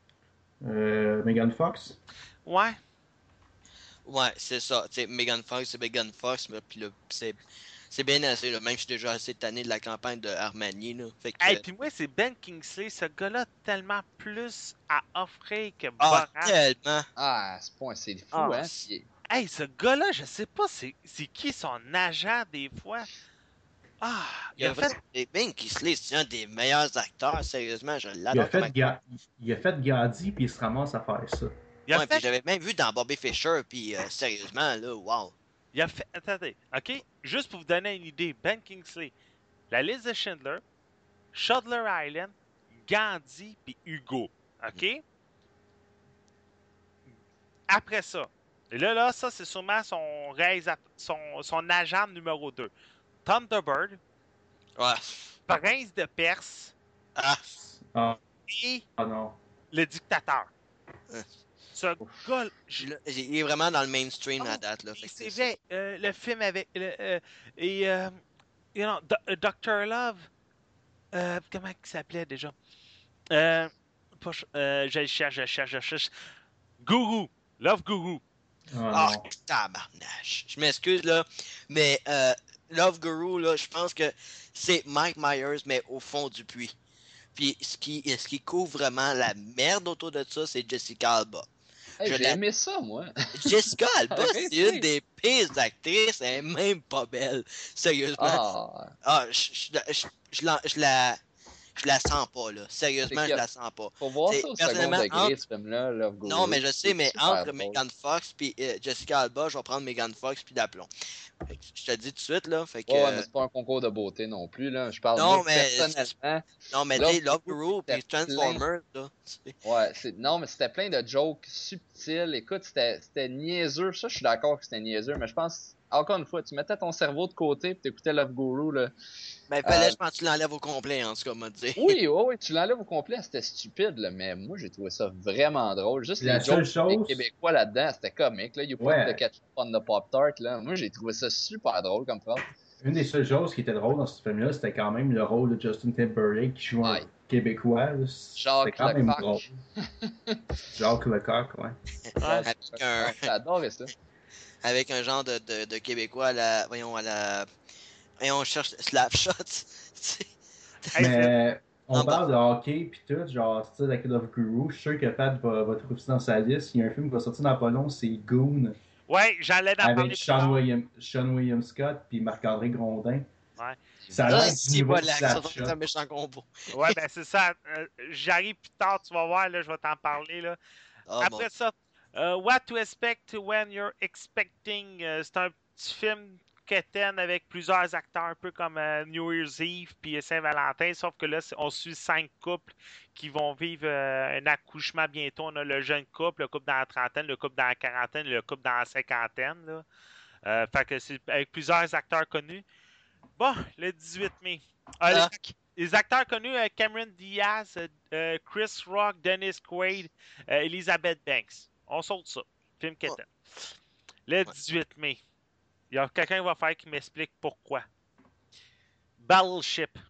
[SPEAKER 4] Euh, Megan Fox?
[SPEAKER 1] Ouais.
[SPEAKER 3] Ouais, c'est ça. Tu sais, Megan Fox, c'est Megan Fox, mais puis là, c'est. C'est bien assez, là. Même si je suis déjà assez tanné de la campagne de Armani, là. Fait que.
[SPEAKER 1] Hey, puis moi, c'est Ben Kingsley. Ce gars-là a tellement plus à offrir que
[SPEAKER 3] Ah,
[SPEAKER 1] Borat.
[SPEAKER 3] tellement!
[SPEAKER 2] Ah, à ce point, c'est fou,
[SPEAKER 1] Ah,
[SPEAKER 2] hein?
[SPEAKER 1] c'est-
[SPEAKER 2] Puis-
[SPEAKER 1] Hey, ce gars-là, je sais pas c'est c'est qui son agent des fois. Ah,
[SPEAKER 3] Il a fait... fait... Ben Kingsley, c'est un des meilleurs acteurs, sérieusement, je l'adore.
[SPEAKER 4] Il a fait, Ga... il a fait Gandhi, puis il se ramasse à faire ça.
[SPEAKER 3] Il a ouais, fait... puis j'avais même vu dans Bobby Fischer, puis euh, sérieusement, là, wow.
[SPEAKER 1] Il a fait... Attendez, OK? Juste pour vous donner une idée, Ben Kingsley, La liste de Schindler, Shutter Island, Gandhi, puis Hugo. OK? Mm. Après ça, et là, là, ça, c'est sûrement son, réalisateur, son, son agent numéro deux. Thunderbird,
[SPEAKER 3] ouais.
[SPEAKER 1] Prince de Perse,
[SPEAKER 3] ah.
[SPEAKER 4] Ah.
[SPEAKER 1] et
[SPEAKER 4] ah non.
[SPEAKER 1] Le Dictateur.
[SPEAKER 3] Hein.
[SPEAKER 1] Ce gars, je...
[SPEAKER 3] il est vraiment dans le mainstream oh, à date. Là,
[SPEAKER 1] c'est vrai, euh, le film avec... Le, euh, et, euh, you know, docteur Love, euh, comment il s'appelait déjà? Euh, euh, je cherche, je cherche, je cherche. Guru, Love Guru.
[SPEAKER 3] Ah, oh, tabarnache. Je m'excuse, là, mais euh, Love Guru, là, je pense que c'est Mike Myers, mais au fond du puits. Puis ce qui, ce qui couvre vraiment la merde autour de ça, c'est Jessica Alba.
[SPEAKER 2] Hey, j'ai aimé ça, moi.
[SPEAKER 3] Jessica Alba, c'est une des pires actrices, elle est même pas belle. Sérieusement.
[SPEAKER 2] Ah,
[SPEAKER 3] ah je, je, je, je, la, je la... Je la sens pas, là. Sérieusement, je la sens pas.
[SPEAKER 2] Faut voir ça au second degré,
[SPEAKER 3] entre...
[SPEAKER 2] ce film-là. Love Guru.
[SPEAKER 3] Non, mais je sais, mais entre drôle. Megan Fox et euh, Jessica Alba, je vais prendre Megan Fox puis d'aplomb. Je te le dis tout de suite, là. Fait que,
[SPEAKER 2] ouais, mais c'est pas un concours de beauté non plus, là. Je parle
[SPEAKER 3] non,
[SPEAKER 2] moi,
[SPEAKER 3] mais
[SPEAKER 2] personnellement.
[SPEAKER 3] Non, mais tu sais, Love Guru et Transformers,
[SPEAKER 2] plein...
[SPEAKER 3] là.
[SPEAKER 2] Ouais, c'est... non, mais c'était plein de jokes subtils. Écoute, c'était, c'était niaiseux. Ça, je suis d'accord que c'était niaiseux, mais je pense, encore une fois, tu mettais ton cerveau de côté et t'écoutais Love Guru, là.
[SPEAKER 3] Ben, fallait, euh... je pense que tu l'enlèves au complet, en tout cas, m'a dit.
[SPEAKER 2] Oui, oui, oui, tu l'enlèves au complet, c'était stupide, là, mais moi, j'ai trouvé ça vraiment drôle. Juste
[SPEAKER 4] la
[SPEAKER 2] les jokes
[SPEAKER 4] chose...
[SPEAKER 2] québécois là-dedans, c'était comique, là. You put
[SPEAKER 4] ouais.
[SPEAKER 2] the ketchup on the Pop-Tart, là. Moi, j'ai trouvé ça super drôle comme phrase.
[SPEAKER 4] Une des seules choses qui était drôle dans ce film-là, c'était quand même le rôle de Justin Timberlake qui joue
[SPEAKER 2] ouais.
[SPEAKER 4] un Québécois. C'était quand même drôle. Jacques Lecoq, ouais.
[SPEAKER 3] ouais avec un...
[SPEAKER 2] J'adore ça.
[SPEAKER 3] Avec un genre de, de, de Québécois à la... Voyons, à la... Voyons, on cherche Slapshot.
[SPEAKER 4] Mais on
[SPEAKER 3] non,
[SPEAKER 4] parle
[SPEAKER 3] bah...
[SPEAKER 4] de hockey pis tout, genre style like Love Guru. Je suis sûr que Pat va, va trouver ça dans sa liste. Il y a un film qui va sortir dans pas long, c'est Goon.
[SPEAKER 1] Ouais, j'allais en
[SPEAKER 4] avec
[SPEAKER 1] parler.
[SPEAKER 4] Sean William, Sean William Scott puis Marc-André Grondin.
[SPEAKER 1] Ouais.
[SPEAKER 4] Ça a l'air du nouveau Slapshot.
[SPEAKER 3] C'est un méchant combo.
[SPEAKER 1] Ouais, ben c'est ça. Euh, j'arrive plus tard, tu vas voir, là, je vais t'en parler. Là. Oh, après bon. ça, uh, What to Expect When You're Expecting. Uh, c'est un petit film quétaine avec plusieurs acteurs, un peu comme uh, New Year's Eve puis Saint-Valentin, sauf que là, on suit cinq couples qui vont vivre uh, un accouchement bientôt. On a le jeune couple, le couple dans la trentaine, le couple dans la quarantaine, le couple dans la cinquantaine. Là. Uh, fait que c'est avec plusieurs acteurs connus. Bon, le dix-huit mai. Euh, ah. les, les acteurs connus, euh, Cameron Diaz, euh, Chris Rock, Dennis Quaid, euh, Elizabeth Banks. On saute ça. Film quétaine. Oh. Le dix-huit mai. Il y a quelqu'un qui va faire qui m'explique pourquoi. Battleship.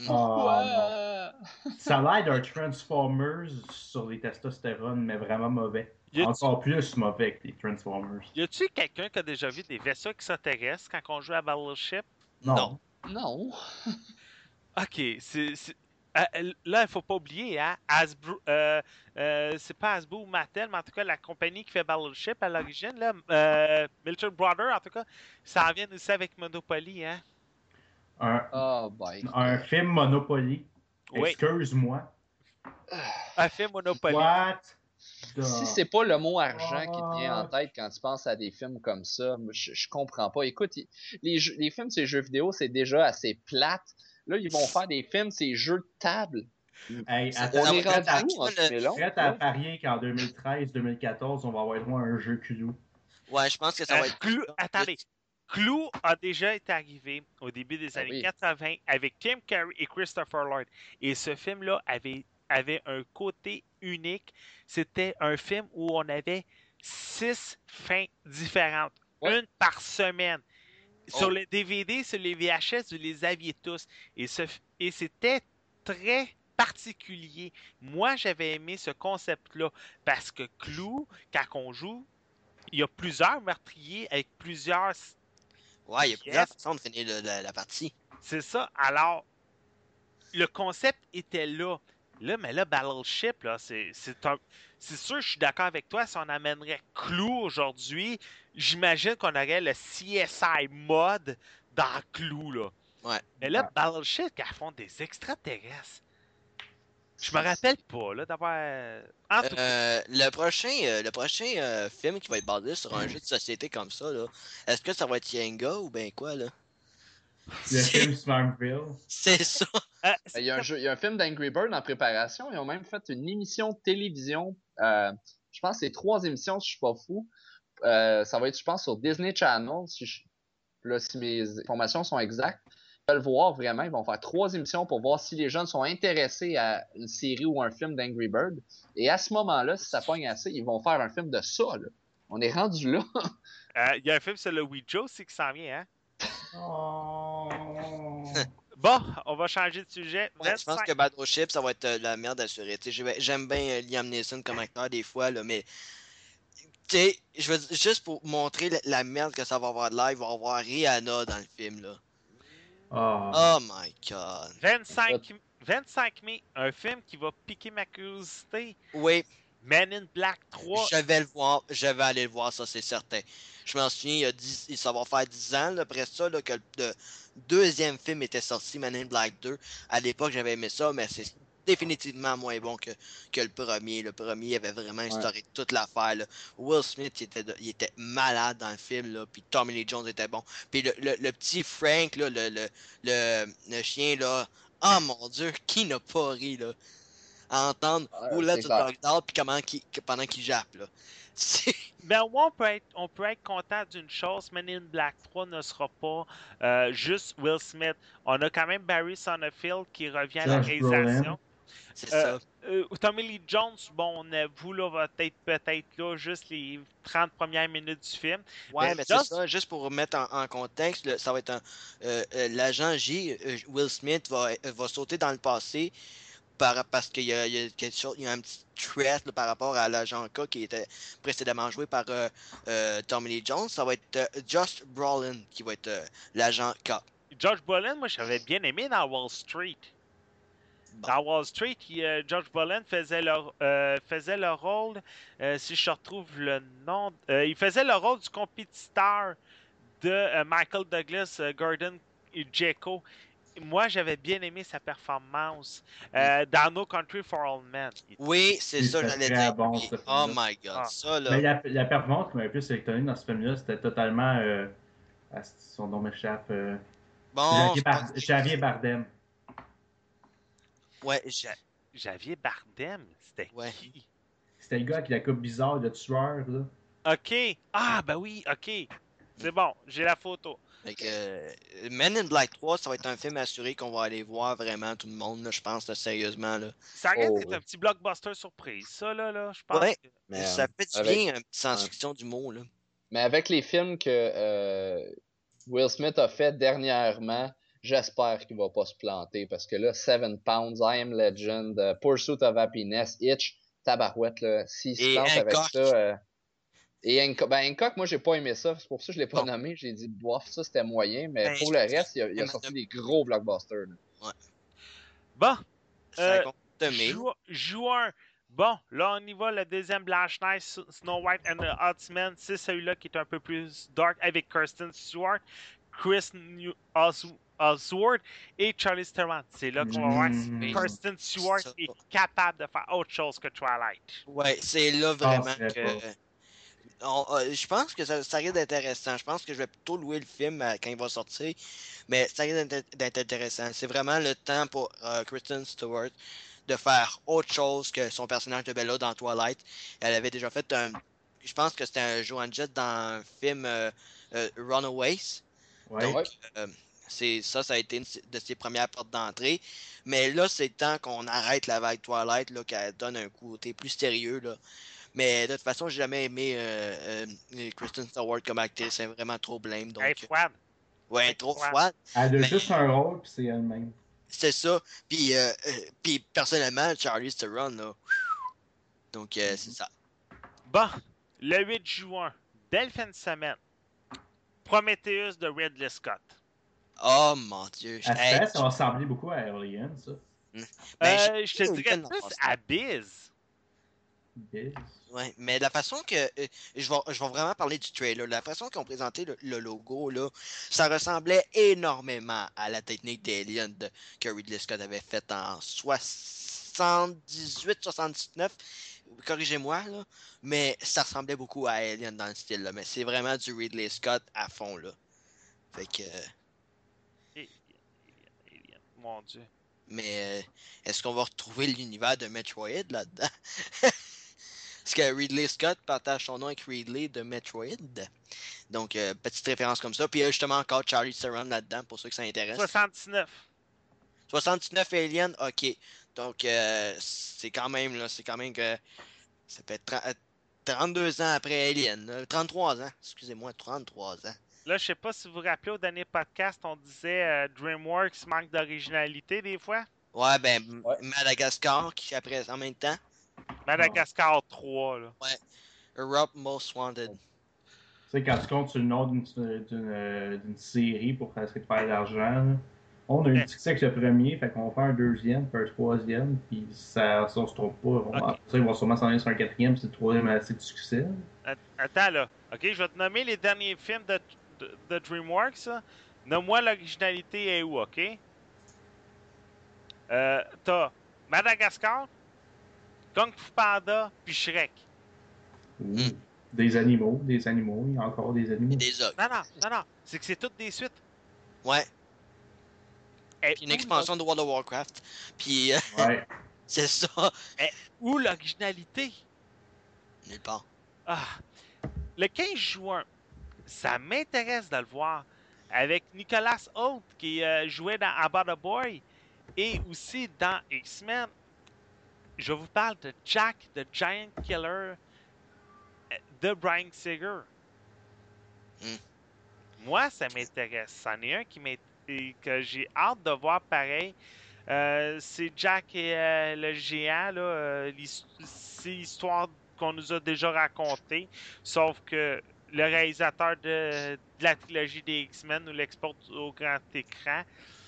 [SPEAKER 4] Oh, ça a l'air d'un Transformers sur les testostérones, mais vraiment mauvais. Encore plus mauvais que les Transformers.
[SPEAKER 1] Y a-tu quelqu'un qui a déjà vu des vaisseaux qui s'intéressent quand on joue à Battleship?
[SPEAKER 4] Non.
[SPEAKER 2] Non.
[SPEAKER 1] OK. C'est, c'est... Euh, là, il ne faut pas oublier, hein, Hasbro, euh, euh, c'est pas Hasbro ou Mattel, mais en tout cas, la compagnie qui fait Battleship à l'origine, là, euh, Milton Brothers, en tout cas, ça en vient aussi avec Monopoly, hein?
[SPEAKER 4] Un,
[SPEAKER 2] oh boy.
[SPEAKER 4] un film Monopoly.
[SPEAKER 1] Oui.
[SPEAKER 4] Excuse-moi.
[SPEAKER 1] Un film Monopoly.
[SPEAKER 4] What?
[SPEAKER 2] Si c'est pas le mot argent qui te vient en tête quand tu penses à des films comme ça, je, je comprends pas. Écoute, les, jeux, les films sur les jeux vidéo, c'est déjà assez plate. Là, ils vont faire des films, c'est jeux de table.
[SPEAKER 4] Hey,
[SPEAKER 2] on est rendu où en deux mille onze?
[SPEAKER 4] Prête à parier qu'en deux mille treize deux mille quatorze, on va avoir droit à un jeu Clou.
[SPEAKER 3] Ouais, je pense que ça va
[SPEAKER 1] euh,
[SPEAKER 3] être...
[SPEAKER 1] Clou... Attendez. Clou a déjà été arrivé au début des
[SPEAKER 2] ah,
[SPEAKER 1] années
[SPEAKER 2] oui.
[SPEAKER 1] quatre-vingts avec Tim Curry et Christopher Lloyd. Et ce film-là avait, avait un côté unique. C'était un film où on avait six fins différentes. Ouais. Une par semaine. Oh. Sur les D V D, sur les V H S, vous les aviez tous. Et, ce, et c'était très particulier. Moi, j'avais aimé ce concept-là parce que Clou, quand on joue, il y a plusieurs meurtriers avec plusieurs...
[SPEAKER 3] Ouais, il y a plusieurs façons de finir le, la, la partie.
[SPEAKER 1] C'est ça. Alors, le concept était là. Là, mais là, Battleship, là, c'est, c'est un... C'est sûr, je suis d'accord avec toi. Si on amènerait Clou aujourd'hui, j'imagine qu'on aurait le C S I mode dans Clou, là.
[SPEAKER 3] Ouais.
[SPEAKER 1] Mais là,
[SPEAKER 4] Ouais.
[SPEAKER 1] Battleship, qui affronte des extraterrestres. Je me rappelle pas, là, d'avoir. En tout cas,
[SPEAKER 3] Euh, le prochain, euh, le prochain euh, film qui va être basé sur un jeu de société comme ça, là, est-ce que ça va être Yenga ou ben quoi, là?
[SPEAKER 4] Le
[SPEAKER 3] C'est
[SPEAKER 4] film Smartville.
[SPEAKER 3] c'est ça.
[SPEAKER 1] euh,
[SPEAKER 2] Il y a un
[SPEAKER 1] c'était-
[SPEAKER 2] jeu, il y a un film d'Angry Bird en préparation. Ils ont même fait une émission de télévision. Euh, je pense que c'est trois émissions, si je suis pas fou. Euh, ça va être, je pense, sur Disney Channel, si, je- là, si mes informations sont exactes. Ils veulent voir vraiment. Ils vont faire trois émissions pour voir si les jeunes sont intéressés à une série ou un film d'Angry Bird. Et à ce moment-là, si ça pogne assez, ils vont faire un film de ça. Là. On est rendu là.
[SPEAKER 1] euh, il y a un film sur le Ouija aussi qui s'en vient, hein?
[SPEAKER 4] Oh.
[SPEAKER 1] Bon, on va changer de sujet.
[SPEAKER 3] Ouais, je pense
[SPEAKER 1] vingt-cinq
[SPEAKER 3] que Battleship, ça va être euh, la merde assurée. Tu sais, j'aime j'aime bien euh, Liam Neeson comme acteur des fois, là, mais tu sais, je veux juste pour montrer la, la merde que ça va avoir de l'air, il va y avoir Rihanna dans le film, là.
[SPEAKER 4] Ah.
[SPEAKER 3] Oh my god.
[SPEAKER 1] vingt-cinq, vingt-cinq mai, un film qui va piquer ma curiosité.
[SPEAKER 3] Oui,
[SPEAKER 1] Men in Black trois.
[SPEAKER 3] je vais le voir, je vais aller le voir, ça c'est certain. Je m'en souviens, il y a dix, ça va faire dix ans, là, après ça, là, que le, le deuxième film était sorti, Man in Black deux. À l'époque, j'avais aimé ça, mais c'est définitivement moins bon que, que le premier. Le premier avait vraiment instauré toute l'affaire, là. Will Smith, il était, de- il était malade dans le film, là, puis Tommy Lee Jones était bon. Puis le, le- le petit Frank, là, le, le, le, le chien, là, oh mon Dieu, qui n'a pas ri, là, à entendre
[SPEAKER 2] Ah,
[SPEAKER 3] Who Let
[SPEAKER 2] c'est
[SPEAKER 3] the
[SPEAKER 2] clair.
[SPEAKER 3] Dog Out, puis comment qu'il- que- pendant qu'il jappe, là. C'est...
[SPEAKER 1] Ben, ouais, on peut être, on peut être content d'une chose. Men in Black trois ne sera pas euh, juste Will Smith. On a quand même Barry Sonnenfeld qui revient à la
[SPEAKER 4] Josh Brolin.
[SPEAKER 1] réalisation.
[SPEAKER 3] C'est
[SPEAKER 1] Euh,
[SPEAKER 3] ça.
[SPEAKER 1] euh, Tommy Lee Jones, bon, on avoue, là, va être peut-être là juste les trente premières minutes du film.
[SPEAKER 3] Ouais,
[SPEAKER 1] Mais
[SPEAKER 3] mais c'est
[SPEAKER 1] Josh-
[SPEAKER 3] ça, juste pour remettre en, en contexte, le- ça va être un. euh, euh, l'agent J, euh, Will Smith, va, euh, va sauter dans le passé par, parce qu'il y a, il y a quelque chose, il y a un petit threat là, par rapport à l'agent K qui était précédemment joué par euh, euh, Tommy Lee Jones. Ça va être euh, Josh Brolin qui va être euh, l'agent K.
[SPEAKER 1] Josh Brolin, moi, j'avais bien aimé dans Wall Street.
[SPEAKER 3] Bon.
[SPEAKER 1] Dans Wall Street, il, euh, Josh Brolin faisait le, euh, faisait le rôle, euh, si je retrouve le nom, euh, il faisait le rôle du compétiteur de euh, Michael Douglas, euh, Gordon et Jekyll. Moi, j'avais bien aimé sa performance euh, dans No Country for All Men. Il-
[SPEAKER 3] Oui, c'est
[SPEAKER 4] Il
[SPEAKER 3] ça,
[SPEAKER 4] était
[SPEAKER 3] j'allais
[SPEAKER 4] très
[SPEAKER 3] dire.
[SPEAKER 4] bon,
[SPEAKER 3] Oui.
[SPEAKER 4] ce
[SPEAKER 3] Oh
[SPEAKER 4] film-là.
[SPEAKER 3] my god,
[SPEAKER 1] Ah.
[SPEAKER 3] ça là.
[SPEAKER 4] Mais la, la performance qui m'avait plus sélectionné dans ce film-là, c'était totalement. Euh, ah, son nom m'échappe. Euh,
[SPEAKER 3] Bon,
[SPEAKER 4] Javier,
[SPEAKER 3] je
[SPEAKER 4] Bar-
[SPEAKER 3] pense que-
[SPEAKER 4] Javier Bardem.
[SPEAKER 3] Ouais, j'ai-
[SPEAKER 1] Ja- Javier Bardem, c'était
[SPEAKER 3] Ouais.
[SPEAKER 1] qui?
[SPEAKER 4] C'était le gars avec la coupe bizarre de tueur, là.
[SPEAKER 1] OK. Ah, ben oui, OK. C'est bon, j'ai la photo.
[SPEAKER 3] Fait que, euh, Men in Black trois, ça va être un film assuré qu'on va aller voir vraiment tout le monde, là, je pense, là, sérieusement. Là.
[SPEAKER 1] Ça risque
[SPEAKER 2] Oh,
[SPEAKER 1] d'être
[SPEAKER 2] oui.
[SPEAKER 1] un petit blockbuster surprise. Ça, là, là, je pense.
[SPEAKER 3] Ouais,
[SPEAKER 1] que-
[SPEAKER 2] Mais,
[SPEAKER 3] ça
[SPEAKER 2] euh,
[SPEAKER 3] fait du
[SPEAKER 2] avec-
[SPEAKER 3] bien, un petit science-fiction du mot. Là.
[SPEAKER 2] Mais avec les films que euh, Will Smith a fait dernièrement, j'espère qu'il va pas se planter parce que là, Seven Pounds, I Am Legend, euh, Pursuit of Happiness, Itch, Tabarouette, là, s'il se
[SPEAKER 3] Et
[SPEAKER 2] plante avec
[SPEAKER 3] Hancock.
[SPEAKER 2] ça. euh, Et Hancock, ben Hancock, moi, j'ai pas aimé ça. C'est pour ça que je l'ai pas
[SPEAKER 3] Bon.
[SPEAKER 2] nommé. J'ai dit, bof, ça c'était moyen. Mais
[SPEAKER 3] Ben,
[SPEAKER 2] pour
[SPEAKER 3] je-
[SPEAKER 2] le reste, il a, il a
[SPEAKER 3] je-
[SPEAKER 2] sorti des gros blockbusters. là.
[SPEAKER 1] Bon,
[SPEAKER 3] Ça
[SPEAKER 1] Euh,
[SPEAKER 3] compte de mai.
[SPEAKER 1] Jou- juin. Bon, là, on y va. Le deuxième Blanche Neige, Snow White and the Huntsman. C'est celui-là qui est un peu plus dark avec Kirsten Stewart, Chris New Os- Oswald et Charlie Theron. C'est là qu'on va voir si
[SPEAKER 4] Mm.
[SPEAKER 1] Kirsten Stewart
[SPEAKER 3] Ça.
[SPEAKER 1] est capable de faire autre chose que Twilight.
[SPEAKER 3] Ouais, c'est là vraiment
[SPEAKER 4] penserais
[SPEAKER 3] que.
[SPEAKER 4] pas.
[SPEAKER 3] On- euh, je pense que ça, ça risque d'être intéressant. Je pense que je vais plutôt louer le film euh, quand il va sortir. Mais ça risque d'être- d'être intéressant. C'est vraiment le temps pour euh, Kristen Stewart de faire autre chose que son personnage de Bella dans Twilight. Elle avait déjà fait un. Je pense que c'était un Joan Jett dans un film euh, euh, Runaways.
[SPEAKER 4] Ouais.
[SPEAKER 3] Donc,
[SPEAKER 2] Ouais.
[SPEAKER 3] euh, c'est ça, ça a été une de ses premières portes d'entrée. Mais là, c'est le temps qu'on arrête la vague Twilight, là, qu'elle donne un côté plus sérieux, là. Mais de toute façon, j'ai jamais aimé euh, euh, Kristen Stewart comme actrice. C'est vraiment trop blême. Donc,
[SPEAKER 1] Hey, froide.
[SPEAKER 3] ouais,
[SPEAKER 1] hey,
[SPEAKER 3] trop
[SPEAKER 1] froide.
[SPEAKER 3] froide.
[SPEAKER 4] Elle a
[SPEAKER 3] Mais-
[SPEAKER 4] juste un rôle, puis c'est elle-même.
[SPEAKER 3] C'est ça. Puis, euh, euh, puis personnellement, Charlie Theron, là. Donc, euh, c'est ça.
[SPEAKER 1] Bon, le huit juin, belle fin de semaine. Prometheus de Ridley Scott.
[SPEAKER 3] Oh mon dieu.
[SPEAKER 4] À ce
[SPEAKER 3] Hey,
[SPEAKER 4] fait, ça va ressembler beaucoup à Alien, ça.
[SPEAKER 3] ben,
[SPEAKER 1] Euh,
[SPEAKER 3] j'ai-
[SPEAKER 1] je te
[SPEAKER 3] j'ai
[SPEAKER 1] dirais
[SPEAKER 3] une
[SPEAKER 1] plus
[SPEAKER 3] enfance.
[SPEAKER 1] à Biz.
[SPEAKER 4] Biz.
[SPEAKER 3] Ouais, mais la façon que. euh, je, vais, je vais vraiment parler du trailer. La façon qu'ils ont présenté le, le logo, là, ça ressemblait énormément à la technique d'Alien de- que Ridley Scott avait faite en soixante-dix-huit soixante-dix-neuf. Corrigez-moi, là. Mais ça ressemblait beaucoup à Alien dans le style, là. Mais c'est vraiment du Ridley Scott à fond, là. Fait que.
[SPEAKER 1] Alien, Alien, Alien. Mon Dieu.
[SPEAKER 3] Mais euh, est-ce qu'on va retrouver l'univers de Metroid là-dedans? Parce que Ridley Scott partage son nom avec Ridley de Metroid. Donc, euh, petite référence comme ça. Puis, euh, justement, encore Charlie Theron là-dedans, pour ceux que ça intéresse.
[SPEAKER 1] soixante-dix-neuf.
[SPEAKER 3] soixante-dix-neuf Alien, ok. Donc, euh, c'est quand même, là, c'est quand même que ça fait trente trente-deux ans après Alien. Là. trente-trois ans, excusez-moi, trente-trois ans.
[SPEAKER 1] Là, je sais pas si vous vous rappelez, au dernier podcast, on disait euh, DreamWorks manque d'originalité des fois.
[SPEAKER 3] Ouais, ben, M-
[SPEAKER 2] Ouais.
[SPEAKER 3] Madagascar, qui après, en même temps.
[SPEAKER 1] Madagascar trois, là.
[SPEAKER 3] Ouais. Europe Most Wanted.
[SPEAKER 4] Tu sais, quand tu comptes sur le nom d'une, d'une, euh, d'une série pour essayer de faire de l'argent, là, on a eu
[SPEAKER 1] Ouais.
[SPEAKER 4] du succès avec le premier, fait qu'on va faire un deuxième, puis un troisième, puis ça, ça on se trompe pas. On,
[SPEAKER 1] Ok.
[SPEAKER 4] Après ça, ils vont sûrement s'en aller sur un quatrième, puis c'est le troisième a assez de succès.
[SPEAKER 1] Att- Attends, là. OK, je vais te nommer les derniers films de, de, de DreamWorks. là. Nomme-moi l'originalité est où, OK? Euh, T'as Madagascar, Kung Fu Panda, puis Shrek.
[SPEAKER 4] Ouh. Des animaux, des animaux, il y a encore des
[SPEAKER 3] Et
[SPEAKER 4] animaux.
[SPEAKER 3] des ogres.
[SPEAKER 1] Non, non, non, non. C'est que c'est toutes des suites.
[SPEAKER 3] Ouais.
[SPEAKER 1] Et
[SPEAKER 3] Puis une expansion de World of Warcraft. Puis, euh,
[SPEAKER 4] Ouais.
[SPEAKER 3] c'est ça.
[SPEAKER 1] Où l'originalité?
[SPEAKER 3] Nulle part.
[SPEAKER 1] Ah. Le quinze juin, ça m'intéresse de le voir. Avec Nicolas Hoult qui euh, jouait dans About a Boy et aussi dans X-Men. Je vous parle de Jack the Giant Killer euh, de Bryan Singer.
[SPEAKER 3] Hmm.
[SPEAKER 1] Moi, ça m'intéresse. C'en est un qui m'int- et que j'ai hâte de voir pareil. Euh, c'est Jack et euh, le géant. Là, euh, l'his- c'est l'histoire qu'on nous a déjà racontée. Sauf que le réalisateur de, de la trilogie des X-Men nous l'exporte au grand écran.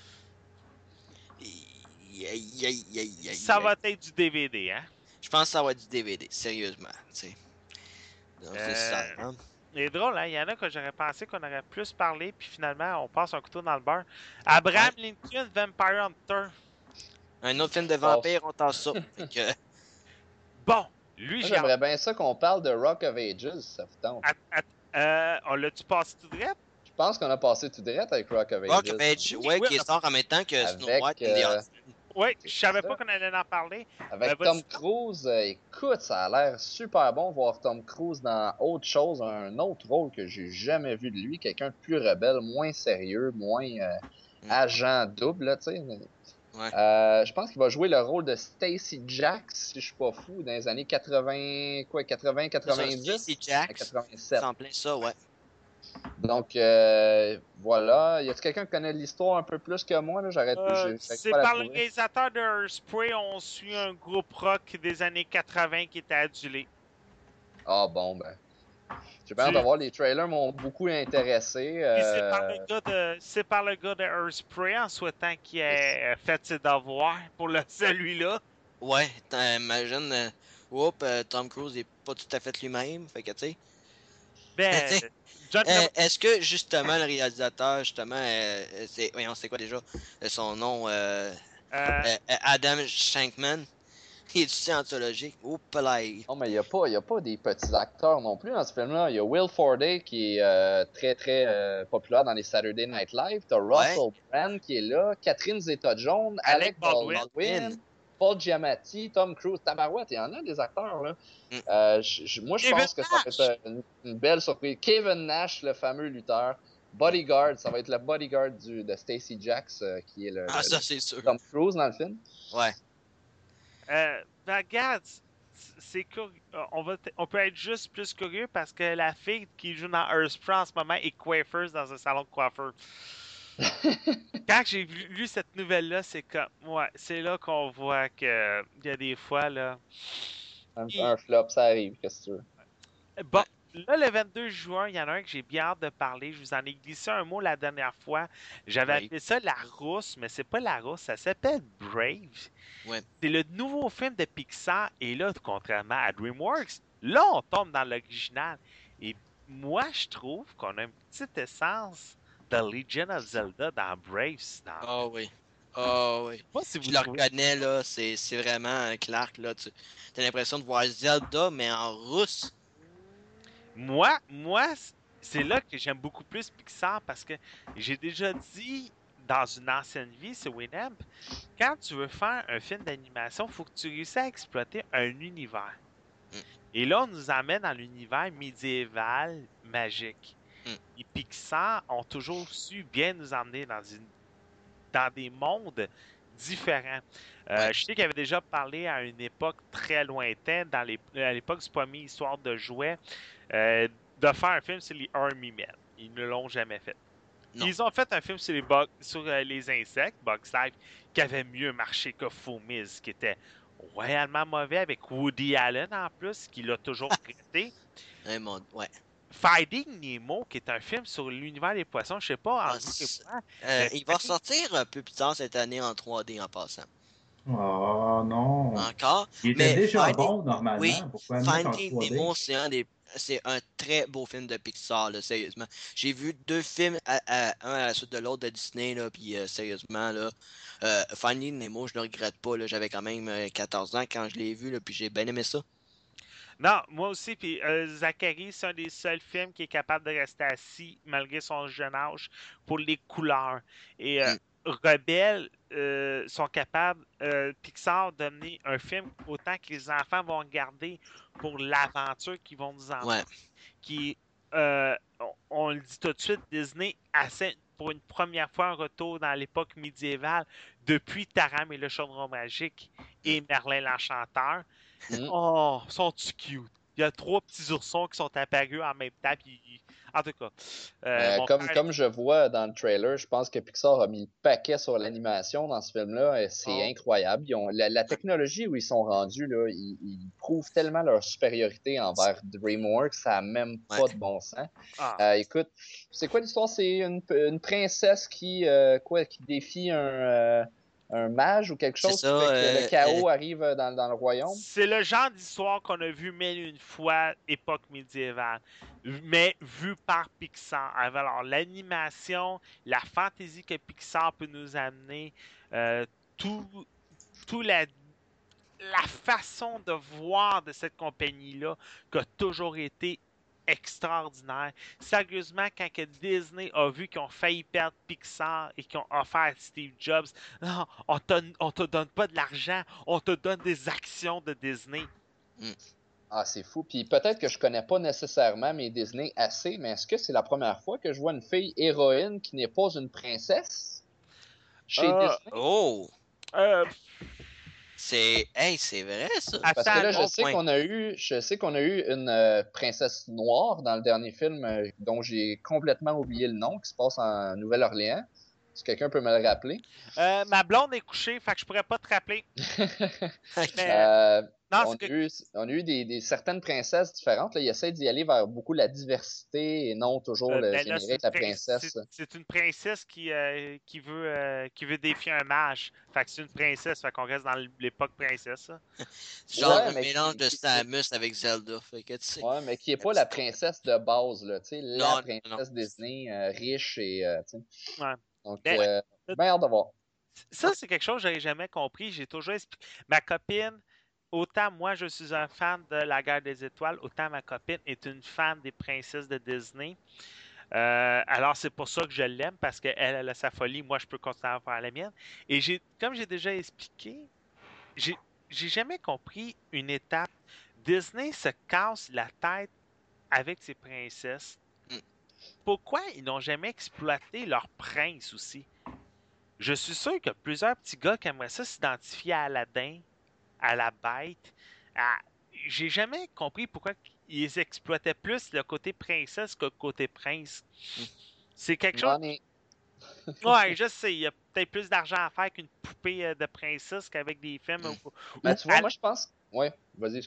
[SPEAKER 3] Aïe, aïe, aïe, aïe, aïe,
[SPEAKER 1] Ça
[SPEAKER 3] aïe.
[SPEAKER 1] va être du D V D, hein?
[SPEAKER 3] Je pense que ça va être du D V D, sérieusement. Tu sais. Donc, c'est
[SPEAKER 1] Euh,
[SPEAKER 3] ça. Hein?
[SPEAKER 1] C'est drôle, hein? Il y en a que j'aurais pensé qu'on aurait plus parlé, puis finalement, on passe un couteau dans le beurre. Abraham Lincoln, Vampire Hunter.
[SPEAKER 3] Un autre film de vampire, on t'en ça. Fait que,
[SPEAKER 1] Bon, lui,
[SPEAKER 2] Moi,
[SPEAKER 1] j'ai
[SPEAKER 2] j'aimerais bien ça qu'on parle de Rock of Ages, ça vous tente.
[SPEAKER 1] Att- att- euh, on l'a-tu passé tout droit?
[SPEAKER 2] Je pense qu'on a passé tout direct avec Rock of Ages.
[SPEAKER 3] Rock of Age,
[SPEAKER 1] Oui,
[SPEAKER 3] ouais,
[SPEAKER 1] oui,
[SPEAKER 3] qui
[SPEAKER 1] on-
[SPEAKER 3] est sort en même temps que Snow
[SPEAKER 2] Avec,
[SPEAKER 3] White and the
[SPEAKER 2] euh,
[SPEAKER 3] Huntsman.
[SPEAKER 1] Oui,
[SPEAKER 2] C'est
[SPEAKER 1] je savais
[SPEAKER 2] ça.
[SPEAKER 1] pas qu'on allait en parler.
[SPEAKER 2] Avec
[SPEAKER 1] Euh,
[SPEAKER 2] Tom
[SPEAKER 1] vas-y.
[SPEAKER 2] Cruise, euh, écoute, ça a l'air super bon voir Tom Cruise dans autre chose, un autre rôle que j'ai jamais vu de lui, quelqu'un de plus rebelle, moins sérieux, moins euh,
[SPEAKER 3] Mm.
[SPEAKER 2] agent double, là, tu sais.
[SPEAKER 3] Ouais.
[SPEAKER 2] Euh, je pense qu'il va jouer le rôle de Stacy Jacks, si je suis pas fou, dans les années quatre-vingts, quoi, quatre-vingts, quatre-vingt-dix,
[SPEAKER 3] Stacy
[SPEAKER 2] à
[SPEAKER 3] Jacks,
[SPEAKER 2] quatre-vingt-sept.
[SPEAKER 3] c'est en plein ça, ouais.
[SPEAKER 2] Donc, euh, voilà. Y a-t-il quelqu'un qui connaît l'histoire un peu plus que moi, là? J'arrête,
[SPEAKER 1] Euh,
[SPEAKER 2] j'arrive
[SPEAKER 1] c'est
[SPEAKER 2] pas à la
[SPEAKER 1] par le
[SPEAKER 2] trouver.
[SPEAKER 1] réalisateur de Hairspray, on suit un groupe rock des années quatre-vingts qui était adulé.
[SPEAKER 2] Ah bon, ben. J'ai pas hâte
[SPEAKER 1] Tu-
[SPEAKER 2] de voir, les trailers m'ont beaucoup intéressé.
[SPEAKER 1] Puis c'est par
[SPEAKER 2] Euh...
[SPEAKER 1] le gars de, c'est par le gars de Hairspray en souhaitant qu'il ait euh, fait ses devoirs pour le, celui-là.
[SPEAKER 3] Ouais, t'imagines, euh, oups, euh, Tom Cruise est pas tout à fait lui-même, fait que tu sais.
[SPEAKER 1] Ben,
[SPEAKER 3] t'sais,
[SPEAKER 1] John
[SPEAKER 3] Euh, Est-ce que justement le réalisateur, justement, euh, euh, c'est, voyons, c'est quoi déjà euh, son nom, euh,
[SPEAKER 1] euh,
[SPEAKER 3] euh, euh, Adam Shankman, il est scientologique. Oups là.
[SPEAKER 2] Non, mais il n'y a, pas- y a pas des petits acteurs non plus dans ce film-là. Il y a Will Forday qui est euh, très, très euh, populaire dans les Saturday Night Live. T'as Russell Brand qui est là. Catherine Zeta-Jones,
[SPEAKER 1] Alec
[SPEAKER 2] Alec
[SPEAKER 1] Baldwin.
[SPEAKER 2] Baldwin, Paul Giamatti, Tom Cruise, Tabarouette. Il y en a des acteurs, là.
[SPEAKER 3] Mm.
[SPEAKER 2] Euh, j- j- moi, je
[SPEAKER 1] Kevin
[SPEAKER 2] pense que ça va
[SPEAKER 1] Nash.
[SPEAKER 2] être une, une belle surprise. Kevin Nash, le fameux lutteur. Bodyguard, ça va être le bodyguard du, de Stacy Jacks, euh, qui est le,
[SPEAKER 3] Ah,
[SPEAKER 2] le-
[SPEAKER 3] ça
[SPEAKER 2] le
[SPEAKER 3] c'est sûr.
[SPEAKER 2] Tom Cruise dans le film.
[SPEAKER 3] Ouais.
[SPEAKER 1] Euh, ben, regarde, c- c'est curieux. On, va t- on peut être juste plus curieux parce que la fille qui joue dans Hairspray en ce moment est coiffeuse dans un salon de coiffeur. Quand j'ai lu, lu cette nouvelle-là, c'est comme, ouais, c'est là qu'on voit que il y a des fois là.
[SPEAKER 2] un,
[SPEAKER 1] Il-
[SPEAKER 2] un flop, ça arrive, qu'est-ce que tu veux.
[SPEAKER 1] Bon,
[SPEAKER 3] Ouais.
[SPEAKER 1] là, le vingt-deux juin, il y en a un que j'ai bien hâte de parler. Je vous en ai glissé un mot la dernière fois. J'avais
[SPEAKER 3] Oui.
[SPEAKER 1] appelé ça La Rousse, mais c'est pas La Rousse, ça s'appelle Brave.
[SPEAKER 3] Ouais.
[SPEAKER 1] C'est le nouveau film de Pixar. Et là, contrairement à DreamWorks, là, on tombe dans l'original. Et moi, je trouve qu'on a une petite essence de Legend of Zelda dans Brave. Dans...
[SPEAKER 3] Ah oui. Ah oui.
[SPEAKER 1] Je sais pas si
[SPEAKER 3] Je
[SPEAKER 1] vous
[SPEAKER 3] le
[SPEAKER 1] trouvez
[SPEAKER 3] reconnais, là. C'est c'est vraiment un Clark, là. Tu as l'impression de voir Zelda, mais en russe.
[SPEAKER 1] Moi, moi, c- c'est là que j'aime beaucoup plus Pixar parce que j'ai déjà dit dans une ancienne vie sur Winamp, quand tu veux faire un film d'animation, il faut que tu réussisses à exploiter un univers.
[SPEAKER 3] Mm.
[SPEAKER 1] Et là, on nous emmène dans l'univers médiéval magique.
[SPEAKER 3] Mm.
[SPEAKER 1] Et Pixar ont toujours su bien nous emmener dans une dans des mondes différents. Euh,
[SPEAKER 3] Ouais.
[SPEAKER 1] Je sais qu'il avait déjà parlé à une époque très lointaine, dans les, à l'époque du premier Histoire de jouets, euh, de faire un film sur les Army Men. Ils ne l'ont jamais fait.
[SPEAKER 3] Non.
[SPEAKER 1] Ils ont fait un film sur les, bug, sur, euh, les insectes, Bugs Life, qui avait mieux marché que Foomies, qui était royalement mauvais, avec Woody Allen en plus, qui l'a toujours traité.
[SPEAKER 3] Un monde, ouais.
[SPEAKER 1] Finding Nemo, qui est un film sur l'univers des poissons, je sais pas,
[SPEAKER 3] Ah,
[SPEAKER 1] en vous et
[SPEAKER 3] c'est-
[SPEAKER 1] moi,
[SPEAKER 3] euh,
[SPEAKER 1] mais
[SPEAKER 3] il va sortir un peu plus tard cette année en trois D en passant.
[SPEAKER 4] Oh non.
[SPEAKER 3] Encore.
[SPEAKER 4] Il était
[SPEAKER 3] Mais
[SPEAKER 4] déjà
[SPEAKER 3] Finding,
[SPEAKER 4] bon
[SPEAKER 3] oui,
[SPEAKER 4] normalement. Pourquoi le mettre en
[SPEAKER 3] Finding
[SPEAKER 4] trois D?
[SPEAKER 3] Nemo, c'est un des, c'est un très beau film de Pixar, là, sérieusement. J'ai vu deux films, à, à- un à la suite de l'autre de Disney, là, puis euh, sérieusement, là, euh, Finding Nemo, je ne le regrette pas, là, j'avais quand même euh, quatorze ans quand je l'ai vu, là, puis j'ai bien aimé ça.
[SPEAKER 1] non, moi aussi, puis euh, Zachary, c'est un des seuls films qui est capable de rester assis malgré son jeune âge pour les couleurs. Et euh,
[SPEAKER 3] Mm.
[SPEAKER 1] Rebelle euh, sont capables, euh, Pixar, d'amener un film autant que les enfants vont regarder pour l'aventure qu'ils vont nous emmener.
[SPEAKER 3] Ouais,
[SPEAKER 1] Qui, euh, on, on le dit tout de suite, Disney assez pour une première fois un retour dans l'époque médiévale depuis Taram et le chaudron magique et Merlin l'Enchanteur.
[SPEAKER 2] Mm.
[SPEAKER 1] Oh, sont-tu cute? Il y a trois petits oursons qui sont apparus en même temps. Puis... En tout cas, euh,
[SPEAKER 2] Mais
[SPEAKER 1] mon
[SPEAKER 2] comme,
[SPEAKER 1] frère.
[SPEAKER 2] comme je vois dans le trailer, je pense que Pixar a mis le paquet sur l'animation dans ce film-là. Et c'est
[SPEAKER 1] Oh,
[SPEAKER 2] incroyable. Ils ont, la, la technologie où ils sont rendus, là, ils, ils prouvent tellement leur supériorité envers DreamWorks, ça n'a même
[SPEAKER 3] ouais.
[SPEAKER 2] pas de bon sens.
[SPEAKER 1] ah.
[SPEAKER 2] Euh, écoute, c'est quoi l'histoire? C'est une, une princesse qui, euh, quoi, qui défie un, euh, un mage ou quelque
[SPEAKER 3] C'est
[SPEAKER 2] chose
[SPEAKER 3] ça,
[SPEAKER 2] qui fait que le
[SPEAKER 3] euh, euh,
[SPEAKER 2] chaos arrive dans, dans le royaume?
[SPEAKER 1] C'est le genre d'histoire qu'on a vu mille une fois, époque médiévale, mais vu par Pixar. Alors, l'animation, la fantaisie que Pixar peut nous amener, euh, tout, tout la, la façon de voir de cette compagnie-là qui a toujours été extraordinaire. Sérieusement, quand que Disney a vu qu'ils ont failli perdre Pixar et qu'ils ont offert à Steve Jobs, non, on te, on te donne pas de l'argent, on te donne des actions de Disney.
[SPEAKER 2] Ah, c'est fou. Puis peut-être que je connais pas nécessairement mes Disney assez, mais est-ce que c'est la première fois que je vois une fille héroïne qui n'est pas une princesse chez
[SPEAKER 1] Euh,
[SPEAKER 2] Disney?
[SPEAKER 3] oh,
[SPEAKER 1] euh,
[SPEAKER 3] c'est, hey, c'est vrai, ça.
[SPEAKER 2] Parce que
[SPEAKER 1] attends,
[SPEAKER 2] là, je
[SPEAKER 3] Bon
[SPEAKER 2] sais
[SPEAKER 3] point.
[SPEAKER 2] qu'on a eu, je sais qu'on a eu une euh, princesse noire dans le dernier film euh, dont j'ai complètement oublié le nom, qui se passe en Nouvelle-Orléans. Si quelqu'un peut me le rappeler.
[SPEAKER 1] euh, ma blonde est couchée, fait que je pourrais pas te rappeler. Mais,
[SPEAKER 2] Euh,
[SPEAKER 1] non,
[SPEAKER 2] on
[SPEAKER 1] c'est
[SPEAKER 2] a
[SPEAKER 1] que
[SPEAKER 2] eu, on a eu des, des certaines princesses différentes. Là. Ils essaient d'y aller vers beaucoup la diversité et non toujours
[SPEAKER 1] Euh,
[SPEAKER 2] le
[SPEAKER 1] ben là, c'est
[SPEAKER 2] générique,
[SPEAKER 1] une,
[SPEAKER 2] la
[SPEAKER 1] prin- c'est-
[SPEAKER 2] princesse.
[SPEAKER 1] c'est une princesse qui, euh, qui, veut, euh, qui veut défier un mage. Fait que c'est une princesse, fait qu'on reste dans l'époque princesse. Là.
[SPEAKER 3] C'est genre
[SPEAKER 2] Ouais,
[SPEAKER 3] un
[SPEAKER 2] mais
[SPEAKER 3] mélange
[SPEAKER 2] qui,
[SPEAKER 3] de
[SPEAKER 2] qui, qui est,
[SPEAKER 3] Samus avec Zelda. Fait que, tu sais,
[SPEAKER 2] ouais, mais qui est
[SPEAKER 3] un
[SPEAKER 2] pas
[SPEAKER 3] petit
[SPEAKER 2] la
[SPEAKER 3] contraste.
[SPEAKER 2] princesse de base, là, tu sais, la
[SPEAKER 3] Non, non, non.
[SPEAKER 2] princesse Disney euh, riche et euh, tu sais.
[SPEAKER 1] Ouais.
[SPEAKER 2] Donc,
[SPEAKER 1] Mais,
[SPEAKER 3] Ouais.
[SPEAKER 2] euh,
[SPEAKER 1] euh,
[SPEAKER 2] bien hâte de voir.
[SPEAKER 1] ça, c'est quelque chose que j'avais jamais compris. J'ai toujours expliqué. Ma copine, autant moi, je suis un fan de La Guerre des Étoiles, autant ma copine est une fan des princesses de Disney. Euh, alors, c'est pour ça que je l'aime, parce qu'elle elle a sa folie. Moi, je peux continuer à faire la mienne. Et j'ai, comme j'ai déjà expliqué, j'ai, j'ai jamais compris une étape. Disney se casse la tête avec ses princesses.
[SPEAKER 3] Mm.
[SPEAKER 1] Pourquoi ils n'ont jamais exploité leur prince aussi? Je suis sûr qu'il y a plusieurs petits gars qui aimeraient ça s'identifier à Aladdin, à la bête. À... J'ai jamais compris pourquoi ils exploitaient plus le côté princesse que le côté prince.
[SPEAKER 3] Mm.
[SPEAKER 1] C'est quelque chose.
[SPEAKER 2] Money.
[SPEAKER 1] Ouais, je sais, il y a peut-être plus d'argent à faire qu'une poupée euh, de princesse qu'avec des films
[SPEAKER 2] Mm.
[SPEAKER 1] où,
[SPEAKER 2] Ben,
[SPEAKER 1] où
[SPEAKER 2] tu vois,
[SPEAKER 1] Al-
[SPEAKER 2] moi, je pense. Ouais, vas-y, excuse.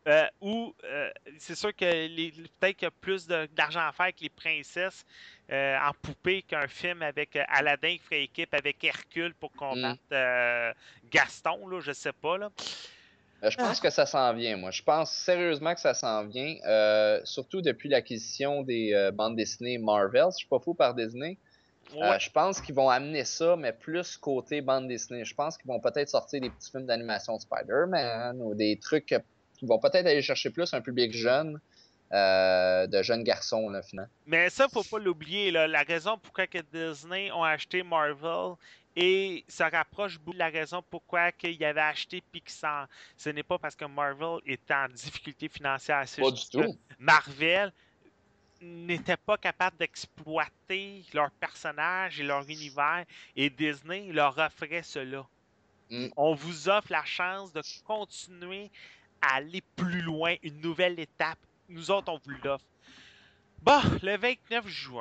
[SPEAKER 1] Euh, ou euh, c'est sûr que les, peut-être qu'il y a plus de- d'argent à faire avec les princesses euh, en poupée qu'un film avec euh, Aladdin qui ferait équipe avec Hercule pour
[SPEAKER 2] Hmm.
[SPEAKER 1] combattre euh, Gaston, là, je sais pas. Là.
[SPEAKER 2] Euh, Je
[SPEAKER 1] Ah.
[SPEAKER 2] pense que ça s'en vient, moi. Je pense sérieusement que ça s'en vient, euh, surtout depuis l'acquisition des euh, bandes dessinées Marvel, si je suis pas fou par Disney.
[SPEAKER 1] Ouais.
[SPEAKER 2] Euh, je pense qu'ils vont amener ça, mais plus côté bande dessinée. Je pense qu'ils vont peut-être sortir des petits films d'animation de Spider-Man ou des trucs qui vont peut-être aller chercher plus un public jeune, euh, de jeunes garçons, là, finalement.
[SPEAKER 1] Mais ça, faut pas l'oublier. Là, la raison pourquoi que Disney ont acheté Marvel et ça rapproche beaucoup de la raison pourquoi ils avaient acheté Pixar. Ce n'est pas parce que Marvel est en difficulté financière. C'est
[SPEAKER 2] Pas du
[SPEAKER 1] juste que
[SPEAKER 2] tout.
[SPEAKER 1] Marvel n'était pas capable d'exploiter leurs personnages et leur univers et Disney leur offrait cela.
[SPEAKER 2] Mm.
[SPEAKER 1] On vous offre la chance de continuer à aller plus loin, une nouvelle étape. Nous autres, on vous l'offre. Bon, le vingt-neuf juin.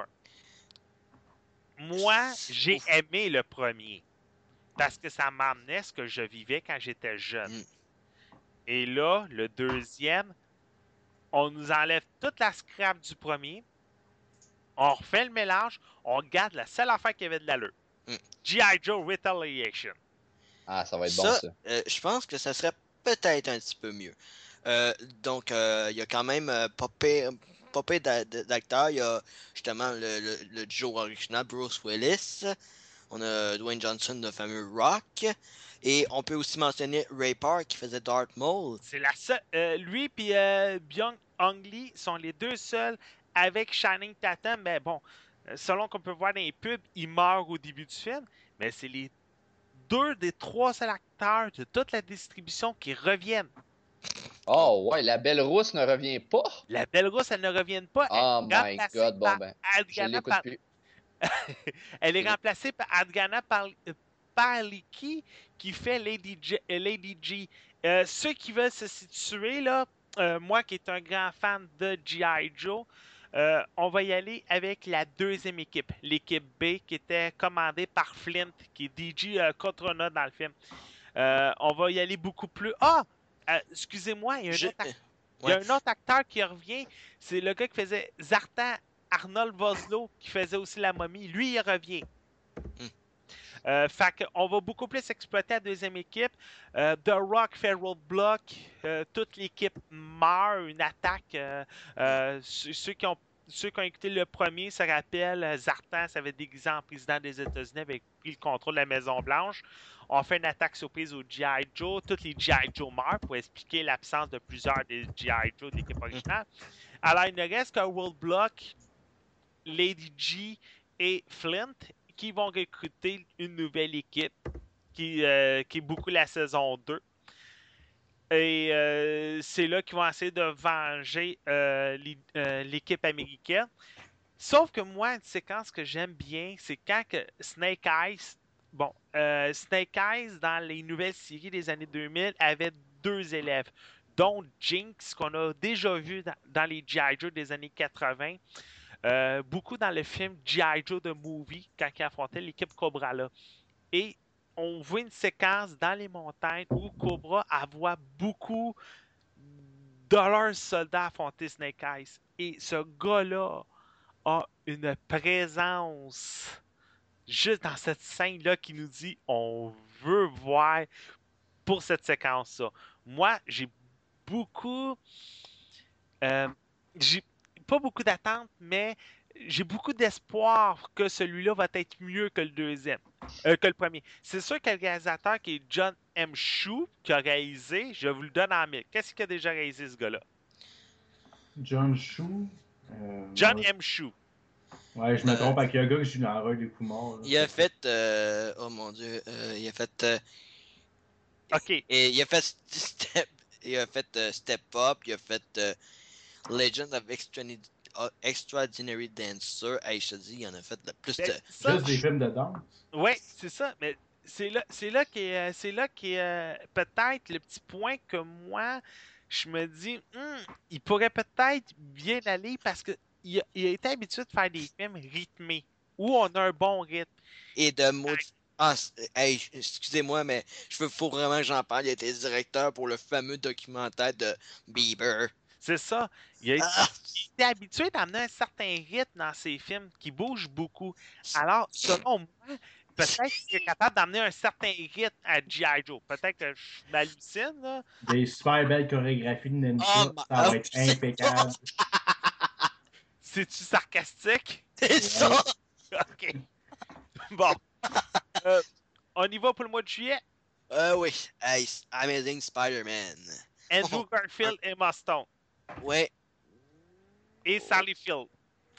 [SPEAKER 1] Moi, j'ai
[SPEAKER 3] Ouf.
[SPEAKER 1] aimé le premier parce que ça m'emmenait ce que je vivais quand j'étais jeune.
[SPEAKER 3] Mm.
[SPEAKER 1] Et là, le deuxième, on nous enlève toute la scrap du premier. On refait le mélange, on garde la seule affaire qui avait de l'allure.
[SPEAKER 3] Mm.
[SPEAKER 1] G I. Joe Retaliation.
[SPEAKER 2] Ah, ça va être bon,
[SPEAKER 3] Ça,
[SPEAKER 2] ça.
[SPEAKER 3] euh, je pense que ça serait peut-être un petit peu mieux. Euh, donc, euh, il y a quand même euh, pas pire, pas pire d'a- d'a- d'acteurs. Il y a justement le, le, le Joe original, Bruce Willis. On a Dwayne Johnson, le fameux Rock. Et on peut aussi mentionner Ray Park qui faisait Darth Maul.
[SPEAKER 1] C'est la seule. euh, lui et euh, Byung-Hung Lee sont les deux seuls avec Shining Tatum. Mais bon, euh, selon qu'on peut voir dans les pubs, il meurt au début du film. Mais c'est les deux des trois seuls acteurs de toute la distribution qui reviennent.
[SPEAKER 2] Oh, ouais, la belle rousse ne revient pas.
[SPEAKER 1] La Belle Rousse, elle ne revient pas. Elle
[SPEAKER 2] Oh
[SPEAKER 1] est
[SPEAKER 2] my
[SPEAKER 1] remplacée
[SPEAKER 2] God, bon,
[SPEAKER 1] par
[SPEAKER 2] ben, je
[SPEAKER 1] Adriana
[SPEAKER 2] l'écoute
[SPEAKER 1] par...
[SPEAKER 2] plus.
[SPEAKER 1] Elle est
[SPEAKER 2] Fini.
[SPEAKER 1] remplacée par Adriana par... Palicki qui fait Lady, J... euh, Lady G. Euh, ceux qui veulent se situer, là, euh, moi qui est un grand fan de G I. Joe, euh, on va y aller avec la deuxième équipe, l'équipe B qui était commandée par Flint, qui est D J euh, Cotrona dans le film. Euh, on va y aller beaucoup plus. Ah! Euh, excusez-moi, il y a un
[SPEAKER 3] Je-
[SPEAKER 1] autre acteur. Il y
[SPEAKER 3] Ouais.
[SPEAKER 1] a un autre acteur qui revient. C'est le gars qui faisait Zartan, Arnold Vosloo, qui faisait aussi la momie. Lui, il revient.
[SPEAKER 3] Hmm.
[SPEAKER 1] Euh, fait qu'on va beaucoup plus exploiter la deuxième équipe. Euh, The Rock fait roadblock. Euh, toute l'équipe meurt. Une attaque. Euh, euh, ceux, ceux qui ont, ceux qui ont écouté le premier se rappellent, euh, Zartan s'avait déguisé en président des États-Unis, avait pris le contrôle de la Maison-Blanche. On fait une attaque surprise au G I. Joe. Toutes les G I. Joe meurent pour expliquer l'absence de plusieurs des G I. Joe de l'équipe originale. Alors, il ne reste qu'un roadblock, Lady G et Flint, qui vont recruter une nouvelle équipe, qui, euh, qui est beaucoup la saison deux. Et euh, c'est là qu'ils vont essayer de venger euh, les- euh, l'équipe américaine. Sauf que moi, une séquence que j'aime bien, c'est quand que Snake Eyes, bon, euh, Snake Eyes, dans les nouvelles séries des années deux mille, avait deux élèves, dont Jinx, qu'on a déjà vu dans, dans les G I. Joe des années quatre-vingts. Euh, beaucoup dans le film G I. Joe The Movie, quand il affrontait l'équipe Cobra-là. Et on voit une séquence dans les montagnes où Cobra voit beaucoup de leurs soldats affronter Snake Eyes. Et ce gars-là a une présence juste dans cette scène-là qui nous dit on veut voir pour cette séquence-là. Moi, j'ai beaucoup... Euh, j'ai pas beaucoup d'attentes, mais j'ai beaucoup d'espoir que celui-là va être mieux que le deuxième, euh, que le premier. C'est sûr que le réalisateur qui est John M. Chu, qui a réalisé, je vous le donne en mille. Qu'est-ce qu'il a déjà réalisé, ce gars-là?
[SPEAKER 4] John Chu. Euh,
[SPEAKER 1] John
[SPEAKER 4] ouais.
[SPEAKER 1] M. Chu.
[SPEAKER 4] Ouais, je me
[SPEAKER 3] Euh,
[SPEAKER 4] trompe avec le gars que je suis dans la rue des coups morts. là.
[SPEAKER 3] Il a fait. euh, Oh mon dieu. euh, il a fait. euh,
[SPEAKER 1] OK.
[SPEAKER 3] Et il a fait Step. Il a fait euh, Step Up. Il a fait euh, Legend of Extraordinary, uh, Extraordinary Dancer. Hey, je te dis, il en a fait le plus
[SPEAKER 1] Ben,
[SPEAKER 3] de.
[SPEAKER 1] ça,
[SPEAKER 4] Juste des films de danse.
[SPEAKER 1] oui, c'est ça, mais c'est là, c'est là qui est, c'est là qui est euh, peut-être le petit point que moi, je me dis, hmm, il pourrait peut-être bien aller parce que il a, il a été habitué de faire des films rythmés où on a un bon rythme.
[SPEAKER 3] Et de, modi- Ah, c'est- hey, excusez-moi, mais je veux, faut vraiment que j'en parle. Il a été directeur pour le fameux documentaire de Bieber.
[SPEAKER 1] C'est ça. Il a été
[SPEAKER 3] Ah!
[SPEAKER 1] il était habitué d'amener un certain rythme dans ses films qui bouge beaucoup. Alors, selon moi, peut-être qu'il est capable d'amener un certain rythme à G I. Joe. Peut-être que je m'hallucine, là.
[SPEAKER 4] Des super belles chorégraphies de
[SPEAKER 3] Oh,
[SPEAKER 4] ninja,
[SPEAKER 3] ma-
[SPEAKER 4] ça
[SPEAKER 3] oh,
[SPEAKER 4] va être
[SPEAKER 3] c'est
[SPEAKER 4] impeccable.
[SPEAKER 1] C'est-tu sarcastique?
[SPEAKER 3] c'est ça!
[SPEAKER 1] OK. Bon. Euh, on y va pour le mois de juillet.
[SPEAKER 3] Euh, oui. Hey, Amazing Spider-Man.
[SPEAKER 1] Andrew Garfield et Emma Stone.
[SPEAKER 3] Ouais.
[SPEAKER 1] Et Sally Field.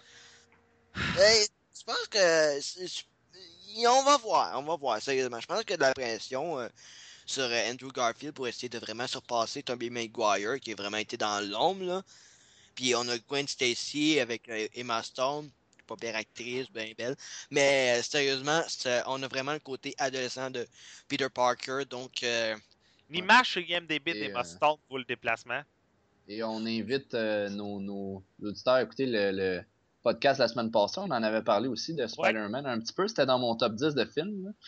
[SPEAKER 3] Hey, je pense que. c'est- c'est- On va voir, on va voir, sérieusement. Je pense que de la pression euh, sur euh, Andrew Garfield pour essayer de vraiment surpasser Tobey Maguire, qui a vraiment été dans l'ombre, là. Puis on a Gwen Stacy avec euh, Emma Stone, pas pire actrice, bien belle. Mais euh, sérieusement, c'est- on a vraiment le côté adolescent de Peter Parker, donc. euh,
[SPEAKER 1] L'image sur I M D B
[SPEAKER 2] Et,
[SPEAKER 1] d'Emma
[SPEAKER 2] euh,
[SPEAKER 1] Stone pour le déplacement.
[SPEAKER 2] Et on invite euh, nos, nos auditeurs à écouter le, le podcast la semaine passée. On en avait parlé aussi de Spider-Man un petit peu. C'était dans mon top dix de films. Là.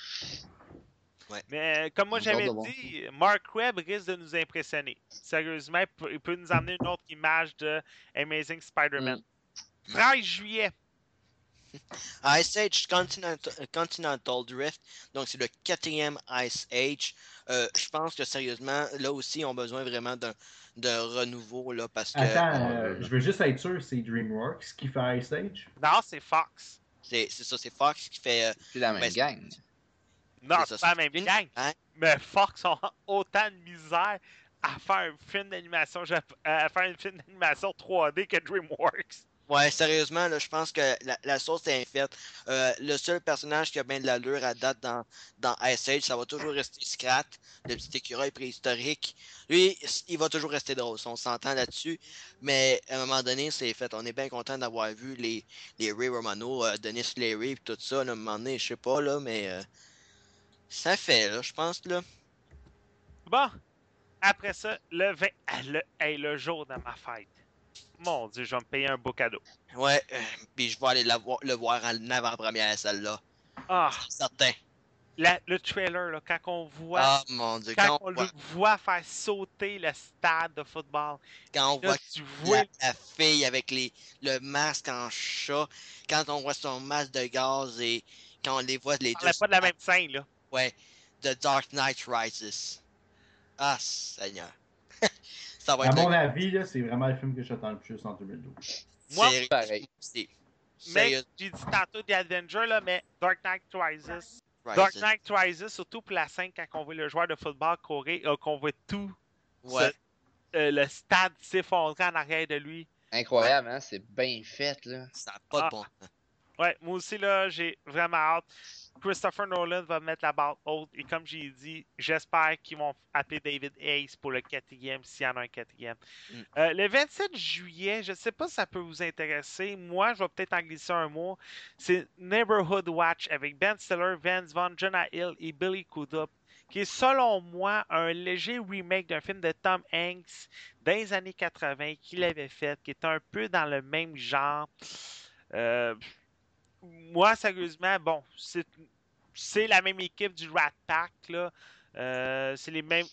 [SPEAKER 1] Mais euh, comme moi
[SPEAKER 2] J'ai hâte
[SPEAKER 1] j'avais
[SPEAKER 2] de voir.
[SPEAKER 1] dit, Mark Webb risque de nous impressionner. Sérieusement, il peut, il peut nous amener une autre image de Amazing Spider-Man.
[SPEAKER 2] Mm.
[SPEAKER 1] treize juillet.
[SPEAKER 3] Ice Age Continental, Continental Drift, donc c'est le quatrième Ice Age. Euh, je pense que sérieusement, là aussi, on a besoin vraiment d'un d'un renouveau là, parce que
[SPEAKER 4] Attends,
[SPEAKER 2] Ah,
[SPEAKER 4] euh,
[SPEAKER 2] je-
[SPEAKER 4] je veux juste être sûr, c'est DreamWorks qui fait Ice Age?
[SPEAKER 1] Non, c'est Fox.
[SPEAKER 3] c'est c'est ça, c'est Fox qui fait. euh,
[SPEAKER 2] C'est la même
[SPEAKER 3] ben,
[SPEAKER 2] gang.
[SPEAKER 1] Non,
[SPEAKER 3] c'est
[SPEAKER 1] c'est
[SPEAKER 3] ça,
[SPEAKER 1] pas la même
[SPEAKER 3] une-
[SPEAKER 1] gang.
[SPEAKER 3] hein?
[SPEAKER 1] Mais Fox ont autant de misère à faire un film d'animation Jap- à faire un film d'animation trois D que DreamWorks.
[SPEAKER 3] Ouais, sérieusement, là, je pense que la, la sauce est faite. Euh, le seul personnage qui a bien de l'allure à date dans, dans Ice Age, ça va toujours rester Scrat, le petit écureuil préhistorique. Lui, il va toujours rester drôle, on s'entend là-dessus. Mais à un moment donné, c'est fait. On est bien content d'avoir vu les, les Ray Romano, euh, Denis Leary, pis tout ça. Là, à un moment donné, je sais pas, là, mais euh, ça fait, là, je pense, là.
[SPEAKER 1] Bon, après ça, le vingt, ah, le, hey, le jour de ma fête. Mon Dieu, je vais me payer un beau cadeau.
[SPEAKER 3] Ouais, euh, puis je vais aller la vo- le voir en avant-première, celle-là.
[SPEAKER 1] Ah,
[SPEAKER 3] C'est certain.
[SPEAKER 1] la- le trailer, là, quand on voit,
[SPEAKER 3] Ah, mon Dieu,
[SPEAKER 1] quand
[SPEAKER 3] quand
[SPEAKER 1] on
[SPEAKER 3] on voit,
[SPEAKER 1] le voit faire sauter le stade de football,
[SPEAKER 3] quand on
[SPEAKER 1] là,
[SPEAKER 3] voit
[SPEAKER 1] tu vois,
[SPEAKER 3] la, la fille avec les, le masque en chat, quand on voit son masque de gaz et quand on les voit les
[SPEAKER 1] on
[SPEAKER 3] deux.
[SPEAKER 1] parlait pas de la même scène, là.
[SPEAKER 3] Ouais, The Dark Knight Rises. Ah, Seigneur. Ça va
[SPEAKER 4] À
[SPEAKER 3] être
[SPEAKER 4] mon
[SPEAKER 3] le...
[SPEAKER 4] avis, là, c'est vraiment le film que j'attends le plus en deux mille douze.
[SPEAKER 1] Moi,
[SPEAKER 3] Sérieux,
[SPEAKER 2] pareil.
[SPEAKER 3] c'est-
[SPEAKER 1] Mais
[SPEAKER 3] Sérieux,
[SPEAKER 1] j'ai dit tantôt The Avenger, là, mais Dark Knight Rises.
[SPEAKER 3] Rises.
[SPEAKER 1] Dark Knight Rises, surtout pour la scène quand on voit le joueur de football courir, euh, qu'on voit tout
[SPEAKER 3] Ouais.
[SPEAKER 1] ce- euh, le stade s'effondrer en arrière de lui.
[SPEAKER 2] Incroyable, hein? C'est bien fait, là.
[SPEAKER 3] Ça n'a pas
[SPEAKER 1] Ah.
[SPEAKER 3] de bon sens.
[SPEAKER 1] Ouais, moi aussi, là, j'ai vraiment hâte. Christopher Nolan va mettre la barre haute. Et comme j'ai dit, j'espère qu'ils vont appeler David Hayes pour le quatrième, s'il y en a un quatrième.
[SPEAKER 3] Mm.
[SPEAKER 1] Euh, le vingt-sept juillet, je ne sais pas si ça peut vous intéresser. Moi, je vais peut-être en glisser un mot. C'est Neighborhood Watch avec Ben Stiller, Vince Vaughn, Jonah Hill et Billy Crudup, qui est selon moi un léger remake d'un film de Tom Hanks dans les années quatre-vingts qu'il avait fait, qui est un peu dans le même genre. Euh, moi, sérieusement, bon, c'est c'est la même équipe du Rat Pack, là. Euh, c'est les mêmes.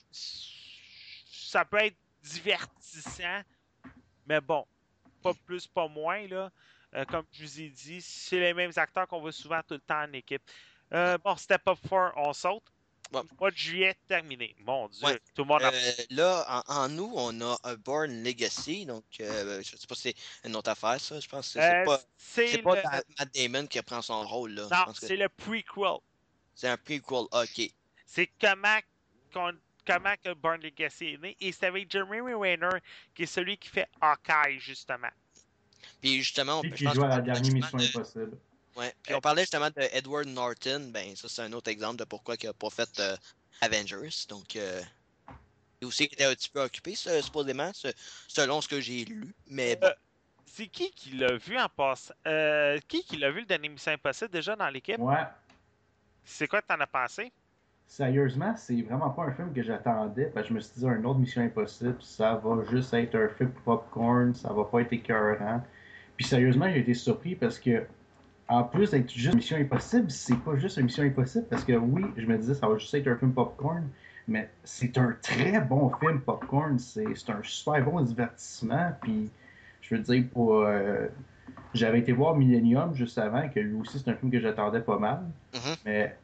[SPEAKER 1] Ça peut être divertissant, mais bon, pas plus, pas moins, là. Euh, comme je vous ai dit, c'est les mêmes acteurs qu'on voit souvent tout le temps en équipe. Euh, bon, Step Up quatre, on saute.
[SPEAKER 3] Ouais.
[SPEAKER 1] Mois de juillet, terminé. Mon Dieu,
[SPEAKER 3] Ouais.
[SPEAKER 1] tout le monde a...
[SPEAKER 3] Euh, là, en, en nous, on a un Born Legacy, donc euh, je sais pas si c'est une autre affaire, ça. Je pense que c'est
[SPEAKER 1] Euh,
[SPEAKER 3] pas,
[SPEAKER 1] c'est
[SPEAKER 3] c'est pas
[SPEAKER 1] le...
[SPEAKER 3] Da- Matt Damon qui prend son rôle, là. Je
[SPEAKER 1] Non,
[SPEAKER 3] pense que
[SPEAKER 1] c'est le prequel.
[SPEAKER 3] c'est un prequel, ok.
[SPEAKER 1] C'est comment, qu'on- comment que Born Legacy est né. Et c'est avec Jeremy Renner, qui est celui qui fait Hawkeye, justement.
[SPEAKER 3] Puis justement, on,
[SPEAKER 4] Puis
[SPEAKER 3] je
[SPEAKER 4] qui
[SPEAKER 3] pense
[SPEAKER 4] joue à
[SPEAKER 3] qu'on
[SPEAKER 4] la
[SPEAKER 3] parlait
[SPEAKER 4] dernière
[SPEAKER 3] justement
[SPEAKER 4] Mission
[SPEAKER 3] de-
[SPEAKER 4] Impossible.
[SPEAKER 3] Ouais. Puis on parlait justement de Edward Norton, ben ça c'est un autre exemple de pourquoi il n'a pas fait euh, Avengers. Donc euh, il aussi qui était un petit peu occupé, ce- supposément, ce- selon ce que j'ai lu. Mais bon.
[SPEAKER 1] Euh, c'est qui qui l'a vu en passant? Euh, qui qui l'a vu le dernier Mission Impossible déjà dans l'équipe?
[SPEAKER 4] Ouais.
[SPEAKER 1] C'est quoi que t'en as pensé?
[SPEAKER 4] Sérieusement, c'est vraiment pas un film que j'attendais. Parce que je me suis dit, un autre Mission Impossible, ça va juste être un film popcorn, ça va pas être écœurant. Puis sérieusement, j'ai été surpris parce que en plus d'être juste Mission Impossible, c'est pas juste une Mission Impossible, parce que oui, je me disais, ça va juste être un film popcorn, mais c'est un très bon film popcorn. C'est un super bon divertissement. Puis, je veux dire, pour. Euh, j'avais été voir Millennium juste avant, que lui aussi, c'est un film que j'attendais pas mal.
[SPEAKER 3] Mm-hmm.
[SPEAKER 4] Mais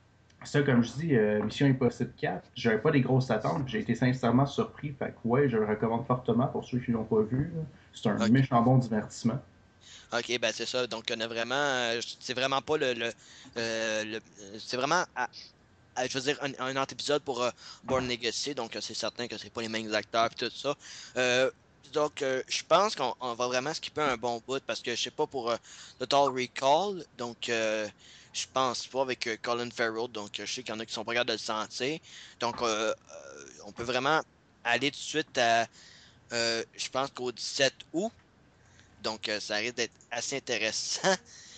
[SPEAKER 4] ça, comme je dis, euh, Mission Impossible quatre, j'avais pas des grosses attentes, j'ai été sincèrement surpris. Fait que ouais, je le recommande fortement pour ceux qui l'ont pas vu. C'est un
[SPEAKER 3] Ok.
[SPEAKER 4] méchant bon divertissement.
[SPEAKER 3] Ok, ben c'est ça. Donc, on a vraiment. euh, c'est vraiment pas le. le, euh, le- c'est vraiment. à- à- je veux dire, un, un autre épisode pour euh, Born Legacy. Donc, euh, c'est certain que c'est pas les mêmes acteurs et tout ça. Euh, donc, euh, je pense qu'on on va vraiment skipper un bon bout parce que je sais pas pour euh, Total Recall. Donc, euh, je pense pas avec euh, Colin Farrell. Donc, euh, je sais qu'il y en a qui sont pas capables de le sentir. Donc, euh, euh, on peut vraiment aller tout de suite à. euh, je pense qu'au dix-sept août. Donc, euh, ça risque d'être assez intéressant.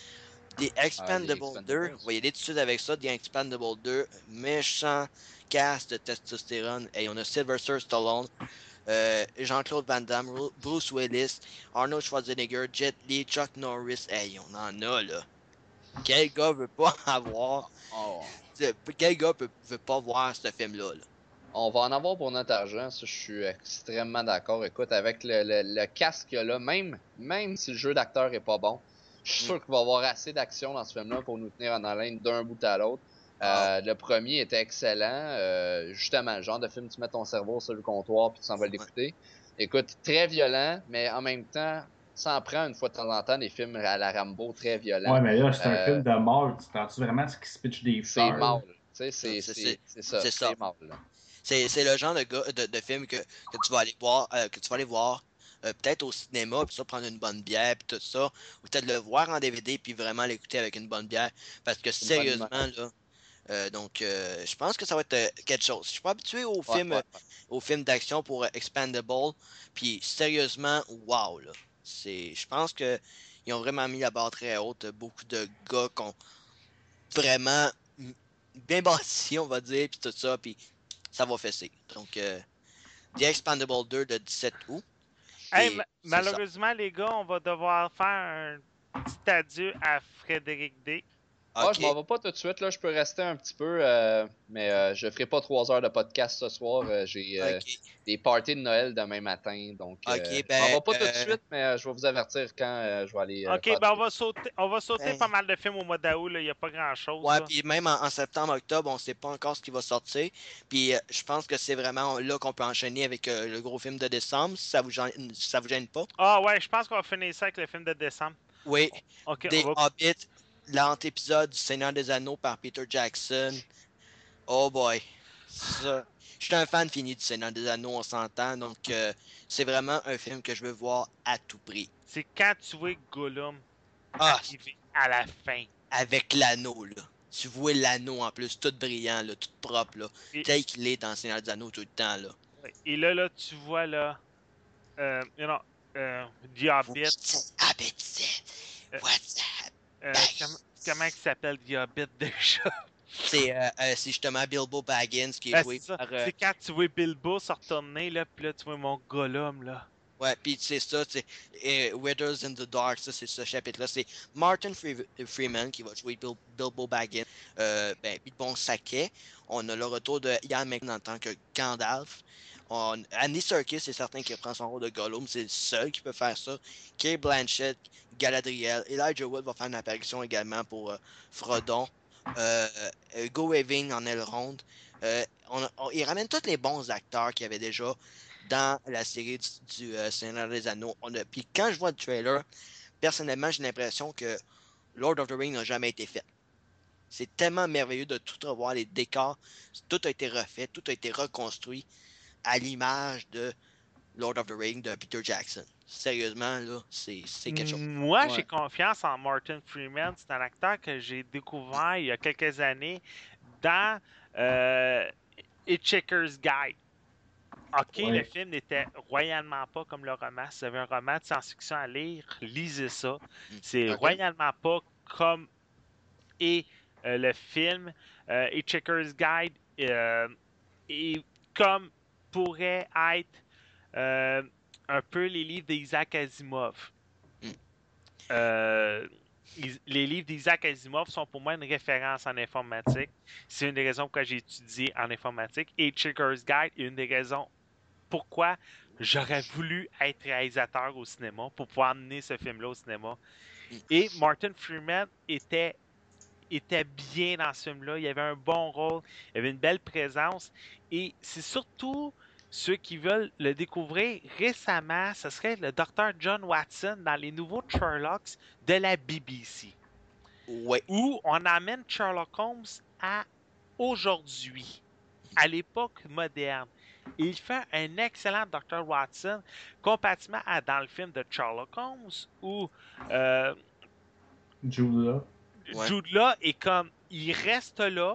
[SPEAKER 3] The
[SPEAKER 2] Ah, les
[SPEAKER 3] Expendables deux,
[SPEAKER 2] Expendables.
[SPEAKER 3] on va y aller tout de suite avec ça. The Expendables deux, méchant cast de testostérone. Et on a Sylvester Stallone, euh, Jean-Claude Van Damme, Bruce Willis, Arnold Schwarzenegger, Jet Li, Chuck Norris. Hey, on en a là. Quel gars veut pas avoir.
[SPEAKER 2] Oh.
[SPEAKER 3] Quel gars peut, veut pas voir ce film-là? Là?
[SPEAKER 2] On va en avoir pour notre argent, ça je suis extrêmement d'accord. Écoute, avec le, le, le casque qu'il y a là, même, même si le jeu d'acteur est pas bon, je suis
[SPEAKER 3] Mm.
[SPEAKER 2] sûr qu'il va y avoir assez d'action dans ce film-là pour nous tenir en haleine d'un bout à l'autre.
[SPEAKER 3] Wow.
[SPEAKER 2] Euh, le premier était excellent. Euh, justement, le genre de film, tu mets ton cerveau sur le comptoir puis tu s'en vas
[SPEAKER 3] Ouais.
[SPEAKER 2] l'écouter. Écoute, très violent, mais en même temps, ça en prend une fois de temps en temps des films à la Rambo très violents.
[SPEAKER 4] Ouais, mais là, c'est un
[SPEAKER 2] Euh,
[SPEAKER 4] film de mort. Tu penses vraiment ce qui se pitch des
[SPEAKER 2] c'est
[SPEAKER 4] fleurs?
[SPEAKER 2] mal. Tu sais,
[SPEAKER 3] Non,
[SPEAKER 2] c'est
[SPEAKER 3] C'est c'est-
[SPEAKER 2] c'est ça.
[SPEAKER 3] c'est ça.
[SPEAKER 2] C'est mal. Là.
[SPEAKER 3] C'est, c'est le genre de, gars, de, de film que, que tu vas aller voir, euh, que tu vas aller voir euh, peut-être au cinéma, puis ça, prendre une bonne bière, puis tout ça, ou peut-être le voir en D V D, puis vraiment l'écouter avec une bonne bière, parce que
[SPEAKER 2] C'est une bonne
[SPEAKER 3] sérieusement,
[SPEAKER 2] humeur.
[SPEAKER 3] là, euh, donc, euh, je pense que ça va être euh, quelque chose. Je suis pas habitué aux
[SPEAKER 2] Ouais,
[SPEAKER 3] films,
[SPEAKER 2] ouais,
[SPEAKER 3] euh,
[SPEAKER 2] ouais.
[SPEAKER 3] aux films d'action pour euh, Expandable, puis sérieusement, wow, là. C'est, je pense que ils ont vraiment mis la barre très haute. Beaucoup de gars qui ont vraiment mm, bien bâti, on va dire, puis tout ça, puis ça va fesser. Donc, euh, The Expandable deux de dix-sept août.
[SPEAKER 1] Hey,
[SPEAKER 3] Et
[SPEAKER 1] ma-
[SPEAKER 3] c'est ça.
[SPEAKER 1] malheureusement, les gars, on va devoir faire un petit adieu à Frédéric D.
[SPEAKER 2] Ah, je
[SPEAKER 3] OK.
[SPEAKER 2] m'en vais pas tout de suite, là. Je peux rester un petit peu, euh, mais euh, je ferai pas trois heures de podcast ce soir. Euh, j'ai euh,
[SPEAKER 3] OK.
[SPEAKER 2] des parties de Noël demain matin, donc euh,
[SPEAKER 3] OK.
[SPEAKER 2] je m'en
[SPEAKER 3] Ben,
[SPEAKER 2] vais pas tout de
[SPEAKER 3] euh,
[SPEAKER 2] suite, mais euh, je vais vous avertir quand euh, je vais aller euh,
[SPEAKER 1] Ok,
[SPEAKER 2] faire du
[SPEAKER 1] ben on
[SPEAKER 2] pipi.
[SPEAKER 1] va sauter, on va sauter
[SPEAKER 3] ben,
[SPEAKER 1] pas mal de films au mois d'août, là. Il n'y a pas grand-chose,
[SPEAKER 3] ouais,
[SPEAKER 1] là.
[SPEAKER 3] puis même en, en septembre, octobre, on sait pas encore ce qui va sortir. Puis euh, je pense que c'est vraiment là qu'on peut enchaîner avec euh, le gros film de décembre, si ça vous gêne, si ça vous gêne pas.
[SPEAKER 1] Ah ouais, je pense qu'on va finir ça avec le film de décembre.
[SPEAKER 3] Oui,
[SPEAKER 1] Ok, on
[SPEAKER 3] des
[SPEAKER 1] va...
[SPEAKER 3] Hobbits, l'antépisode du Seigneur des Anneaux par Peter Jackson. Oh boy. Ça. Je suis un fan fini du Seigneur des Anneaux, on s'entend. Donc, euh, c'est vraiment un film que je veux voir à tout prix.
[SPEAKER 1] C'est quand tu vois Gollum
[SPEAKER 3] Ah,
[SPEAKER 1] arriver à la fin.
[SPEAKER 3] avec l'anneau, là. Tu vois l'anneau en plus, tout brillant, là, tout propre, là.
[SPEAKER 1] Et,
[SPEAKER 3] Tel qu'il est dans le Seigneur des Anneaux tout le temps, là.
[SPEAKER 1] ouais, et là, là, tu vois, là... Euh, you know, euh, The Hobbit.
[SPEAKER 3] What's up, Hobbit?
[SPEAKER 1] Euh,
[SPEAKER 3] What's up?
[SPEAKER 1] euh,
[SPEAKER 3] Bang?
[SPEAKER 1] comment, comment il s'appelle The Hobbit déjà?
[SPEAKER 3] C'est euh, euh, c'est justement Bilbo Baggins qui est
[SPEAKER 1] Ah,
[SPEAKER 3] joué
[SPEAKER 1] c'est ça.
[SPEAKER 3] par... euh,
[SPEAKER 1] C'est quand tu vois Bilbo se retourner, là, pis là, tu vois mon Gollum, là.
[SPEAKER 3] Ouais, puis c'est ça, c'est euh, Withers in the Dark, ça c'est ce chapitre-là. C'est Martin Fre- Freeman qui va jouer Bil- Bilbo Baggins. Euh, ben, puis bon saquet. On a le retour de Ian McKellen en tant que Gandalf. On... Andy Serkis, c'est certain qu'il prend son rôle de Gollum, c'est le seul qui peut faire ça. Kate Blanchett, Galadriel. Elijah Wood va faire une apparition également pour euh, Frodon. Euh, euh, Go Weaving en Elrond. Euh, on, on, il ramène tous les bons acteurs qu'il y avait déjà dans la série du, du euh, Seigneur des Anneaux. On a... Puis quand je vois le trailer, personnellement, j'ai l'impression que Lord of the Rings n'a jamais été fait. C'est tellement merveilleux de tout revoir, les décors, tout a été refait, tout a été reconstruit à l'image de Lord of the Rings de Peter Jackson. Sérieusement, là, c'est c'est quelque chose.
[SPEAKER 1] Moi, j'ai
[SPEAKER 2] Ouais.
[SPEAKER 1] confiance en Martin Freeman. C'est un acteur que j'ai découvert il y a quelques années dans euh, Hitchhiker's Guide. OK,
[SPEAKER 4] Ouais.
[SPEAKER 1] le film n'était royalement pas comme le roman. Si vous avez un roman de science-fiction à lire, lisez ça. C'est
[SPEAKER 3] Ok.
[SPEAKER 1] royalement pas comme et euh, le film euh, Hitchhiker's Guide euh, est comme pourrait être euh, un peu les livres d'Isaac Asimov.
[SPEAKER 3] Mm.
[SPEAKER 1] Euh, Is- les livres d'Isaac Asimov sont pour moi une référence en informatique. C'est une des raisons pourquoi j'ai étudié en informatique. Et Hitchhiker's Guide est une des raisons pourquoi j'aurais voulu être réalisateur au cinéma pour pouvoir amener ce film-là au cinéma.
[SPEAKER 3] Mm.
[SPEAKER 1] Et Martin Freeman était, était bien dans ce film-là. Il avait un bon rôle, il avait une belle présence. Et c'est surtout ceux qui veulent le découvrir récemment, ce serait le docteur John Watson dans les nouveaux Sherlocks de la B B C.
[SPEAKER 3] Ouais.
[SPEAKER 1] Où on amène Sherlock Holmes à aujourd'hui, à l'époque moderne. Et il fait un excellent docteur Watson, comparativement à dans le film de Sherlock Holmes, où euh,
[SPEAKER 4] Jude Law.
[SPEAKER 3] Ouais.
[SPEAKER 1] Jude Law est comme, il reste là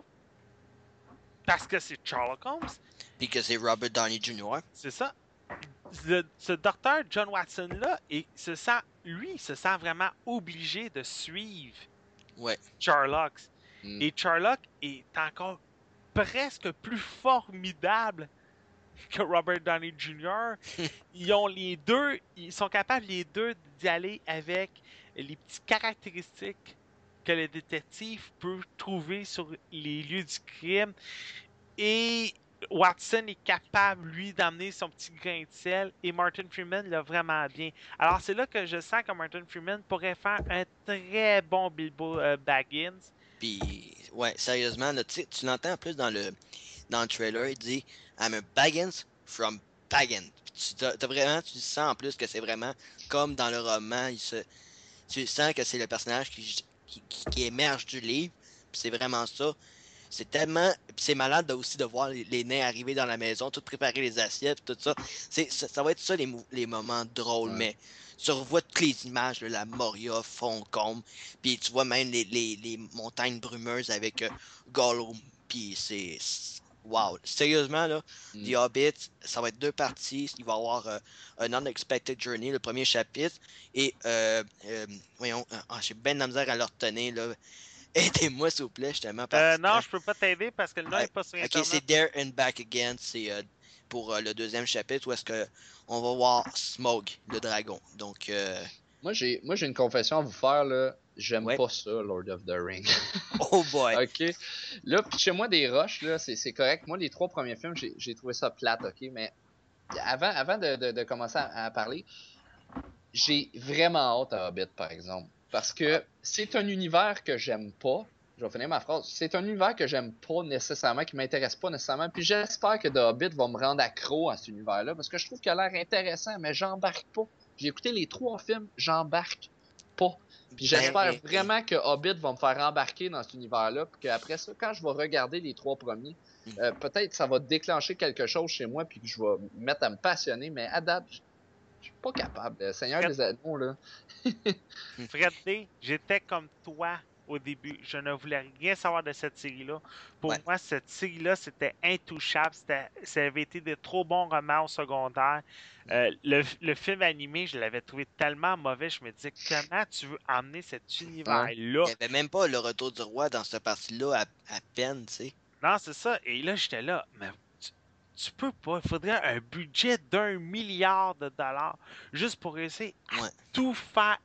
[SPEAKER 1] parce que c'est Sherlock Holmes,
[SPEAKER 3] Puis que c'est Robert Downey junior
[SPEAKER 1] c'est ça. Le- ce docteur John Watson là, il se sent, lui, il se sent vraiment obligé de suivre
[SPEAKER 3] Ouais.
[SPEAKER 1] Sherlock.
[SPEAKER 2] Mm.
[SPEAKER 1] Et Sherlock est encore presque plus formidable que Robert Downey junior Ils ont les deux, ils sont capables les deux d'y aller avec les petites caractéristiques que le détective peut trouver sur les lieux du crime. Et Watson est capable, lui, d'amener son petit grain de sel. Et Martin Freeman l'a vraiment bien. Alors, c'est là que je sens que Martin Freeman pourrait faire un très bon Bilbo euh, Baggins.
[SPEAKER 3] Puis, ouais, sérieusement, là, tu sais, tu l'entends en plus dans le, dans le trailer, il dit I'm a Baggins from Pagan. Puis tu t'as, t'as vraiment, tu sens en plus que c'est vraiment comme dans le roman, il se, tu sens que c'est le personnage qui, qui, qui- qui émerge du livre. Puis c'est vraiment ça. C'est tellement. Puis c'est malade de- aussi de voir les, les nains arriver dans la maison, tout préparer les assiettes, tout ça. C'est, ça, ça va être ça les, mou- les moments drôles,
[SPEAKER 2] Ouais.
[SPEAKER 3] mais tu revois toutes les images de la Moria, Foncombe, puis tu vois même les, les, les montagnes brumeuses avec euh, Gollum, puis c'est. c'est- Wow! Sérieusement, là,
[SPEAKER 2] Mm.
[SPEAKER 3] The Hobbit, ça va être deux parties. Il va y avoir euh, un Unexpected Journey, le premier chapitre, et, euh, euh, voyons, ah, j'ai bien de la misère à le retenir, là. Aidez-moi, s'il vous plaît, je suis tellement
[SPEAKER 1] Euh,
[SPEAKER 3] parti
[SPEAKER 1] non,
[SPEAKER 3] dedans.
[SPEAKER 1] je peux pas t'aider parce que le nom
[SPEAKER 3] Ouais.
[SPEAKER 1] n'est pas sur
[SPEAKER 3] Ok,
[SPEAKER 1] Internet.
[SPEAKER 3] c'est There and Back Again, c'est euh, pour euh, le deuxième chapitre où est-ce que on va voir Smaug, le dragon. Donc, euh,
[SPEAKER 2] Moi, j'ai moi j'ai une confession à vous faire, là. J'aime
[SPEAKER 3] Ouais.
[SPEAKER 2] pas ça, Lord of the Rings.
[SPEAKER 3] oh boy.
[SPEAKER 2] OK. Là, puis chez moi, des rushs, là, c'est c'est correct. Moi, les trois premiers films, j'ai j'ai trouvé ça plate, OK? Mais avant, avant de, de- de commencer à, à parler, j'ai vraiment hâte à Hobbit, par exemple. Parce que c'est un univers que j'aime pas. Je vais finir ma phrase. C'est un univers que j'aime pas nécessairement, qui m'intéresse pas nécessairement. Puis j'espère que The Hobbit va me rendre accro à cet univers-là. Parce que je trouve qu'il a l'air intéressant, mais j'embarque pas. J'ai écouté les trois films, j'embarque pas. Puis
[SPEAKER 3] Ben,
[SPEAKER 2] j'espère
[SPEAKER 3] ben,
[SPEAKER 2] vraiment que Hobbit va me faire embarquer dans cet univers-là. Puis qu'après ça, quand je vais regarder les trois premiers, euh, peut-être ça va déclencher quelque chose chez moi. Puis que je vais me mettre à me passionner. Mais à date, je je suis pas capable. Le Seigneur
[SPEAKER 1] Fred,
[SPEAKER 2] des Anneaux, là.
[SPEAKER 1] Fred D, j'étais comme toi au début. Je ne voulais rien savoir de cette série-là. Pour
[SPEAKER 3] Ouais.
[SPEAKER 1] moi, cette série-là, c'était intouchable. C'était, ça avait été de trop bons romans au secondaire. Euh, le, le film animé, je l'avais trouvé tellement mauvais. Je me disais, comment tu veux emmener cet univers-là?
[SPEAKER 3] il n'y avait même pas le retour du roi dans cette partie-là à, à peine, tu sais.
[SPEAKER 1] Non, c'est ça. Et là, j'étais là, mais tu, tu peux pas. Il faudrait un budget d'un milliard de dollars juste pour réussir à
[SPEAKER 3] Ouais.
[SPEAKER 1] tout faire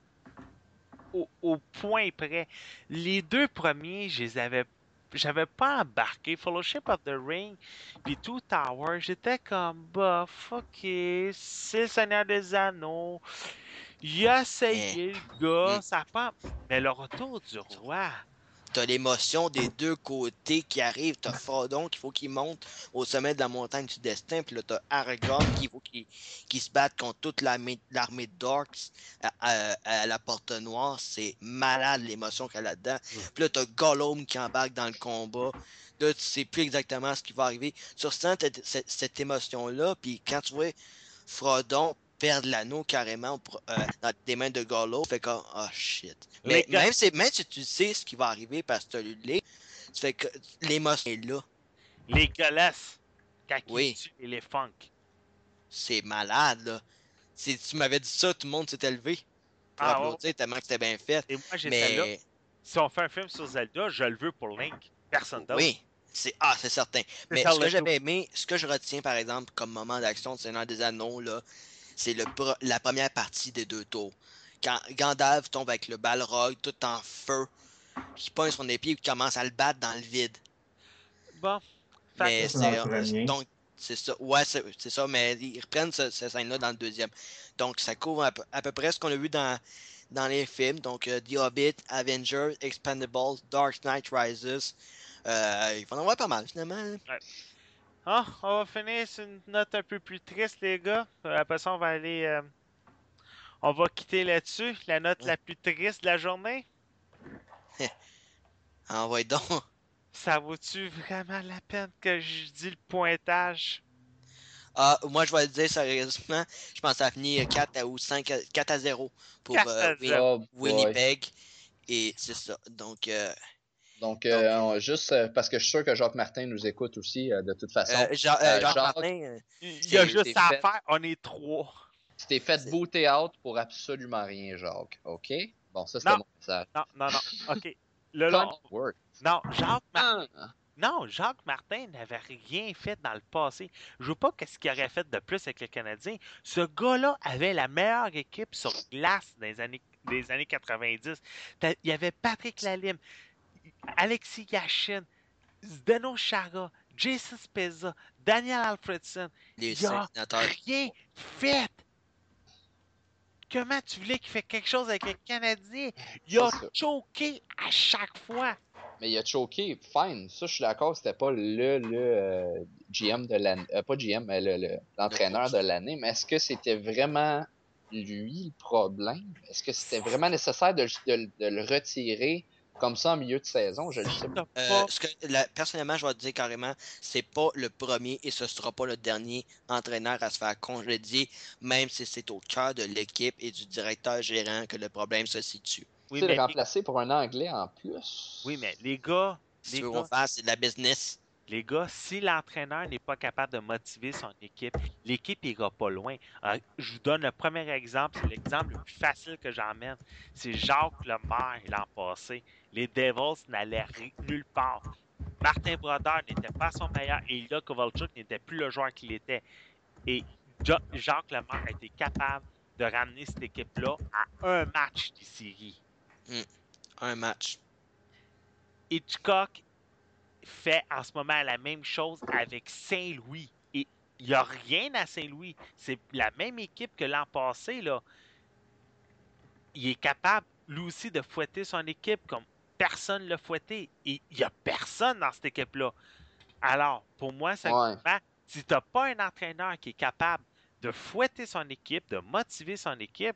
[SPEAKER 1] au, au point près. Les deux premiers, je les avais, j'avais pas embarqué. Fellowship of the Ring, puis Two Towers, j'étais comme, bah, fuck it, c'est le Seigneur des Anneaux. Il a essayé, le gars,
[SPEAKER 3] Mm.
[SPEAKER 1] ça a pas. Mais le retour du roi.
[SPEAKER 3] T'as l'émotion des deux côtés qui arrive. T'as Frodon qu'il faut qu'il monte au sommet de la montagne du destin. Puis là, t'as Aragorn qu'il faut qu'il qu'il se batte contre toute l'armée l'armée d'Orcs à, à- à la Porte Noire. C'est malade l'émotion qu'il y a là-dedans. Puis là, t'as Gollum qui embarque dans le combat. Là, tu sais plus exactement ce qui va arriver. Tu ressens cette, cette- cette émotion-là. Puis quand tu vois Frodon perdre l'anneau carrément pour- euh, dans des mains de Gollum, fait comme, oh shit. Mais
[SPEAKER 1] Les gars-
[SPEAKER 3] même si, même si tu sais ce qui va arriver parce que tu as lu le livre, tu fais que l'émotion est là.
[SPEAKER 1] Les Golas, quand
[SPEAKER 3] Oui.
[SPEAKER 1] ils tuent les funk.
[SPEAKER 3] C'est malade, là. Si tu m'avais dit ça, tout le monde s'était levé pour
[SPEAKER 1] Ah,
[SPEAKER 3] applaudir tellement que c'était bien fait.
[SPEAKER 1] Et moi, j'étais là.
[SPEAKER 3] Mais
[SPEAKER 1] Si on fait un film sur Zelda, je le veux pour Link. Personne d'autre.
[SPEAKER 3] oui, c'est ah, c'est certain. Mais
[SPEAKER 1] ça,
[SPEAKER 3] ce que
[SPEAKER 1] le
[SPEAKER 3] j'avais aimé, ce que je retiens par exemple comme moment d'action de Seigneur des Anneaux, là, c'est le pro- la première partie des deux tours. quand Gandalf tombe avec le Balrog tout en feu, qui pogne son épée et qui commence à le battre dans le vide.
[SPEAKER 1] Bon. Fait
[SPEAKER 3] Mais
[SPEAKER 1] que-
[SPEAKER 4] Ça, c'est
[SPEAKER 3] c'est
[SPEAKER 4] dans le premier.
[SPEAKER 3] donc c'est ça. Ouais, c'est c'est ça, mais ils reprennent ce- cette scène-là dans le deuxième. Donc ça couvre à peu, à peu près ce qu'on a vu dans, dans les films. Donc euh, The Hobbit, Avengers, Expendables, Dark Knight Rises. Euh, il faut en avoir pas mal finalement. hein.
[SPEAKER 1] Ah, on va finir sur une note un peu plus triste, les gars. Euh, Après ça, on va aller. euh, On va quitter là-dessus. La note
[SPEAKER 3] Ouais.
[SPEAKER 1] la plus triste de la journée.
[SPEAKER 3] Envoie donc.
[SPEAKER 1] Ça vaut-tu vraiment la peine que je dis le pointage?
[SPEAKER 3] Ah, moi je vais le dire sérieusement. Je pense que ça a fini quatre à, ou cinq à, quatre à zéro pour
[SPEAKER 1] quatre
[SPEAKER 3] euh,
[SPEAKER 1] à
[SPEAKER 3] Win-
[SPEAKER 1] zéro.
[SPEAKER 2] Oh boy.
[SPEAKER 3] Winnipeg. Et c'est ça. Donc, euh,
[SPEAKER 2] Donc, euh, on- juste euh, parce que je suis sûr que Jacques Martin nous écoute aussi, euh, de toute façon.
[SPEAKER 3] euh, Jean- euh,
[SPEAKER 2] Euh,
[SPEAKER 3] Jacques
[SPEAKER 2] Jacques,
[SPEAKER 3] Martin, euh,
[SPEAKER 1] Il y a
[SPEAKER 3] c'est-
[SPEAKER 1] juste
[SPEAKER 2] c'est
[SPEAKER 1] ça à
[SPEAKER 2] fait.
[SPEAKER 1] faire. On est trois.
[SPEAKER 2] Tu t'es fait
[SPEAKER 3] C'est-
[SPEAKER 2] booter out pour absolument rien, Jacques. OK? Bon, ça, c'était
[SPEAKER 1] Non.
[SPEAKER 2] mon message.
[SPEAKER 1] Non, non, non. OK. Le long.
[SPEAKER 2] Don't work.
[SPEAKER 1] Non, Jacques Martin.
[SPEAKER 2] Ah,
[SPEAKER 1] Non, Jacques Martin n'avait rien fait dans le passé. Je veux pas qu'est-ce qu'il aurait fait de plus avec le Canadien. Ce gars-là avait la meilleure équipe sur glace dans les années, des années quatre-vingt-dix. T'as- Il y avait Patrick Lalime, Alexis Yashin, Zdeno Chara, Jason Spezza, Daniel Alfredson.
[SPEAKER 3] les
[SPEAKER 1] Il a
[SPEAKER 3] sénateurs.
[SPEAKER 1] rien fait. Comment tu voulais qu'il fasse quelque chose avec le Canadien? Il a
[SPEAKER 2] C'est ça.
[SPEAKER 1] choqué à chaque fois.
[SPEAKER 2] Mais il a choqué, fine. Ça, je suis d'accord, c'était pas le, le euh, G M de l'année. euh, pas G M, mais le- le- l'entraîneur de l'année. Mais est-ce que c'était vraiment lui le problème? Est-ce que c'était vraiment nécessaire de, de- de le retirer comme ça en milieu de saison? Je le sais pas.
[SPEAKER 1] T'as
[SPEAKER 3] Euh,
[SPEAKER 1] pas-
[SPEAKER 3] ce que, la- personnellement, je vais te dire carrément, c'est pas le premier et ce sera pas le dernier entraîneur à se faire congédier, même si c'est au cœur de l'équipe et du directeur gérant que le problème se situe.
[SPEAKER 1] Oui,
[SPEAKER 2] Tu sais,
[SPEAKER 1] mais,
[SPEAKER 2] le remplacer pour un Anglais en plus.
[SPEAKER 1] oui, mais les gars,
[SPEAKER 3] Si
[SPEAKER 1] les
[SPEAKER 3] tu veux
[SPEAKER 1] gars,
[SPEAKER 3] qu'on fasse, c'est de la business.
[SPEAKER 1] Les gars, si l'entraîneur n'est pas capable de motiver son équipe, l'équipe n'ira pas loin. Euh, je vous donne le premier exemple, c'est l'exemple le plus facile que j'emmène. C'est Jacques Lemaire l'an passé. Les Devils n'allaient ri- nulle part. Martin Brodeur n'était pas à son meilleur et Ilya Kovalchuk n'était plus le joueur qu'il était. Et Jo- Jacques Lemaire a été capable de ramener cette équipe-là à un match des séries.
[SPEAKER 3] Un match.
[SPEAKER 1] Hitchcock fait en ce moment la même chose avec Saint-Louis. Et il n'y a rien à Saint-Louis. C'est la même équipe que l'an passé, là. Il est capable, lui aussi, de fouetter son équipe comme personne ne l'a fouetté. Et il n'y a personne dans cette équipe-là. Alors, pour moi, ça
[SPEAKER 2] Ouais.
[SPEAKER 1] si tu n'as pas un entraîneur qui est capable de fouetter son équipe, de motiver son équipe,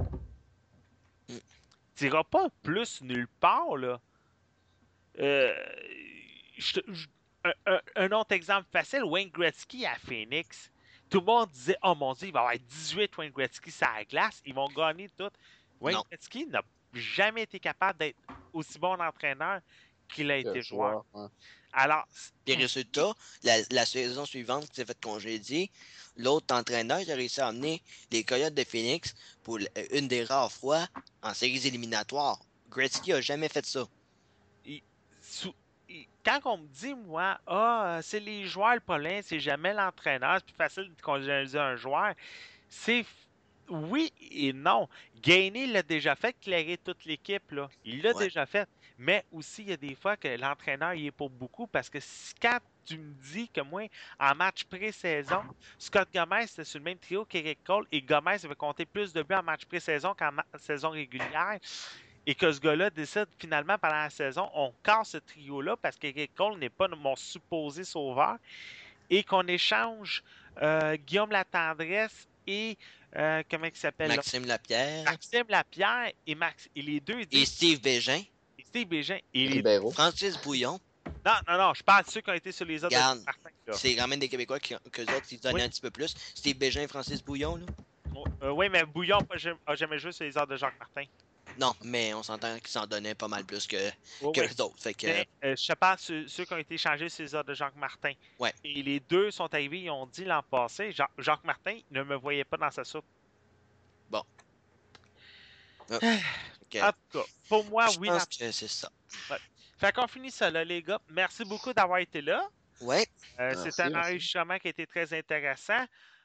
[SPEAKER 1] tu n'iras pas plus nulle part, là. Euh, je te- je- un, un- un autre exemple facile, Wayne Gretzky à Phoenix. Tout le monde disait, oh mon Dieu, il va y avoir dix-huit Wayne Gretzky sur la glace, ils vont gagner tout. Wayne
[SPEAKER 3] Non.
[SPEAKER 1] Gretzky n'a jamais été capable d'être aussi bon entraîneur qu'il a été
[SPEAKER 2] Que
[SPEAKER 1] joueur.
[SPEAKER 2] joueur, ouais.
[SPEAKER 1] Alors,
[SPEAKER 3] Puis résultat, la, la saison suivante qui s'est fait congédier, l'autre entraîneur il a réussi à amener les Coyotes de Phoenix pour l- une des rares fois en séries éliminatoires. Gretzky a jamais fait ça.
[SPEAKER 1] il- sous- il- quand on me dit, moi, ah, euh, c'est les joueurs le problème, c'est jamais l'entraîneur, c'est plus facile de congédier un joueur, c'est f- oui et non. Gagné l'a déjà fait, clairer toute l'équipe, là. Il l'a
[SPEAKER 3] Ouais.
[SPEAKER 1] déjà fait. Mais aussi, il y a des fois que l'entraîneur y est pour beaucoup parce que si, quand tu me dis que moi, en match pré-saison, Scott Gomez était sur le même trio qu'Eric Cole et Gomez avait compté plus de buts en match pré-saison qu'en ma- saison régulière et que ce gars-là décide finalement pendant la saison, on casse ce trio-là parce qu'Eric Cole n'est pas mon supposé sauveur et qu'on échange euh, Guillaume Latendresse et euh, comment il s'appelle? là?
[SPEAKER 3] Maxime Lapierre
[SPEAKER 1] Maxime Lapierre et, Max, et les deux
[SPEAKER 3] et
[SPEAKER 1] disent
[SPEAKER 3] Steve Bégin,
[SPEAKER 1] et Steve Bégin. Et les...
[SPEAKER 2] Ribeiro.
[SPEAKER 3] Francis Bouillon.
[SPEAKER 1] Non, non, non, je parle de ceux qui ont été sur les autres de
[SPEAKER 3] Regarde,
[SPEAKER 1] Martin. Là.
[SPEAKER 3] c'est quand même des Québécois qui, que les autres, ils donnaient
[SPEAKER 1] Oui.
[SPEAKER 3] un petit peu plus. Steve Bégin et Francis Bouillon, là.
[SPEAKER 1] Oh, euh, oui, mais Bouillon n'a jamais joué sur les heures de Jacques Martin.
[SPEAKER 3] Non, mais on s'entend qu'ils s'en donnaient pas mal plus que,
[SPEAKER 1] Oui,
[SPEAKER 3] que
[SPEAKER 1] oui.
[SPEAKER 3] les autres. Fait que,
[SPEAKER 1] Mais, euh, je te parle de ceux, ceux qui ont été changés sur les heures de Jacques Martin.
[SPEAKER 3] Ouais.
[SPEAKER 1] Et les deux sont arrivés, ils ont dit l'an passé, Jean- Jacques Martin ne me voyait pas dans sa soupe.
[SPEAKER 3] Bon. Ah, fait que,
[SPEAKER 1] En tout cas, pour moi,
[SPEAKER 3] je
[SPEAKER 1] oui.
[SPEAKER 3] pense
[SPEAKER 1] l'an-
[SPEAKER 3] que c'est ça.
[SPEAKER 1] Fait qu'on finit ça là, les gars. Merci beaucoup d'avoir été là.
[SPEAKER 3] Ouais,
[SPEAKER 1] Euh,
[SPEAKER 2] Merci,
[SPEAKER 1] c'est un
[SPEAKER 2] merci.
[SPEAKER 1] enregistrement qui a été très intéressant.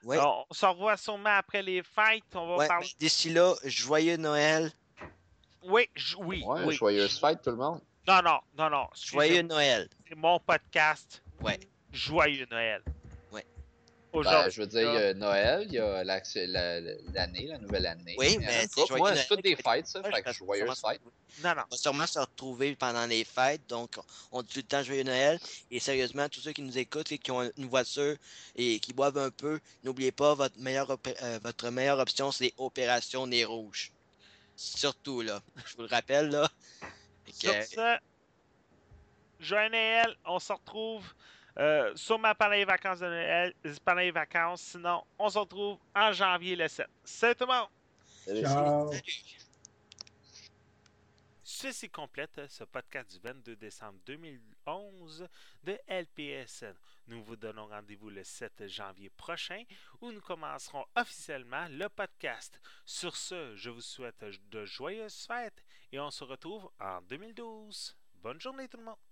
[SPEAKER 3] Ouais.
[SPEAKER 1] Alors, on se revoit sûrement après les fêtes. On va
[SPEAKER 3] Ouais,
[SPEAKER 1] parler.
[SPEAKER 3] mais d'ici là, joyeux Noël.
[SPEAKER 1] Oui, j- oui,
[SPEAKER 2] Ouais,
[SPEAKER 1] oui.
[SPEAKER 2] joyeuse fête, tout le monde.
[SPEAKER 1] Non, non, non, non.
[SPEAKER 3] Joyeux
[SPEAKER 1] Excusez-moi.
[SPEAKER 3] Noël.
[SPEAKER 1] C'est mon podcast.
[SPEAKER 3] Ouais.
[SPEAKER 1] Joyeux Noël.
[SPEAKER 3] Ouais.
[SPEAKER 2] Ben,
[SPEAKER 1] Aujourd'hui.
[SPEAKER 2] je veux dire, il y a Noël, il y a la- la- l'année, la nouvelle année.
[SPEAKER 3] Oui,
[SPEAKER 2] Il y en a
[SPEAKER 3] mais
[SPEAKER 2] une
[SPEAKER 3] c'est
[SPEAKER 2] couple.
[SPEAKER 3] joyeux
[SPEAKER 2] Moi,
[SPEAKER 3] Noël
[SPEAKER 2] c'est toutes des
[SPEAKER 3] qui va être
[SPEAKER 2] fêtes, ça.
[SPEAKER 3] proche,
[SPEAKER 2] Fait que
[SPEAKER 3] parce qu'on va
[SPEAKER 2] joyeuse
[SPEAKER 3] sûrement
[SPEAKER 2] fête.
[SPEAKER 3] se-
[SPEAKER 1] Non, non.
[SPEAKER 3] On va sûrement se retrouver pendant les fêtes, donc on dit tout le temps joyeux Noël. Et sérieusement, tous ceux qui nous écoutent et qui ont une voiture et qui boivent un peu, n'oubliez pas, votre meilleure, opé- euh, votre meilleure option, c'est Opération Nez Rouge. Surtout, là. Je vous le rappelle, là. Fait que,
[SPEAKER 1] Sur ce, joyeux Noël. On se retrouve euh, sûrement pendant les vacances de Noël. Pendant les vacances. Sinon, on se retrouve en janvier le sept. Salut tout le monde!
[SPEAKER 4] Ciao!
[SPEAKER 3] salut.
[SPEAKER 1] Ceci complète ce podcast du vingt-deux décembre deux mille onze de L P S N. Nous vous donnons rendez-vous le sept janvier prochain où nous commencerons officiellement le podcast. Sur ce, je vous souhaite de joyeuses fêtes et on se retrouve en deux mille douze. Bonne journée tout le monde!